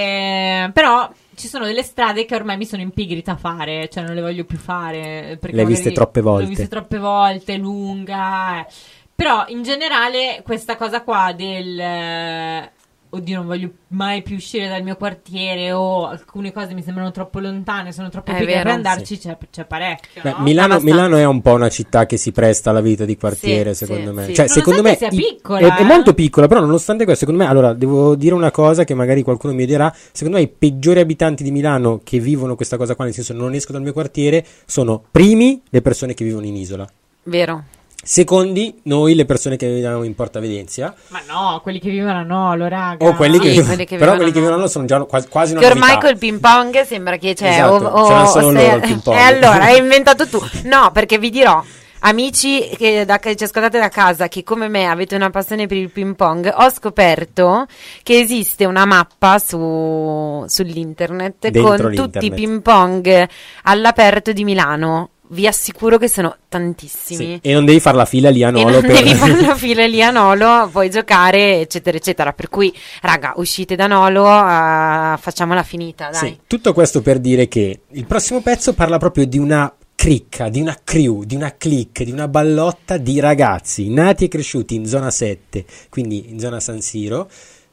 S4: però ci sono delle strade che ormai mi sono impigrita a fare, cioè non le voglio più fare.
S3: Le hai viste troppe volte.
S4: Le ho viste troppe volte, lunga. Però in generale questa cosa qua del... oddio, non voglio mai più uscire dal mio quartiere, o alcune cose mi sembrano troppo lontane, sono troppo piccole per andarci,
S3: sì.
S4: c'è parecchio.
S3: Beh,
S4: no?
S3: Milano è un po' una città che si presta alla vita di quartiere,
S2: Sì,
S3: secondo me.
S2: sì.
S3: Cioè, secondo me
S4: sia piccola,
S3: è molto piccola, però nonostante questo, secondo me, allora, devo dire una cosa che magari qualcuno mi odierà, secondo me i peggiori abitanti di Milano che vivono questa cosa qua, nel senso non esco dal mio quartiere, sono primi le persone che vivono in isola.
S2: Vero.
S3: Secondi, noi le persone che vivono in Porta Vedenzia.
S4: Ma no, quelli che vivono a Nolo, raga.
S3: O quelli che,
S2: quelli che
S3: però
S2: vivono
S3: quelli che
S2: a
S3: vivono a Nolo sono già quasi una
S2: Che ormai
S3: novità.
S2: col ping pong sembra che c'è
S3: Esatto, ce l'hanno solo loro il ping pong.
S2: E allora hai inventato tu. No, perché vi dirò, amici che ci ascoltate da casa, che come me avete una passione per il ping pong, ho scoperto che esiste una mappa sull'internet
S3: Dentro
S2: con
S3: l'internet.
S2: tutti i ping pong all'aperto di Milano. Vi assicuro che sono tantissimi.
S3: Sì, e non devi fare la fila lì a
S2: E
S3: Nolo
S2: non
S3: per...
S2: devi fare la fila lì a Nolo, puoi giocare, eccetera, eccetera. Per cui, raga, uscite da Nolo, facciamola finita, dai.
S3: Sì, tutto questo per dire che il prossimo pezzo parla proprio di una cricca, di una crew, di una clique, di una ballotta di ragazzi nati e cresciuti in zona 7, quindi in zona San Siro,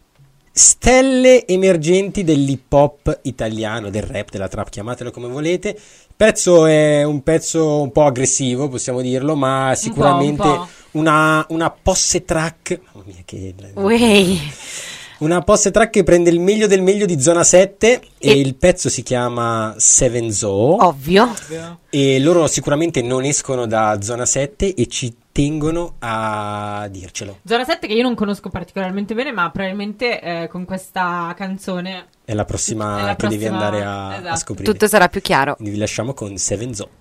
S3: stelle emergenti dell'hip hop italiano, del rap, della trap, chiamatelo come volete. Il pezzo è un pezzo un po' aggressivo, possiamo dirlo, ma sicuramente
S4: un po'.
S3: una posse track, mamma mia, che
S2: Uei.
S3: una posse track che prende il meglio del meglio di zona 7 e il pezzo si chiama Seven Zoo.
S2: Ovvio.
S3: E loro sicuramente non escono da zona 7 e ci tengono a dircelo.
S4: Zona 7 che io non conosco particolarmente bene, ma probabilmente con questa canzone
S3: È la prossima che devi andare a scoprire.
S2: Tutto sarà più chiaro.
S3: Quindi vi lasciamo con Seven Zoo.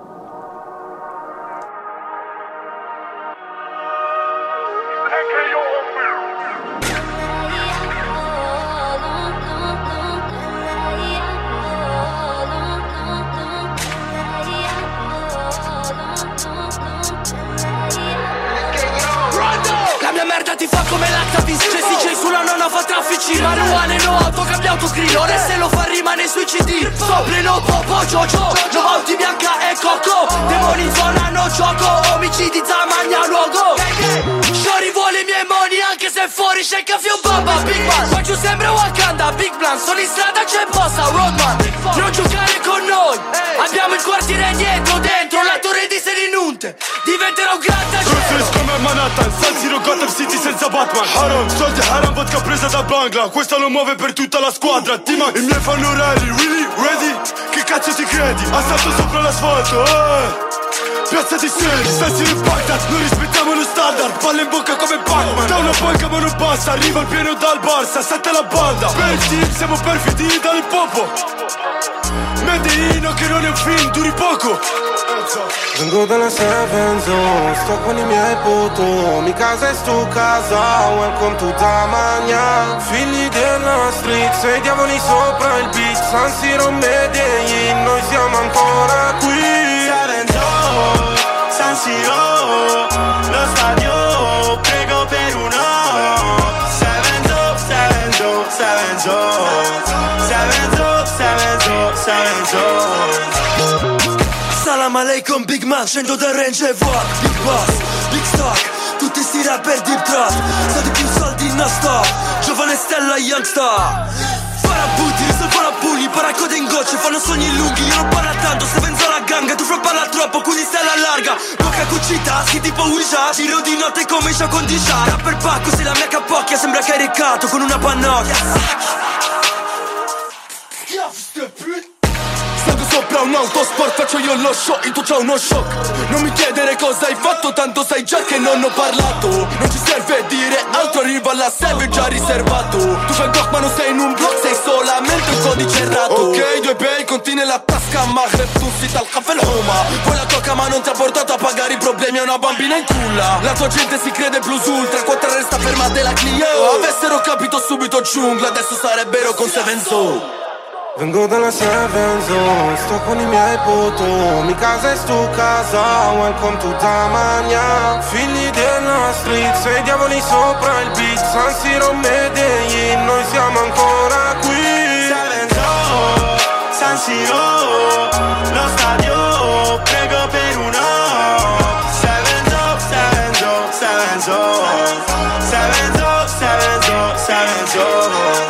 S1: La mia merda ti fa come l'Actavis, Jessie J sulla nonna fa traffici, manuale no auto, cambiato grillone, se lo fa rimane sui CD. Soprino Popo, Jojo, Novauti bianca e Coco, demoni in zona no gioco, omicidi zamagna luogo. Shori vuole i miei money anche se fuori c'è caffè un baba. Big Man, qua giù sembra Wakanda, Big Plan, sono in strada c'è Bossa, Roadman. Non giocare con noi, abbiamo il quartiere dietro, dentro, la torre di Selinunte, diventerò un grattacielo.
S9: come Manhattan, San Siro, Gotham City senza Batman. Haram, soldi haram, vodka presa da Bangla. Questa lo muove per tutta la squadra. T-Max, i miei fanno rally, really, ready? Che cazzo ti credi? Assalto sopra l'asfalto, Piazza di Seri, San Siro in Baghdad, noi rispettiamo lo standard, palla in bocca come Pac-Man. Da una banca ma non basta, arriva il pieno dal Barça, sette la banda. Per il team siamo perfidi dall'hip hop. Medellino che non è un film, duri poco.
S10: Vengo dalla Seven Zone, sto con i miei poto. Mi casa è stu casa, welcome to Tamagna. Figli della street, sei diavoli sopra il beat. San Siro, Medellin, noi siamo ancora qui.
S11: Seven Zone, San Siro, lo stadio, prego per uno. Seven Zone, Seven Zone, Seven Zone, Seven Zone, Seven Zone, Seven Zone.
S1: Salam aleikum Big Man, scendo dal range e walk. Big Boss, Big Stock, tutti sti rapper deep trap. So di più soldi non stop, giovane stella youngstar. Farabutti, sto farabulli, paracode in gocce, fanno sogni lunghi. Io non parlo tanto, se venzo la ganga, tu fra parla troppo, quindi stai alla larga. Bocca cucita, si tipo Ouija, giro di notte come Isha con Disha. Rapper pacco, sei la mia capocchia, sembra che hai recato con una pannocchia.
S9: Salgo sopra un autosport, faccio io lo show, tu c'hai uno shock. Non mi chiedere cosa hai fatto, tanto sai già che non ho parlato. Non ci serve dire altro, arriva alla serve già riservato. Tu fai Gok ma non sei in un blog, sei solamente un codice errato. Ok, due bei conti nella tasca, Maghreb, tu si talca fel homa. Poi la tocca ma non ti ha portato a pagare i problemi a una bambina in culla. La tua gente si crede plus ultra, 4 resta fermate la clio. Avessero capito subito giungla, adesso sarebbero con Seven Zone.
S10: Vengo dalla Seven Zone, sto con i miei poto. Mi casa è stu casa, welcome to Tamagna. Figli della street, sei diavoli sopra il beat. San Siro, Medellin, noi siamo ancora qui.
S11: Seven Zone, San Siro, lo stadio, prego per uno. Seven Zone, Seven Zone, Seven Zone, Seven Zone, Seven Zone, Seven Zone.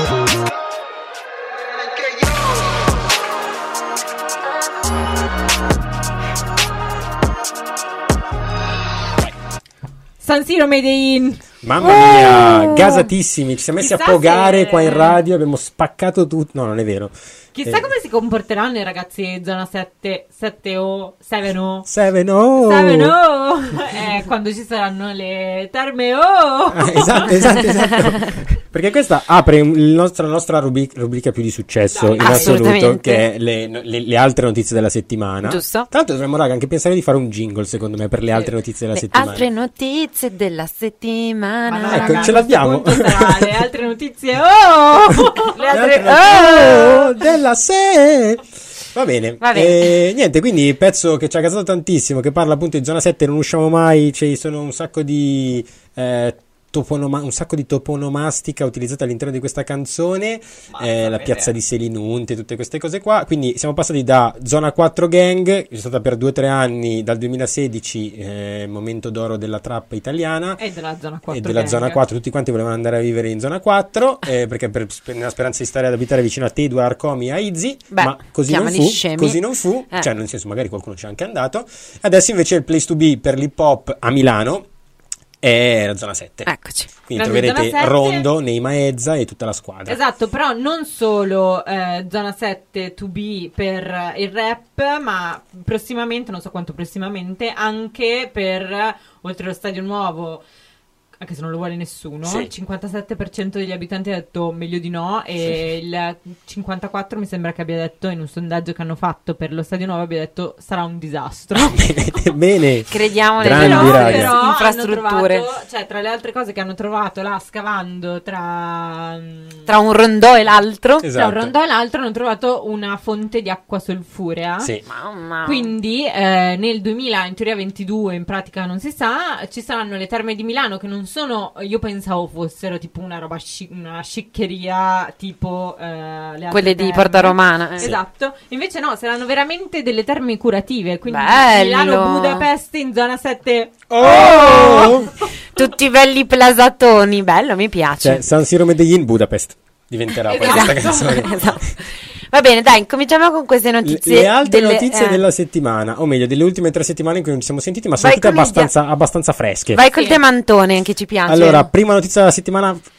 S4: San Siro Medellin.
S3: Mamma mia, gasatissimi, ci siamo messi
S4: Chissà
S3: a pogare
S4: se-
S3: qua in radio, abbiamo spaccato tutto. No, non è vero.
S4: Chissà come si comporteranno i ragazzi di zona 7, 7O, 7O.
S3: 7-0.
S4: 7O. Quando ci saranno le terme O.
S3: Esatto. Perché questa apre la nostra rubrica più di successo in assoluto,
S2: assolutamente.
S3: che è le altre notizie della settimana.
S2: Giusto.
S3: Tra l'altro dovremmo, raga, anche pensare di fare un jingle, secondo me, per le altre notizie della
S2: Le
S3: settimana.
S2: altre notizie della settimana.
S4: Ma no,
S3: Ecco,
S4: raga,
S3: ce
S4: a
S3: l'abbiamo.
S4: questo punto sarà le altre notizie. Oh!
S2: Le altre...
S3: Oh, della se. Va bene.
S2: Va bene.
S3: Niente, quindi pezzo che ci ha gasato tantissimo, che parla appunto di zona 7, non usciamo mai, ci sono un sacco di toponomastica utilizzata all'interno di questa canzone, la piazza di Selinunte, tutte queste cose qua. Quindi siamo passati da Zona 4 Gang, che è stata per 2 o 3 anni, dal 2016, momento d'oro della trap italiana
S4: E della zona 4.
S3: e della zona 4, tutti quanti volevano andare a vivere in zona 4, perché nella speranza di stare ad abitare vicino a Tedu, a Arcomi, a Izzi.
S2: Beh,
S3: Ma così non
S2: chiamali
S3: fu,
S2: scemi.
S3: così non fu, cioè nel senso magari qualcuno ci è anche andato. Adesso invece il place to be per l'hip hop a Milano è la zona 7.
S2: Eccoci.
S3: Quindi
S4: Grande
S3: troverete
S4: zona 7.
S3: Rondo, Nei Maezza e tutta la squadra.
S4: Esatto, però non solo zona 7 to be per il rap, ma prossimamente, non so quanto prossimamente, anche per, oltre allo Stadio Nuovo, anche se non lo vuole nessuno,
S3: Sì.
S4: il 57% degli abitanti ha detto meglio di no, e il 54% mi sembra che abbia detto, in un sondaggio che hanno fatto per lo Stadio Nuovo, abbia detto sarà un disastro.
S3: Bene.
S2: Crediamo
S3: Grandi,
S2: nelle
S3: raga.
S2: nostre
S4: Però
S2: infrastrutture.
S4: hanno trovato, cioè tra le altre cose che hanno trovato là scavando tra
S2: un rondò e l'altro.
S3: Esatto.
S4: tra un rondò e l'altro hanno trovato una fonte di acqua solfurea.
S3: Sì.
S2: Mamma.
S4: Quindi nel 2000, in teoria 22, in pratica non si sa, ci saranno le terme di Milano che non sono, io pensavo fossero tipo una roba una sciccheria tipo le altre
S2: Quelle di
S4: terme.
S2: Porta Romana.
S4: Esatto, invece no, saranno veramente delle terme curative, quindi
S2: Bello.
S4: Milano Budapest in zona 7.
S3: Oh!
S2: Tutti belli plasatoni. Bello, mi piace.
S3: Cioè, San Siro Medellin, Budapest diventerà poi questa canzone.
S2: Esatto. Va bene, dai, cominciamo con queste notizie.
S3: Le altre notizie della settimana, o meglio, delle ultime 3 settimane in cui non ci siamo sentiti, ma sono
S2: Vai
S3: tutte
S2: con i
S3: abbastanza fresche.
S2: Vai col temantone, che ci piace.
S3: Allora, prima notizia della settimana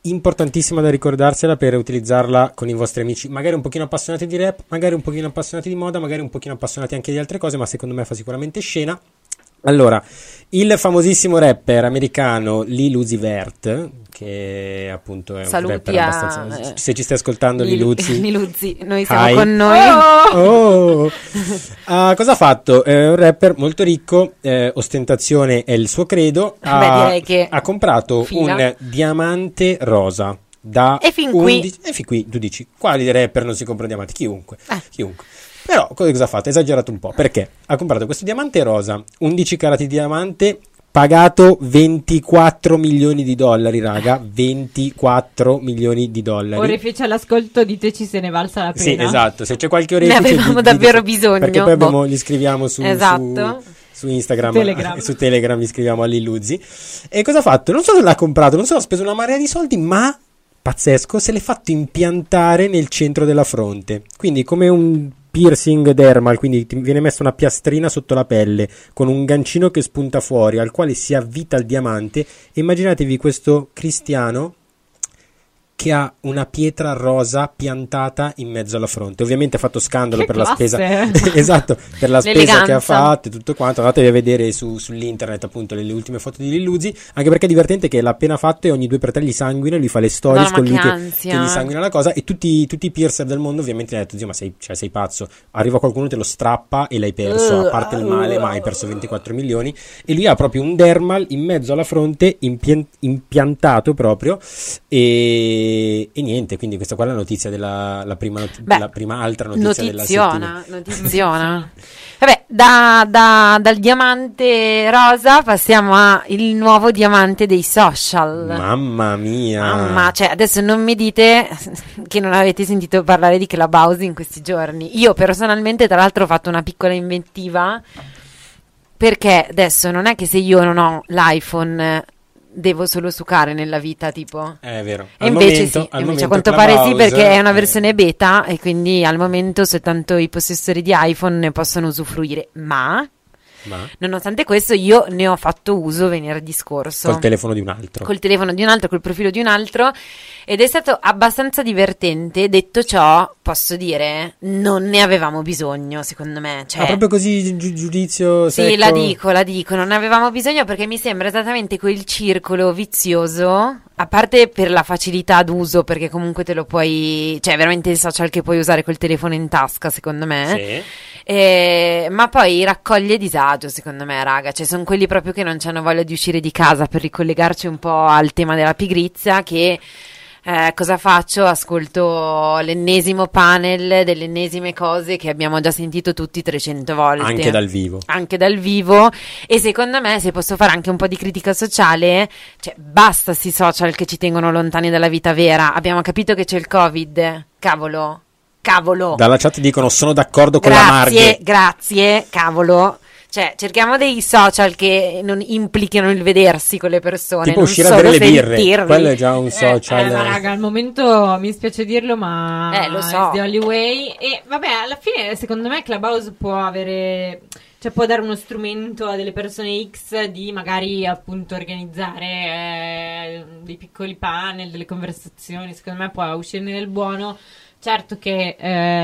S3: importantissima da ricordarsela per utilizzarla con i vostri amici, magari un pochino appassionati di rap, magari un pochino appassionati di moda, magari un pochino appassionati anche di altre cose, ma secondo me fa sicuramente scena. Allora, il famosissimo rapper americano Lil Uzi Vert, che appunto è un rapper abbastanza... Se ci stai ascoltando, Lil Uzi,
S2: noi siamo
S3: hi.
S2: con noi.
S3: Cosa ha fatto? È un rapper molto ricco, ostentazione è il suo credo,
S2: direi che
S3: ha comprato un diamante rosa.
S2: E fin qui
S3: tu dici, quali rapper non si comprano diamanti? Chiunque. Però cosa ha fatto? Ha esagerato un po', perché ha comprato questo diamante rosa, 11 carati di diamante, pagato 24 milioni di dollari, raga, 24 milioni di dollari.
S4: Orefice all'ascolto, diteci se ne valsa la pena.
S3: Sì, esatto, se c'è qualche orefice...
S2: Ne avevamo davvero bisogno.
S3: Perché poi gli scriviamo su Instagram, su Telegram gli scriviamo a Lil Uzi. E cosa ha fatto? Non solo l'ha comprato, non solo ha speso una marea di soldi, ma... pazzesco, se l'è fatto impiantare nel centro della fronte, quindi come un piercing dermal, quindi ti viene messa una piastrina sotto la pelle con un gancino che spunta fuori al quale si avvita il diamante, e immaginatevi questo cristiano che ha una pietra rosa piantata in mezzo alla fronte. Ovviamente ha fatto scandalo
S4: che
S3: per
S4: classe.
S3: La spesa esatto, per la spesa che ha fatto e tutto quanto. Andatevi a vedere sull'internet appunto le ultime foto di Lil Uzi, anche perché è divertente che l'ha appena fatto e ogni 2x3 gli sanguina, lui fa le stories con lui che gli sanguina la cosa, e tutti i piercer del mondo ovviamente hanno detto: zio, ma sei pazzo, arriva qualcuno, te lo strappa e l'hai perso, a parte il male, ma hai perso 24 milioni. E lui ha proprio un dermal in mezzo alla fronte impiantato proprio, e niente, quindi questa qua è la notizia la prima altra notizia della settimana.
S2: Notiziona. Vabbè, dal diamante rosa passiamo al nuovo diamante dei social.
S3: Mamma mia.
S2: Cioè, adesso non mi dite che non avete sentito parlare di Clubhouse in questi giorni. Io personalmente, tra l'altro, ho fatto una piccola inventiva, perché adesso non è che se io non ho l'iPhone devo solo sucare nella vita, tipo.
S3: È vero.
S2: E invece a quanto pare sì, perché è una versione beta e quindi al momento soltanto i possessori di iPhone ne possono usufruire, ma nonostante questo io ne ho fatto uso venerdì scorso
S3: col telefono di un altro,
S2: col profilo di un altro, ed è stato abbastanza divertente. Detto ciò, posso dire, non ne avevamo bisogno, secondo me, cioè,
S3: proprio così giudizio secco.
S2: Sì, la dico, non avevamo bisogno, perché mi sembra esattamente quel circolo vizioso, a parte per la facilità d'uso, perché comunque te lo puoi, cioè veramente il social che puoi usare col telefono in tasca, secondo me.
S3: Sì.
S2: Ma poi raccoglie disagio, secondo me, raga, cioè sono quelli proprio che non hanno voglia di uscire di casa, per ricollegarci un po' al tema della pigrizia, che cosa faccio? Ascolto l'ennesimo panel delle ennesime cose che abbiamo già sentito tutti 300 volte.
S3: Anche dal vivo.
S2: E secondo me, se posso fare anche un po' di critica sociale, cioè basta sti social che ci tengono lontani dalla vita vera. Abbiamo capito che c'è il Covid, cavolo.
S3: Dalla chat dicono: sono d'accordo con la Marghe.
S2: Grazie, cavolo. Cioè, cerchiamo dei social che non implichino il vedersi con le persone,
S3: tipo
S2: non
S3: uscire
S2: solo
S3: a bere le
S2: sentirli.
S3: birre. Quello è già un social.
S4: Ma raga, al momento mi spiace dirlo, ma
S2: lo so.
S4: It's the only way. E vabbè, alla fine secondo me Clubhouse può avere, cioè può dare uno strumento a delle persone X di magari appunto organizzare dei piccoli panel, delle conversazioni. Secondo me può uscirne del buono. Certo che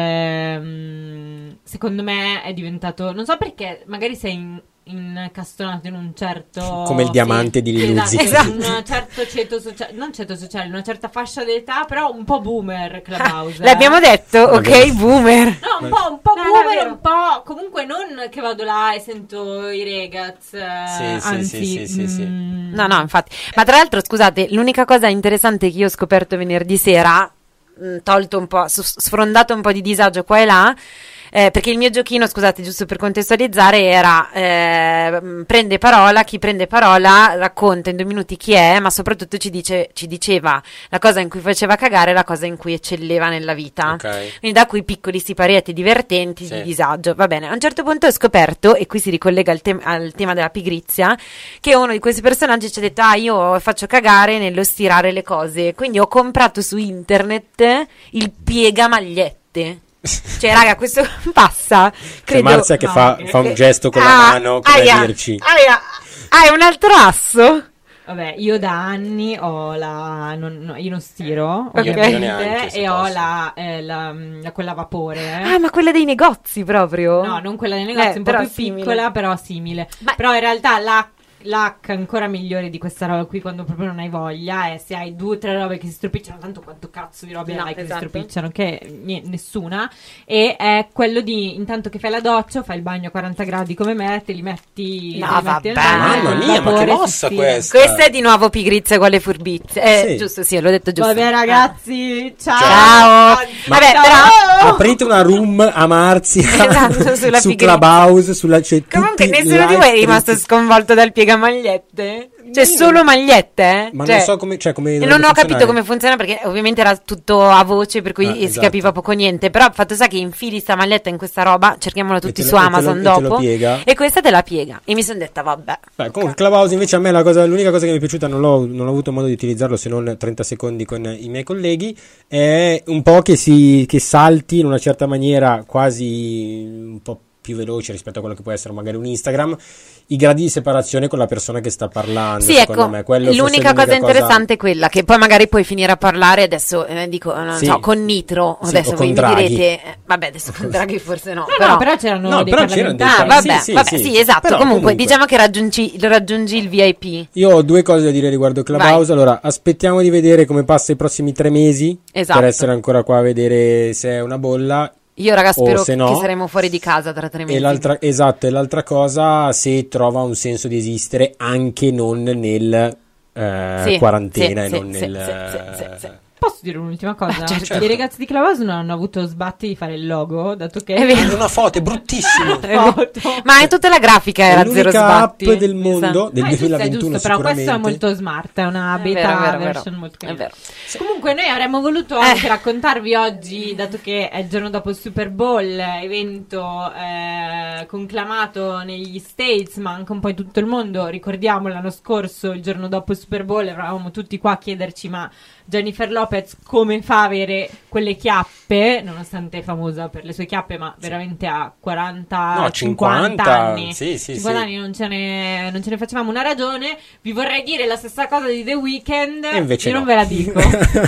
S4: secondo me è diventato, non so perché, magari sei incastonato in un certo,
S3: come il diamante di Lil Uzi.
S2: Esatto.
S4: Un certo ceto sociale, non ceto sociale, una certa fascia d'età, però un po' boomer Clubhouse.
S2: L'abbiamo detto, ok, boomer.
S4: No, un po' boomer, un po', comunque non che vado là e sento i regaz, anzi.
S3: Sì.
S2: No, infatti. Ma tra l'altro, scusate, l'unica cosa interessante che io ho scoperto venerdì sera, tolto un po', sfrondato un po' di disagio qua e là, perché il mio giochino, scusate, giusto per contestualizzare, era prende parola, chi prende parola racconta in 2 minuti chi è, ma soprattutto ci diceva la cosa in cui faceva cagare e la cosa in cui eccelleva nella vita, quindi da cui piccoli siparietti divertenti di disagio. Va bene, a un certo punto ho scoperto, e qui si ricollega al tema della pigrizia, che uno di questi personaggi ci ha detto: io faccio cagare nello stirare le cose, quindi ho comprato su internet il piegamagliette. Cioè, raga, questo passa.
S3: Credo. C'è Marzia che fa un gesto con la mano, come a dirci:
S2: hai un altro asso?
S4: Vabbè, io da anni ho io non stiro,
S2: Ok.
S3: Io neanche,
S4: ovviamente,
S3: se
S4: e ho
S3: posso.
S4: quella a vapore.
S2: Ah, ma quella dei negozi proprio?
S4: No, non quella dei negozi, un po'
S2: però
S4: più
S2: simile.
S4: piccola, però simile.
S2: Ma-
S4: Però in realtà l'hack ancora migliore di questa roba qui, quando proprio non hai voglia, è se hai 2 o 3 robe che si stropicciano, tanto quanto cazzo di robe
S2: No,
S4: hai che
S2: esatto.
S4: si stropicciano, che nessuna, e è quello di, intanto che fai la doccia, fai il bagno a 40 gradi come me, te li metti,
S2: No,
S4: te li metti nel
S2: vabbè.
S4: bagno,
S3: Mamma
S4: il
S3: mia, ma che
S4: vapore
S3: mossa
S4: si
S3: questa?
S2: Questa è di nuovo pigrizia con le furbizie.
S3: Sì.
S2: Giusto, sì, l'ho detto giusto.
S4: Vabbè ragazzi, ciao!
S2: Ciao. Vabbè, però
S3: Aprite una room a Marzia
S2: Esatto, sulla
S3: su
S2: pigrizia.
S3: Clubhouse, c'è
S2: comunque
S3: tutti
S2: nessuno di
S3: live
S2: voi è rimasto
S3: stream.
S2: sconvolto dal piegamagliette? Cioè, solo magliette?
S3: Ma
S2: Cioè,
S3: non so come, cioè, come
S2: e
S3: dovrebbe
S2: non ho capito
S3: funzionare.
S2: come funziona, perché ovviamente era tutto a voce, per cui si
S3: Esatto.
S2: capiva poco niente. Però fatto sta che infili sta maglietta in questa roba, cerchiamola tutti
S3: te
S2: su
S3: lo-
S2: Amazon
S3: e te lo
S2: dopo,
S3: piega.
S2: e questa te la piega. E mi sono detta, vabbè.
S3: Beh, comunque Clubhouse invece a me l'unica cosa che mi è piaciuta, non ho avuto modo di utilizzarlo se non 30 secondi con i miei colleghi, è un po' che salti in una certa maniera quasi un po' più veloce rispetto a quello che può essere magari un Instagram, i gradi di separazione con la persona che sta parlando.
S2: Sì,
S3: secondo
S2: ecco,
S3: me. Quello forse
S2: l'unica
S3: è
S2: cosa interessante è quella che poi magari puoi finire a parlare adesso, dico, non
S3: Sì.
S2: so, con Nitro,
S3: Sì,
S2: adesso
S3: o
S2: voi
S3: con
S2: mi
S3: Draghi.
S2: direte, vabbè, adesso con Draghi forse no,
S4: No, però c'erano
S3: No,
S4: dei
S3: però c'erano dei
S4: parlamentari.
S2: vabbè,
S3: sì,
S2: vabbè,
S3: sì.
S2: sì, esatto,
S3: Però
S2: comunque,
S3: comunque.
S2: diciamo che raggiungi il VIP.
S3: Io ho 2 cose da dire riguardo Clubhouse.
S2: Vai.
S3: Allora, aspettiamo di vedere come passa i prossimi 3 mesi,
S2: Esatto.
S3: per essere ancora qua a vedere se è una bolla.
S2: Io, raga,
S3: O
S2: spero
S3: se
S2: che
S3: no-
S2: saremo fuori di casa tra 3 mesi.
S3: E l'altra cosa, se trova un senso di esistere anche non nel
S2: Sì,
S3: quarantena
S2: sì,
S3: e non
S2: sì,
S3: nel...
S2: sì.
S4: Posso dire un'ultima cosa?
S2: Certo.
S4: I ragazzi di Clubhouse non hanno avuto sbatti di fare il logo, dato che
S2: È vero.
S3: Una foto è bruttissimo.
S2: Ma è tutta la grafica era
S3: È
S2: zero
S3: l'unica
S2: sbatti.
S3: app del mondo del
S4: È giusto,
S3: 2021
S4: però questo è
S3: sicuramente.
S4: molto smart, è una
S2: È
S4: beta
S2: vero, è vero,
S4: version
S2: è
S4: molto
S2: vero.
S4: carina. Comunque noi avremmo voluto anche raccontarvi oggi, dato che è il giorno dopo il Super Bowl, evento conclamato negli States, ma anche un po' in tutto il mondo. Ricordiamo l'anno scorso, il giorno dopo il Super Bowl, eravamo tutti qua a chiederci: ma Jennifer Lopez come fa a avere quelle chiappe, nonostante è famosa per le sue chiappe, ma veramente ha 40,
S3: No,
S4: 50 anni.
S3: sì,
S4: 50
S3: sì.
S4: anni non ce ne facevamo una ragione. Vi vorrei dire la stessa cosa di The Weeknd,
S3: E invece
S4: io non
S3: no.
S4: ve la dico.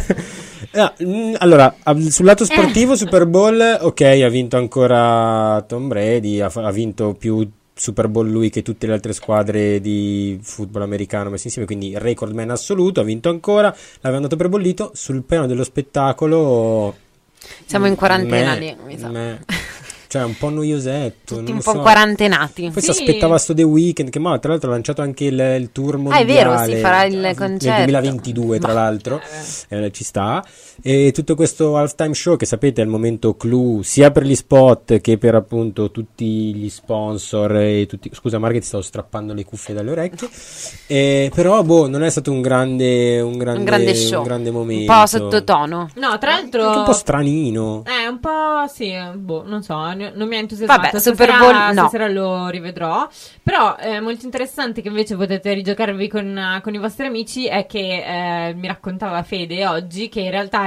S3: Allora, sul lato sportivo Super Bowl, ok, ha vinto ancora Tom Brady, ha vinto più Super Bowl lui che tutte le altre squadre di football americano messe insieme, quindi record man assoluto, ha vinto ancora, l'aveva dato per bollito. Sul piano dello spettacolo
S2: Siamo in quarantena lì, mi sa.
S3: cioè un po' noiosetto,
S2: Tutti
S3: non
S2: un
S3: lo
S2: po'
S3: so.
S2: quarantenati.
S3: Poi si aspettava sto The Weeknd, che tra l'altro ha lanciato anche il tour mondiale.
S2: è vero, si farà il concerto.
S3: Nel 2022, tra l'altro, ci sta. E tutto questo halftime show, che sapete è il momento clou, sia per gli spot che per appunto tutti gli sponsor e tutti... Scusa Marghe, ti stavo strappando le cuffie dalle orecchie. Però, non è stato un grande
S2: show.
S3: un grande momento.
S2: Un po' sottotono.
S4: No, tra l'altro
S3: Anche un po' stranino.
S4: un po' sì, non so, non mi ha entusiasmato.
S2: Vabbè, Super Bowl no.
S4: Stasera lo rivedrò. Però è molto interessante, che invece potete rigiocarvi con i vostri amici, è che mi raccontava Fede oggi che in realtà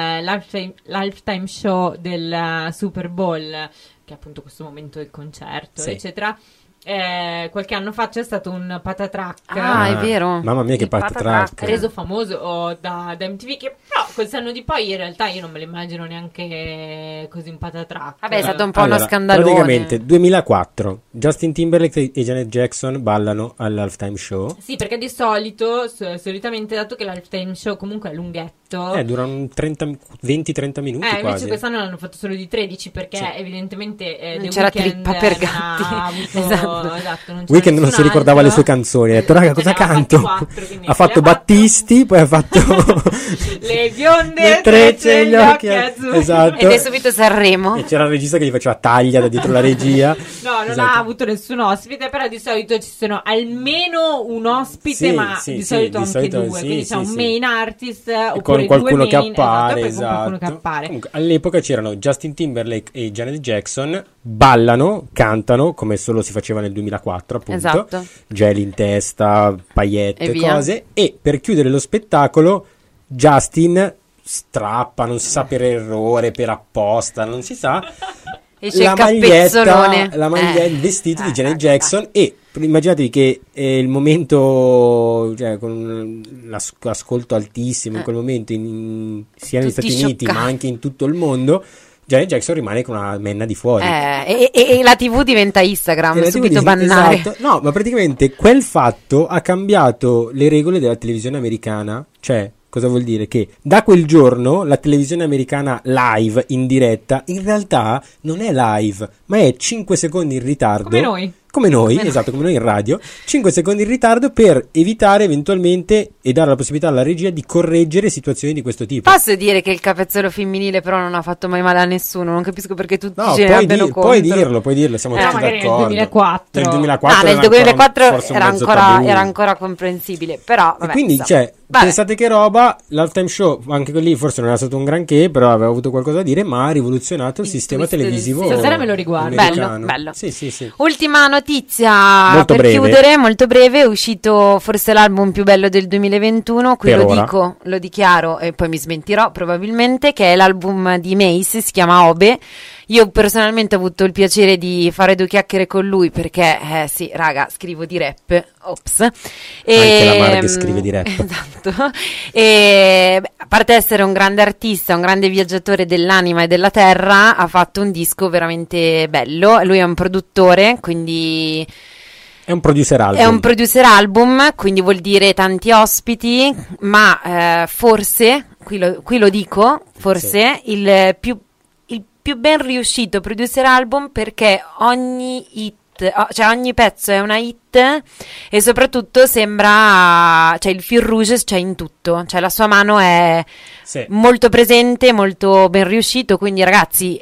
S4: l'halftime show del Super Bowl, che è appunto questo momento del concerto,
S3: Sì.
S4: eccetera, qualche anno fa c'è stato un patatrack.
S2: Ah, è vero.
S3: Mamma mia, che
S2: Il
S3: patatrack.
S4: Reso famoso da MTV, che però col senno di poi in realtà io non me lo immagino neanche così un patatrack.
S2: Vabbè, è stato un po' uno
S3: Allora,
S2: scandalone.
S3: praticamente 2004 Justin Timberlake e Janet Jackson ballano all'halftime show.
S4: Sì, perché di solito, solitamente, dato che l'halftime show comunque è lunghetto,
S3: Durano 20-30 minuti
S4: invece
S3: quasi.
S4: quest'anno l'hanno fatto solo di 13, perché
S3: Sì.
S4: evidentemente
S2: Non
S4: The
S2: c'era
S4: Weeknd
S2: trippa per
S4: non
S2: gatti.
S4: ha avuto,
S2: Esatto.
S4: non c'era
S3: Weeknd non
S4: nessun
S3: si ricordava le
S4: altro.
S3: sue canzoni, ha detto raga cosa
S4: Ne aveva
S3: canto?
S4: fatti 4, quindi
S3: Ha fatto
S4: ne ha
S3: Battisti, poi ha fatto
S4: le bionde
S3: le trecce e gli occhi
S4: azzurri.
S3: esatto.
S2: Ed è subito Sanremo.
S3: E c'era il regista che gli faceva taglia da dietro la regia.
S4: No, non
S3: Esatto.
S4: ha avuto nessun ospite, però di solito ci sono almeno un ospite,
S3: Sì,
S4: ma
S3: sì,
S4: di
S3: sì,
S4: solito
S3: di
S4: anche
S3: solito
S4: due,
S3: sì,
S4: quindi
S3: sì,
S4: c'è un
S3: sì.
S4: main artist
S3: E
S4: oppure
S3: con qualcuno
S4: due
S3: che
S4: main,
S3: appare,
S4: esatto, poi con qualcuno che appare.
S3: Comunque, all'epoca c'erano Justin Timberlake e Janet Jackson, ballano, cantano come solo si faceva nel 2004, appunto.
S2: Esatto.
S3: Gel in testa, paillette,
S2: E via.
S3: cose. E per chiudere lo spettacolo, Justin strappa, non si sa per errore, per apposta, non si sa.
S2: Esce
S3: la
S2: il capezzolone.
S3: il vestito di Janet Jackson e immaginatevi che il momento, cioè, con l'ascolto altissimo in quel momento sia negli Stati Uniti ma anche in tutto il mondo, Janet Jackson rimane con una menna di fuori
S2: e la TV diventa Instagram, subito bannare.
S3: Esatto. No, ma praticamente quel fatto ha cambiato le regole della televisione americana. Cioè, cosa vuol dire? Che da quel giorno la televisione americana live, in diretta, in realtà non è live, ma è 5 secondi in ritardo. Come noi, esatto, come noi in radio, 5 secondi in ritardo per evitare eventualmente e dare la possibilità alla regia di correggere situazioni di questo tipo.
S2: Posso dire che il capezzolo femminile però non ha fatto mai male a nessuno, non capisco perché tutti ce ne abbiano contro.
S3: Puoi dirlo, siamo tutti d'accordo.
S4: Nel 2004.
S2: Nel 2004 era ancora comprensibile, però vabbè,
S3: e quindi, pensate che roba, l'Halftime Show, anche lì forse non era stato un granché, però aveva avuto qualcosa da dire, ma ha rivoluzionato il sistema televisivo.
S4: Stasera me lo riguardo.
S2: Bello.
S3: Sì.
S2: Ultima notizia
S3: molto
S2: per
S3: breve.
S2: Chiudere, molto breve, è uscito forse l'album più bello del 2021, qui lo dichiaro e poi mi smentirò probabilmente, che è l'album di Mace, si chiama Obe. Io personalmente ho avuto il piacere di fare 2 chiacchiere con lui perché, sì, raga, scrivo di rap, ops.
S3: Anche la Marghe scrive di rap.
S2: Esatto. E a parte essere un grande artista, un grande viaggiatore dell'anima e della terra, ha fatto un disco veramente bello. Lui è un produttore, quindi...
S3: È un producer album.
S2: È un producer album, quindi vuol dire tanti ospiti, ma forse, qui lo dico, forse il più ben riuscito producer album, perché ogni pezzo è una hit e soprattutto sembra, cioè il fil rouge c'è in tutto, cioè la sua mano è molto presente, molto ben riuscito, quindi ragazzi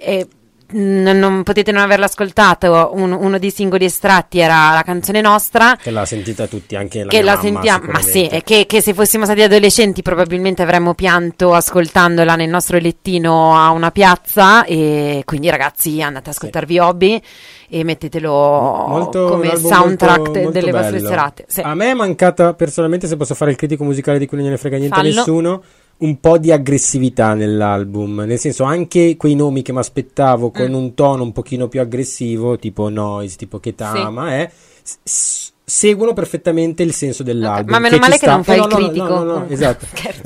S2: non potete non averla ascoltato. Uno dei singoli estratti era la canzone nostra,
S3: che l'ha sentita tutti, anche la
S2: che
S3: mia
S2: la
S3: mamma,
S2: sentiamo, ma sì, che se fossimo stati adolescenti probabilmente avremmo pianto ascoltandola nel nostro lettino a una piazza. E quindi ragazzi, andate ad ascoltarvi Hobby e mettetelo come soundtrack delle vostre serate.
S3: A me è mancata personalmente, se posso fare il critico musicale di cui non gliene frega niente a nessuno, un po' di aggressività nell'album, nel senso, anche quei nomi che mi aspettavo con un tono un pochino più aggressivo, tipo Noise, tipo Ketama, seguono perfettamente il senso dell'album.
S2: Ma meno male che non fai il critico.
S3: No, esatto.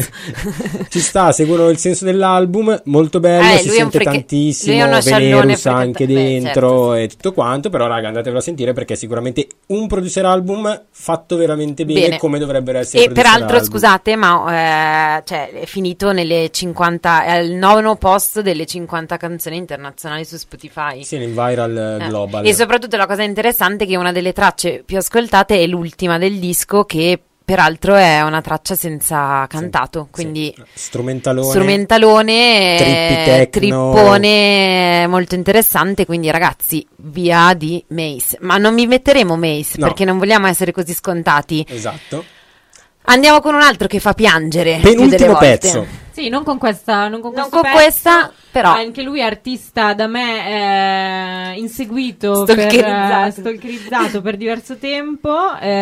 S3: Ci sta, seguono il senso dell'album, molto bello, si sente tantissimo, Venerus anche dentro e tutto quanto, però raga, andatevelo a sentire perché è sicuramente un producer album fatto veramente bene. Come dovrebbero essere.
S2: E peraltro album. Scusate, ma è finito nelle 50, è al 9° posto delle 50 canzoni internazionali su Spotify.
S3: Sì, nel viral global.
S2: E soprattutto la cosa interessante è che una delle tracce più ascoltate è l'ultima del disco, che peraltro è una traccia senza cantato, quindi strumentalone, trippone molto interessante. Quindi ragazzi, via di Mace, ma non vi metteremo Mace perché non vogliamo essere così scontati.
S3: Esatto.
S2: Andiamo con un altro che fa piangere.
S3: Penultimo pezzo.
S4: Sì, non con questa,
S2: questa, però
S4: anche lui è artista da me inseguito, stalkerizzato per diverso tempo.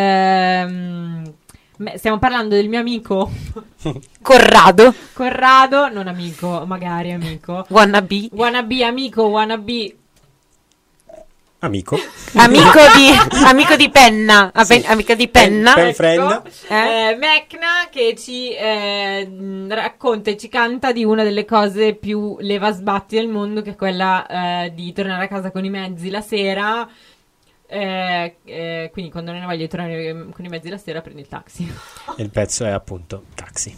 S4: Stiamo parlando del mio amico
S2: Corrado,
S4: non amico, magari amico.
S2: Wannabe
S3: Amico di
S2: penna, amico di penna,
S3: pen friend.
S4: Mecna, che ci racconta e ci canta di una delle cose più levasbatti del mondo, che è quella di tornare a casa con i mezzi la sera. Quindi quando non hai voglia di tornare con i mezzi la sera, prendi il taxi.
S3: E il pezzo è appunto Taxi.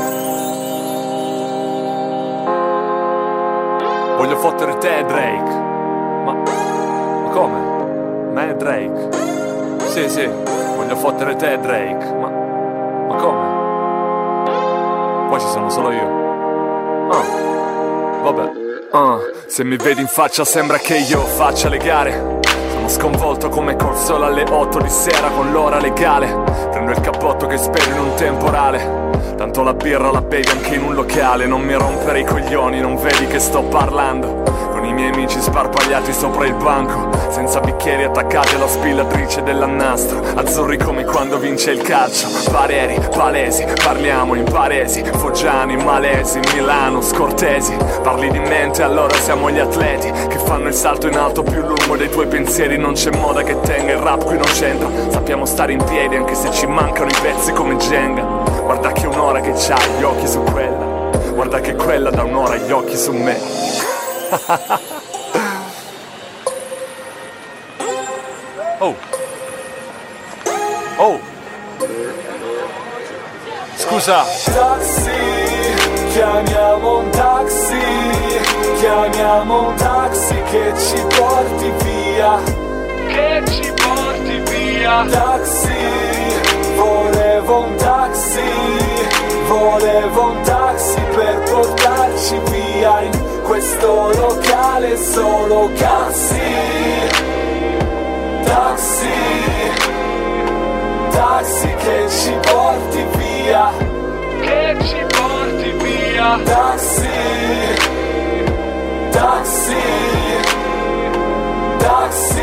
S12: Voglio fottere te, Drake. Ma come? Me e Drake? Sì, voglio fottere te, Drake. Ma come? Poi ci sono solo io. Vabbè. Se mi vedi in faccia sembra che io faccia le gare. Milano, sconvolto come col sole alle 8 di sera con l'ora legale. Prendo il cappotto che spero in un temporale, tanto la birra la bevi anche in un locale. Non mi rompere i coglioni, non vedi che sto parlando con i miei amici sparpagliati sopra il banco, senza bicchieri attaccati alla spillatrice dell'annastro. Azzurri come quando vince il calcio, pareri, palesi, parliamo in paresi, foggiani, malesi, Milano, scortesi. Parli di mente, allora siamo gli atleti che fanno il salto in alto più lungo dei tuoi pensieri. Non c'è moda che tenga, il rap qui non c'entra. Sappiamo stare in piedi anche se ci mancano i pezzi come Jenga. Guarda che un'ora che c'ha gli occhi su quella, guarda che quella da un'ora gli occhi su me. Oh. Oh. Scusa.
S1: Taxi, chiamiamo un taxi, chiamiamo un taxi che ci porti via, che ci porti via. Taxi, volevo un taxi, volevo un taxi per portarci via. In questo locale solo cazzi. Taxi, taxi che ci porti via, che ci porti via. Taxi, taxi, taxi.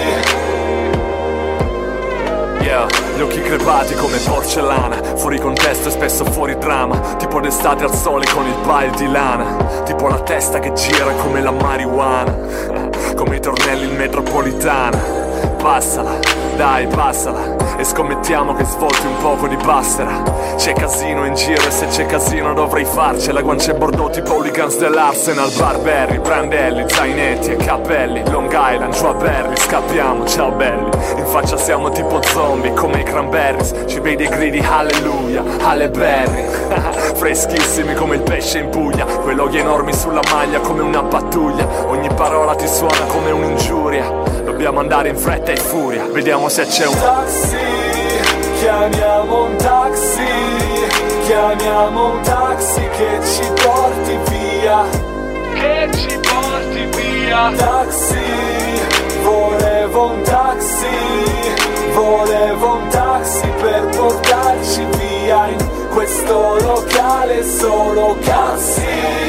S12: Yeah, gli occhi crepati come porcellana, fuori contesto e spesso fuori drama, tipo d'estate al sole con il pile di lana, tipo la testa che gira come la marijuana, come i tornelli in metropolitana. Passala, dai passala, e scommettiamo che svolti un poco di passera. C'è casino in giro e se c'è casino dovrei farcela. Guance bordeaux tipo hooligans dell'Arsenal, Barberry, Brandelli, zainetti e cappelli, Long Island, Joaberry, scappiamo, ciao belli. In faccia siamo tipo zombie come i cranberries, ci vedi e gridi alleluia, alle berry. Freschissimi come il pesce in Puglia, quei loghi enormi sulla maglia come una pattuglia. Ogni parola ti suona come un'ingiuria, dobbiamo andare in fretta e furia, vediamo se c'è un
S1: taxi, chiamiamo un taxi, chiamiamo un taxi che ci porti via, che ci porti via. Taxi, volevo un taxi, volevo un taxi per portarci via. In questo locale solo cazzi.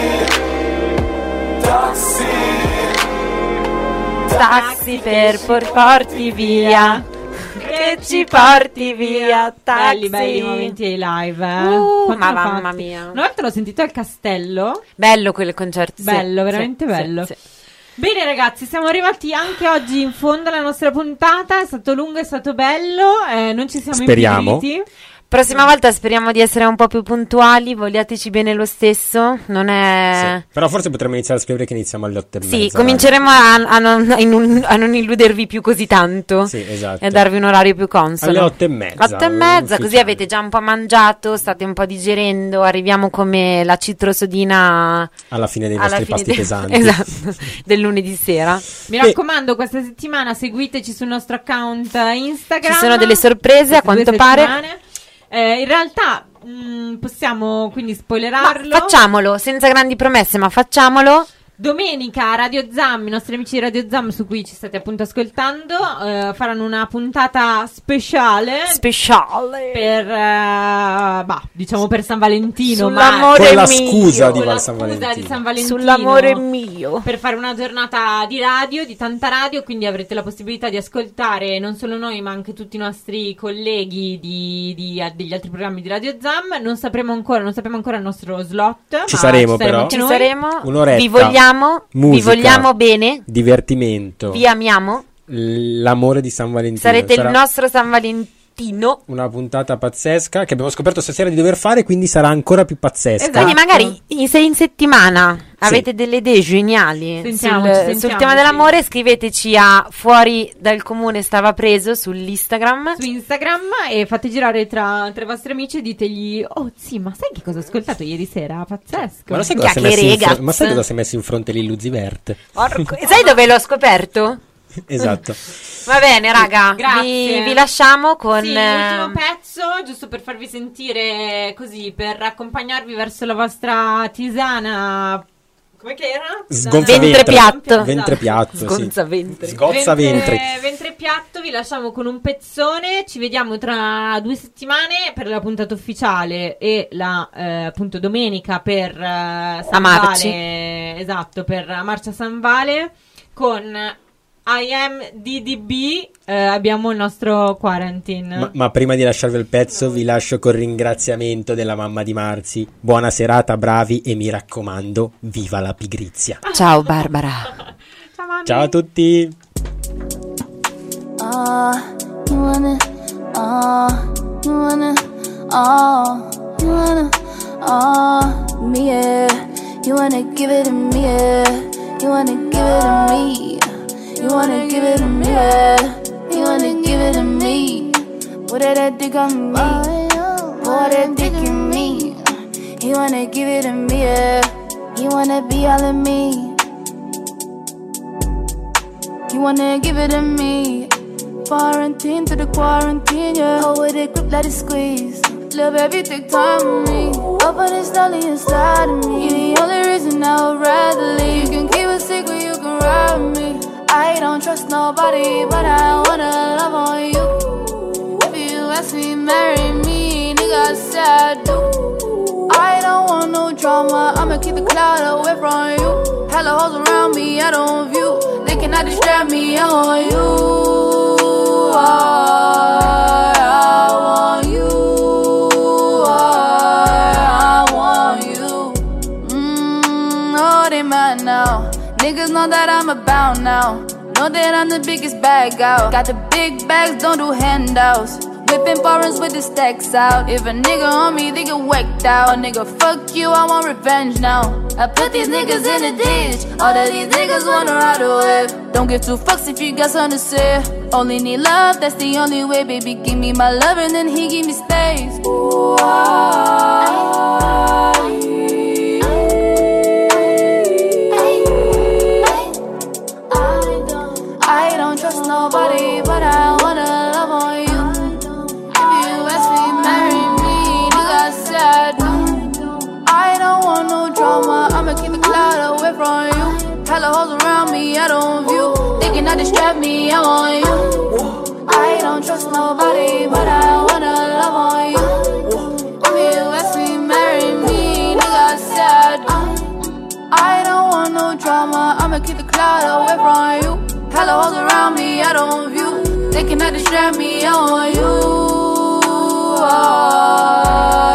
S1: Taxi,
S2: taxi per portarti via, che ci porti via, taxi.
S4: Belli momenti ai live,
S2: ma mamma mia.
S4: Una volta l'ho sentito al Castello.
S2: Bello quel concerto.
S4: Bello, veramente bello.
S2: Sì.
S4: Bene ragazzi, siamo arrivati anche oggi in fondo alla nostra puntata. È stato lungo, è stato bello, non ci siamo impigriti.
S2: Prossima volta speriamo di essere un po' più puntuali. Vogliateci bene lo stesso. Non è.
S3: Sì, però forse potremmo iniziare a scrivere che iniziamo alle 8:30.
S2: Sì, cominceremo a non illudervi più così tanto.
S3: Sì, esatto.
S2: E a darvi un orario più consono.
S3: Alle 8:30.
S2: 8:30, così avete già un po' mangiato, state un po' digerendo. Arriviamo come la citrosodina
S3: alla fine dei nostri pasti pesanti.
S2: Esatto, del lunedì sera.
S4: Mi raccomando, questa settimana seguiteci sul nostro account Instagram.
S2: Ci sono delle sorprese a quanto pare.
S4: In realtà possiamo quindi spoilerarlo.
S2: Ma facciamolo, senza grandi promesse, ma facciamolo.
S4: Domenica Radio Zam, i nostri amici di Radio Zam su cui ci state appunto ascoltando faranno una puntata speciale per diciamo per San Valentino,
S2: sull'amore
S3: con la
S2: mio,
S3: scusa di
S4: con la
S3: Val San
S4: scusa
S3: Valentino.
S4: di San Valentino,
S2: sull'amore mio,
S4: per fare una giornata di radio, di tanta radio, quindi avrete la possibilità di ascoltare non solo noi ma anche tutti i nostri colleghi degli altri programmi di Radio Zam. Non sappiamo ancora il nostro slot,
S3: ci saremo però,
S2: ci saremo,
S3: un'oretta.
S2: Vi vogliamo,
S3: musica,
S2: vi vogliamo bene,
S3: divertimento,
S2: vi amiamo,
S3: l'amore di San Valentino.
S2: Sarete il nostro San Valentino.
S3: Una puntata pazzesca che abbiamo scoperto stasera di dover fare, quindi sarà ancora più pazzesca.
S2: Quindi magari se in settimana avete delle idee geniali sul tema dell'amore, scriveteci a Fuori dal Comune Stava Preso su Instagram
S4: e fate girare tra i vostri amici e ditegli: oh sì, ma sai che cosa ho ascoltato ieri sera? Pazzesco.
S3: Ma sai cosa sai cosa si è messo in fronte Lilluzzi Vert?
S2: Sai dove l'ho scoperto?
S3: Esatto.
S2: Va bene raga,
S4: grazie.
S2: Vi lasciamo con
S4: l'ultimo pezzo, giusto per farvi sentire così, per accompagnarvi verso la vostra tisana Come che era?
S3: Sgonza
S2: Ventre piatto.
S3: Ventre piatto, sì.
S2: Sgonza ventre.
S3: Sgozza ventre.
S4: Ventre piatto, vi lasciamo con un pezzone. Ci vediamo tra 2 settimane per la puntata ufficiale e la appunto domenica per San
S2: Amarci.
S4: Vale. Esatto, per Marcia San Vale con I Am DDB. Abbiamo il nostro quarantine.
S3: Ma prima di lasciarvi il pezzo vi lascio col ringraziamento della mamma di Marzi. Buona serata, bravi, e mi raccomando, viva la pigrizia.
S2: Ciao Barbara.
S4: Ciao, mami.
S3: Ciao a tutti.
S13: You wanna, me, yeah. You wanna give it to me, yeah. You wanna give it to me. You wanna give it to me, yeah. You wanna give it to me. Put that dick on me. Pour that dick in me. You wanna give it to me, yeah. You wanna be all of me. You wanna give it to me. Quarantine to the quarantine, yeah. Hold with it, grip, let it squeeze. Love baby, take time with me. Open it slowly inside of me. You're the only reason I would rather leave. You can keep a secret, you can ride with me. I don't trust nobody, but I wanna love on you. If you ask me, marry me, nigga, I said I do. I don't want no drama, I'ma keep the cloud away from you. Hella hoes around me, I don't view. They cannot distract me, I want you. I want you. I want you. Oh, they mad now. Niggas know that I'm about now. Know that I'm the biggest bag out. Got the big bags, don't do handouts. Whipping foreigns with the stacks out. If a nigga on me, they get whacked out. Nigga, fuck you, I want revenge now. I put these niggas in the ditch. All of these niggas wanna ride away. Don't give 2 fucks if you got something to say. Only need love, that's the only way. Baby, give me my love and then he give me space. Ooh, I don't trust nobody, but I wanna love on you. If you ask me, marry me, nigga, I said I do. I don't want no drama, I'ma keep the cloud away from you. Hella hoes around me, I don't view. They cannot distract me, I want you. I don't trust nobody, but I wanna love on you. If you ask me, marry me, nigga, I said I do. I don't want no drama, I'ma keep the cloud away from you. Hella hoes around me, I don't view. They cannot distract me, I want you.